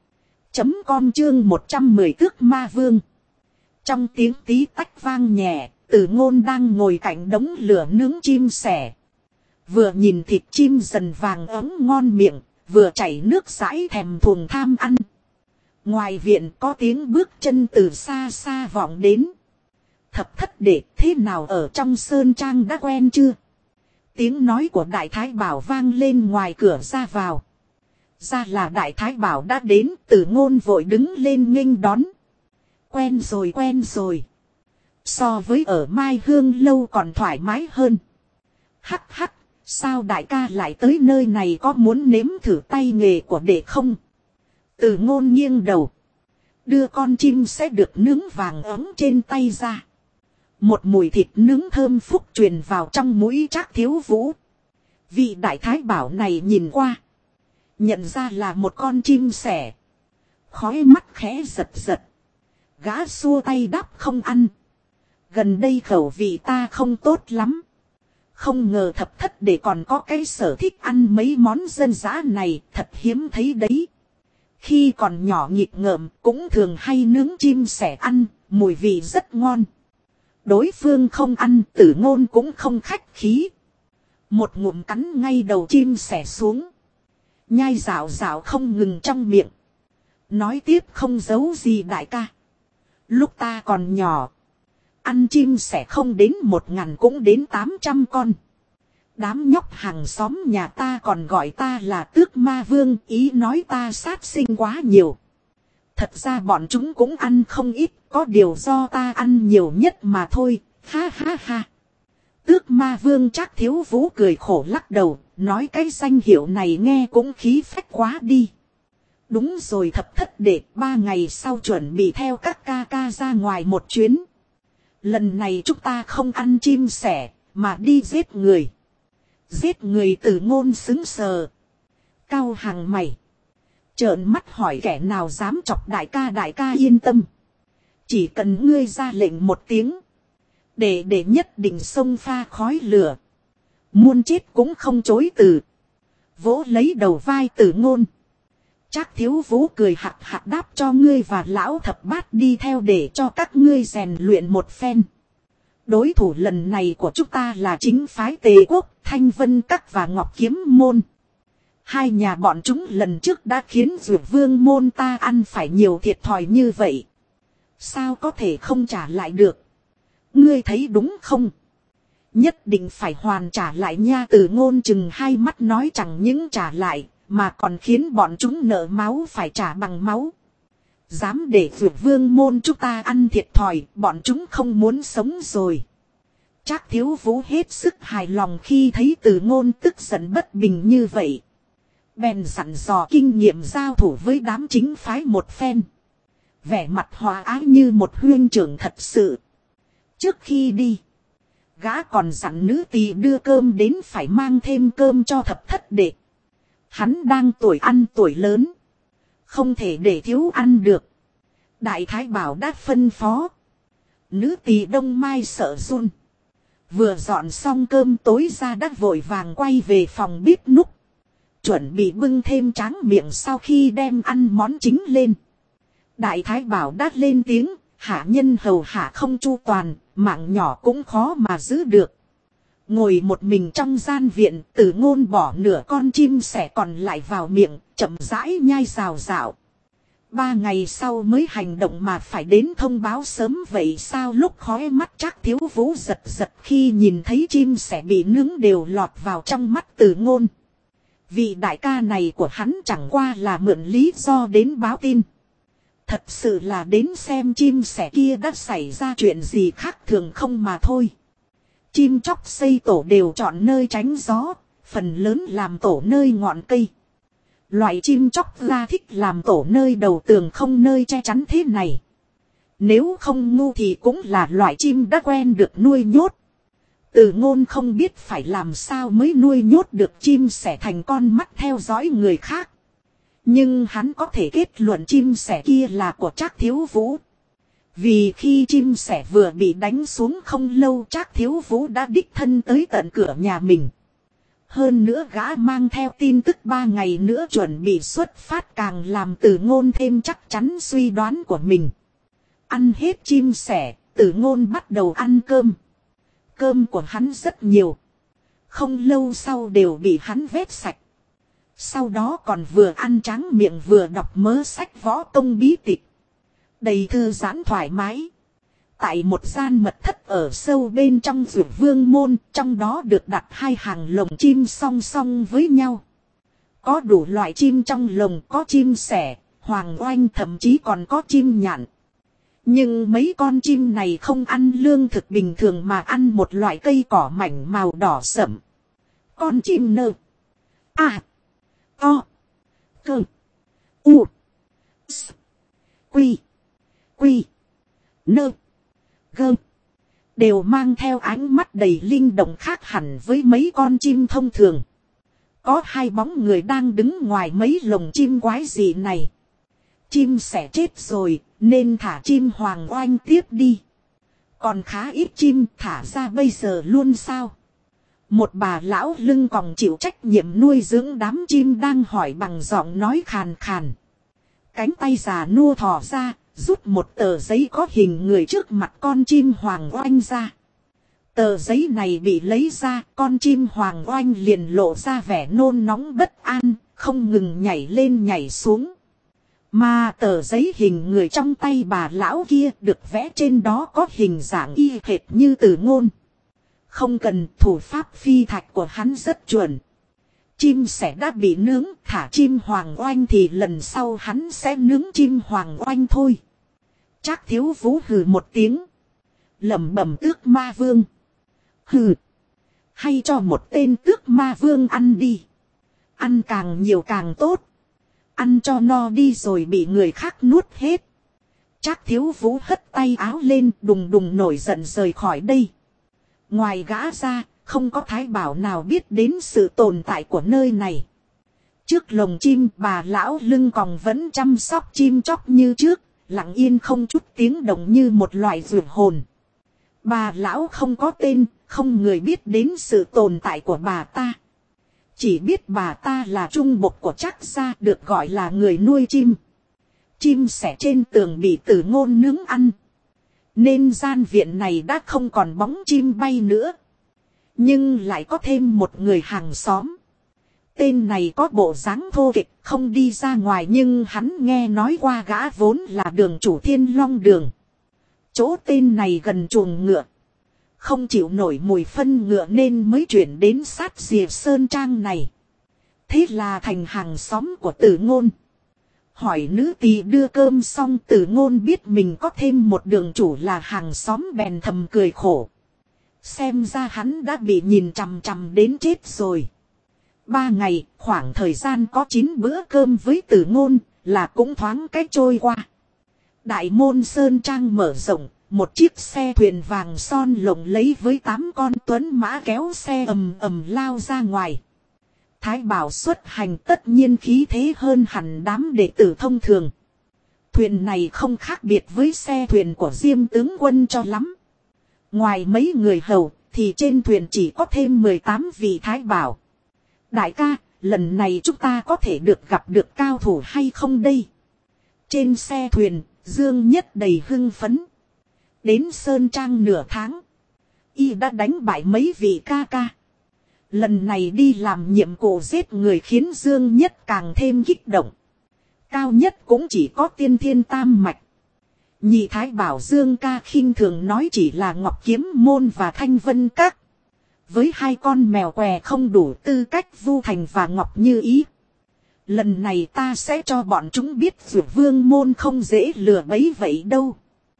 A: Chấm com chương một trăm mười Tước Ma Vương. Trong tiếng tí tách vang nhẹ, Từ Ngôn đang ngồi cạnh đống lửa nướng chim sẻ. Vừa nhìn thịt chim dần vàng ấm ngon miệng, vừa chảy nước dãi thèm thuồng tham ăn. Ngoài viện có tiếng bước chân từ xa xa vọng đến. Thập thất đệ thế nào ở trong sơn trang đã quen chưa? Tiếng nói của Đại Thái Bảo vang lên ngoài cửa ra vào. Ra là Đại Thái Bảo đã đến, Tử Ngôn vội đứng lên nghênh đón. Quen rồi quen rồi. So với ở Mai Hương lâu còn thoải mái hơn. Hắc hắc, sao đại ca lại tới nơi này, có muốn nếm thử tay nghề của đệ không? Tử Ngôn nghiêng đầu. Đưa con chim sẽ được nướng vàng ấm trên tay ra. Một mùi thịt nướng thơm phúc truyền vào trong mũi Trác Thiếu Vũ. Vị Đại Thái Bảo này nhìn qua. Nhận ra là một con chim sẻ. Khói mắt khẽ giật giật. Gã xua tay đáp không ăn. Gần đây khẩu vị ta không tốt lắm. Không ngờ thập thất để còn có cái sở thích ăn mấy món dân dã này, thật hiếm thấy đấy. Khi còn nhỏ nghịch ngợm cũng thường hay nướng chim sẻ ăn, mùi vị rất ngon. Đối phương không ăn, Tử Ngôn cũng không khách khí. Một ngụm cắn ngay đầu chim sẻ xuống. Nhai rảo rảo không ngừng trong miệng. Nói tiếp không giấu gì đại ca. Lúc ta còn nhỏ, ăn chim sẻ không đến một ngàn cũng đến tám trăm con. Đám nhóc hàng xóm nhà ta còn gọi ta là Tước Ma Vương, ý nói ta sát sinh quá nhiều. Thật ra bọn chúng cũng ăn không ít, có điều do ta ăn nhiều nhất mà thôi, ha ha ha. Tước Ma Vương Trác Thiếu Vũ cười khổ lắc đầu, nói cái danh hiệu này nghe cũng khí phách quá đi. Đúng rồi thập thất đệ, ba ngày sau chuẩn bị theo các ca ca ra ngoài một chuyến. Lần này chúng ta không ăn chim sẻ, mà đi giết người. Giết người? Tử Ngôn sững sờ. Cau hàng mày. Trợn mắt hỏi kẻ nào dám chọc đại ca. Đại ca yên tâm. Chỉ cần ngươi ra lệnh một tiếng. Để để nhất định xông pha khói lửa. Muôn chết cũng không chối từ. Vỗ lấy đầu vai Tử Ngôn. Trác Thiếu Vũ cười hạc hạc đáp cho ngươi và lão thập bát đi theo để cho các ngươi rèn luyện một phen. Đối thủ lần này của chúng ta là chính phái Tề Quốc, Thanh Vân Các và Ngọc Kiếm Môn. Hai nhà bọn chúng lần trước đã khiến Dược Vương môn ta ăn phải nhiều thiệt thòi như vậy. Sao có thể không trả lại được? Ngươi thấy đúng không? Nhất định phải hoàn trả lại nha. Tử Ngôn chừng hai mắt nói chẳng những trả lại, mà còn khiến bọn chúng nợ máu phải trả bằng máu. Dám để Dược Vương môn chúng ta ăn thiệt thòi, bọn chúng không muốn sống rồi. Trác Thiếu Vũ hết sức hài lòng khi thấy Tử Ngôn tức giận bất bình như vậy. Bèn dặn dò kinh nghiệm giao thủ với đám chính phái một phen. Vẻ mặt hòa ái như một huynh trưởng thật sự. Trước khi đi, gã còn dặn nữ tỳ đưa cơm đến phải mang thêm cơm cho thập thất đệ. Hắn đang tuổi ăn tuổi lớn, không thể để thiếu ăn được. Đại Thái Bảo đã phân phó. Nữ tỳ Đông Mai sợ run. Vừa dọn xong cơm tối ra đã vội vàng quay về phòng bếp núc. Chuẩn bị bưng thêm tráng miệng sau khi đem ăn món chính lên. Đại Thái Bảo đã lên tiếng, hạ nhân hầu hạ không chu toàn, mạng nhỏ cũng khó mà giữ được. Ngồi một mình trong gian viện, Tử Ngôn bỏ nửa con chim sẻ còn lại vào miệng, chậm rãi nhai rào rào. Ba ngày sau mới hành động mà phải đến thông báo sớm vậy sao? Lúc khóe mắt Trác Thiếu Vũ giật giật khi nhìn thấy chim sẻ bị nướng đều lọt vào trong mắt Tử Ngôn. Vị đại ca này của hắn chẳng qua là mượn lý do đến báo tin. Thật sự là đến xem chim sẻ kia đã xảy ra chuyện gì khác thường không mà thôi. Chim chóc xây tổ đều chọn nơi tránh gió, phần lớn làm tổ nơi ngọn cây. Loại chim chóc ra thích làm tổ nơi đầu tường không nơi che chắn thế này. Nếu không ngu thì cũng là loại chim đã quen được nuôi nhốt. Tử Ngôn không biết phải làm sao mới nuôi nhốt được chim sẻ thành con mắt theo dõi người khác. Nhưng hắn có thể kết luận chim sẻ kia là của Trác Thiếu Vũ. Vì khi chim sẻ vừa bị đánh xuống không lâu, Trác Thiếu Vũ đã đích thân tới tận cửa nhà mình. Hơn nữa gã mang theo tin tức ba ngày nữa chuẩn bị xuất phát càng làm Tử Ngôn thêm chắc chắn suy đoán của mình. Ăn hết chim sẻ, Tử Ngôn bắt đầu ăn cơm. Cơm của hắn rất nhiều. Không lâu sau đều bị hắn vét sạch. Sau đó còn vừa ăn tráng miệng vừa đọc mớ sách võ công bí tịch. Đầy thư giãn thoải mái. Tại một gian mật thất ở sâu bên trong Dược Vương môn, trong đó được đặt hai hàng lồng chim song song với nhau. Có đủ loại chim trong lồng, có chim sẻ, hoàng oanh, thậm chí còn có chim nhạn. Nhưng mấy con chim này không ăn lương thực bình thường mà ăn một loại cây cỏ mảnh màu đỏ sẫm. Con chim nơ. À. O. Cơ. U. S. Quy. Quy. Nơ. Gơ. Đều mang theo ánh mắt đầy linh động khác hẳn với mấy con chim thông thường. Có hai bóng người đang đứng ngoài mấy lồng chim quái dị này. Chim sẻ chết rồi, nên thả chim hoàng oanh tiếp đi. Còn khá ít chim, thả ra bây giờ luôn sao? Một bà lão lưng còng chịu trách nhiệm nuôi dưỡng đám chim đang hỏi bằng giọng nói khàn khàn. Cánh tay già nua thò ra, rút một tờ giấy có hình người trước mặt con chim hoàng oanh ra. Tờ giấy này bị lấy ra, con chim hoàng oanh liền lộ ra vẻ nôn nóng bất an, không ngừng nhảy lên nhảy xuống. Mà tờ giấy hình người trong tay bà lão kia được vẽ trên đó có hình dạng y hệt như Từ Ngôn. Không cần, thủ pháp phi thạch của hắn rất chuẩn. Chim sẻ đã bị nướng, thả chim hoàng oanh thì lần sau hắn sẽ nướng chim hoàng oanh thôi. Trác Thiếu Vũ hừ một tiếng. Lẩm bẩm Tước Ma Vương. Hừ. Hay cho một tên Tước Ma Vương ăn đi. Ăn càng nhiều càng tốt. Ăn cho no đi rồi bị người khác nuốt hết. Trác Thiếu Vũ hất tay áo lên, đùng đùng nổi giận rời khỏi đây. Ngoài gã ra, không có thái bảo nào biết đến sự tồn tại của nơi này. Trước lồng chim, bà lão lưng còng vẫn chăm sóc chim chóc như trước, lặng yên không chút tiếng động như một loại dược hồn. Bà lão không có tên, không người biết đến sự tồn tại của bà ta. Chỉ biết bà ta là trung bộc của Trác gia, được gọi là người nuôi chim. Chim sẻ trên tường bị Từ Ngôn nướng ăn. Nên gian viện này đã không còn bóng chim bay nữa. Nhưng lại có thêm một người hàng xóm. Tên này có bộ dáng thô kệch, không đi ra ngoài, nhưng hắn nghe nói qua gã vốn là đường chủ Thiên Long Đường. Chỗ tên này gần chuồng ngựa. Không chịu nổi mùi phân ngựa nên mới chuyển đến sát rìa sơn trang này. Thế là thành hàng xóm của Từ Ngôn. Hỏi nữ tỳ đưa cơm xong, Từ Ngôn biết mình có thêm một đường chủ là hàng xóm bèn thầm cười khổ. Xem ra hắn đã bị nhìn chằm chằm đến chết rồi. Ba ngày, khoảng thời gian có chín bữa cơm với Từ Ngôn là cũng thoáng cách trôi qua. Đại môn sơn trang mở rộng, một chiếc xe thuyền vàng son lộng lấy với tám con tuấn mã kéo xe ầm ầm lao ra ngoài. Thái bảo xuất hành tất nhiên khí thế hơn hẳn đám đệ tử thông thường. Thuyền này không khác biệt với xe thuyền của Diêm tướng quân cho lắm. Ngoài mấy người hầu thì trên thuyền chỉ có thêm mười tám vị thái bảo. Đại ca, lần này chúng ta có thể được gặp được cao thủ hay không đây? Trên xe thuyền, Dương Nhất đầy hưng phấn. Đến Sơn Trang nửa tháng, y đã đánh bại mấy vị ca ca. Lần này đi làm nhiệm vụ giết người khiến Dương Nhất càng thêm kích động. Cao nhất cũng chỉ có tiên thiên tam mạch. Nhị thái bảo Dương ca khinh thường nói chỉ là Ngọc Kiếm Môn và Thanh Vân Các. Với hai con mèo què không đủ tư cách Vu Thành và Ngọc Như Ý. Lần này ta sẽ cho bọn chúng biết Dược Vương môn không dễ lừa bẫy vậy đâu.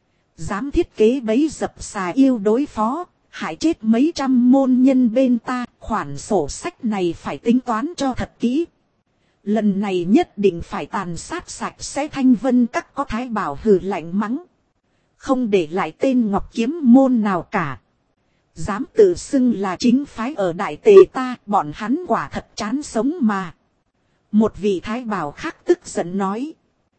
A: Dám thiết kế bẫy dập xà yêu đối phó, hại chết mấy trăm môn nhân bên ta, khoản sổ sách này phải tính toán cho thật kỹ. Lần này nhất định phải tàn sát sạch sẽ Thanh Vân Các. Có thái bảo hừ lạnh mắng. Không để lại tên Ngọc Kiếm Môn nào cả. Dám tự xưng là chính phái ở Đại Tề ta, bọn hắn quả thật chán sống mà. Một vị thái bảo khác tức giận nói.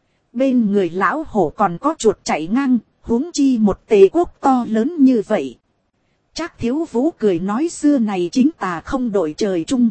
A: Bên người lão hổ còn có chuột chạy ngang, huống chi một Tề quốc to lớn như vậy. Trác Thiếu Vũ cười nói xưa này chính tà không đổi trời chung.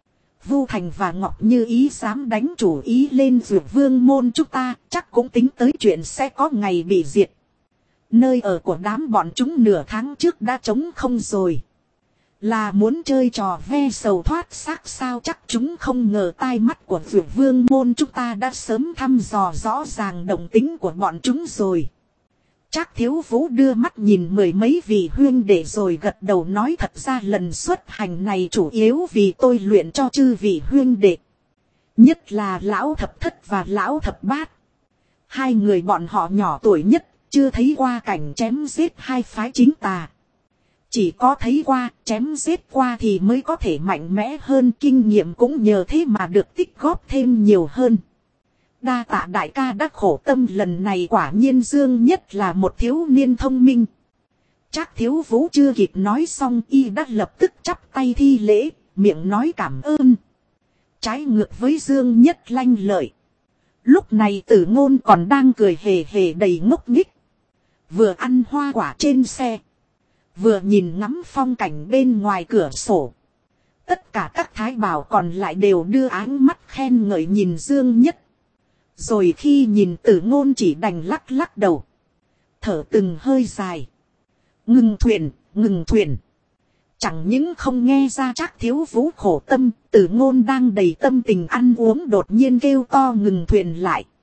A: Vu Thành và Ngọc Như Ý dám đánh chủ ý lên Dược Vương môn chúng ta, chắc cũng tính tới chuyện sẽ có ngày bị diệt. Nơi ở của đám bọn chúng nửa tháng trước đã trống không rồi. Là muốn chơi trò ve sầu thoát xác sao, chắc chúng không ngờ tai mắt của Dược Vương môn chúng ta đã sớm thăm dò rõ ràng động tính của bọn chúng rồi. Trác Thiếu Vũ đưa mắt nhìn mười mấy vị huyên đệ rồi gật đầu nói, thật ra lần xuất hành này chủ yếu vì tôi luyện cho chư vị huyên đệ. Nhất là lão thập thất và lão thập bát. Hai người bọn họ nhỏ tuổi nhất, chưa thấy qua cảnh chém giết hai phái chính tà. Chỉ có thấy qua, chém giết qua thì mới có thể mạnh mẽ hơn, kinh nghiệm cũng nhờ thế mà được tích góp thêm nhiều hơn. Đa tạ đại ca đã khổ tâm, lần này quả nhiên Dương Nhất là một thiếu niên thông minh. Trác Thiếu Vũ chưa kịp nói xong, y đã lập tức chắp tay thi lễ, miệng nói cảm ơn. Trái ngược với Dương Nhất lanh lợi. Lúc này Tử Ngôn còn đang cười hề hề đầy ngốc nghếch. Vừa ăn hoa quả trên xe, vừa nhìn ngắm phong cảnh bên ngoài cửa sổ. Tất cả các thái bảo còn lại đều đưa áng mắt khen ngợi nhìn Dương Nhất. Rồi khi nhìn Tử Ngôn chỉ đành lắc lắc đầu, thở từng hơi dài. Ngừng thuyền, ngừng thuyền. Chẳng những không nghe ra Trác Thiếu Vũ khổ tâm, Tử Ngôn đang đầy tâm tình ăn uống đột nhiên kêu to ngừng thuyền lại.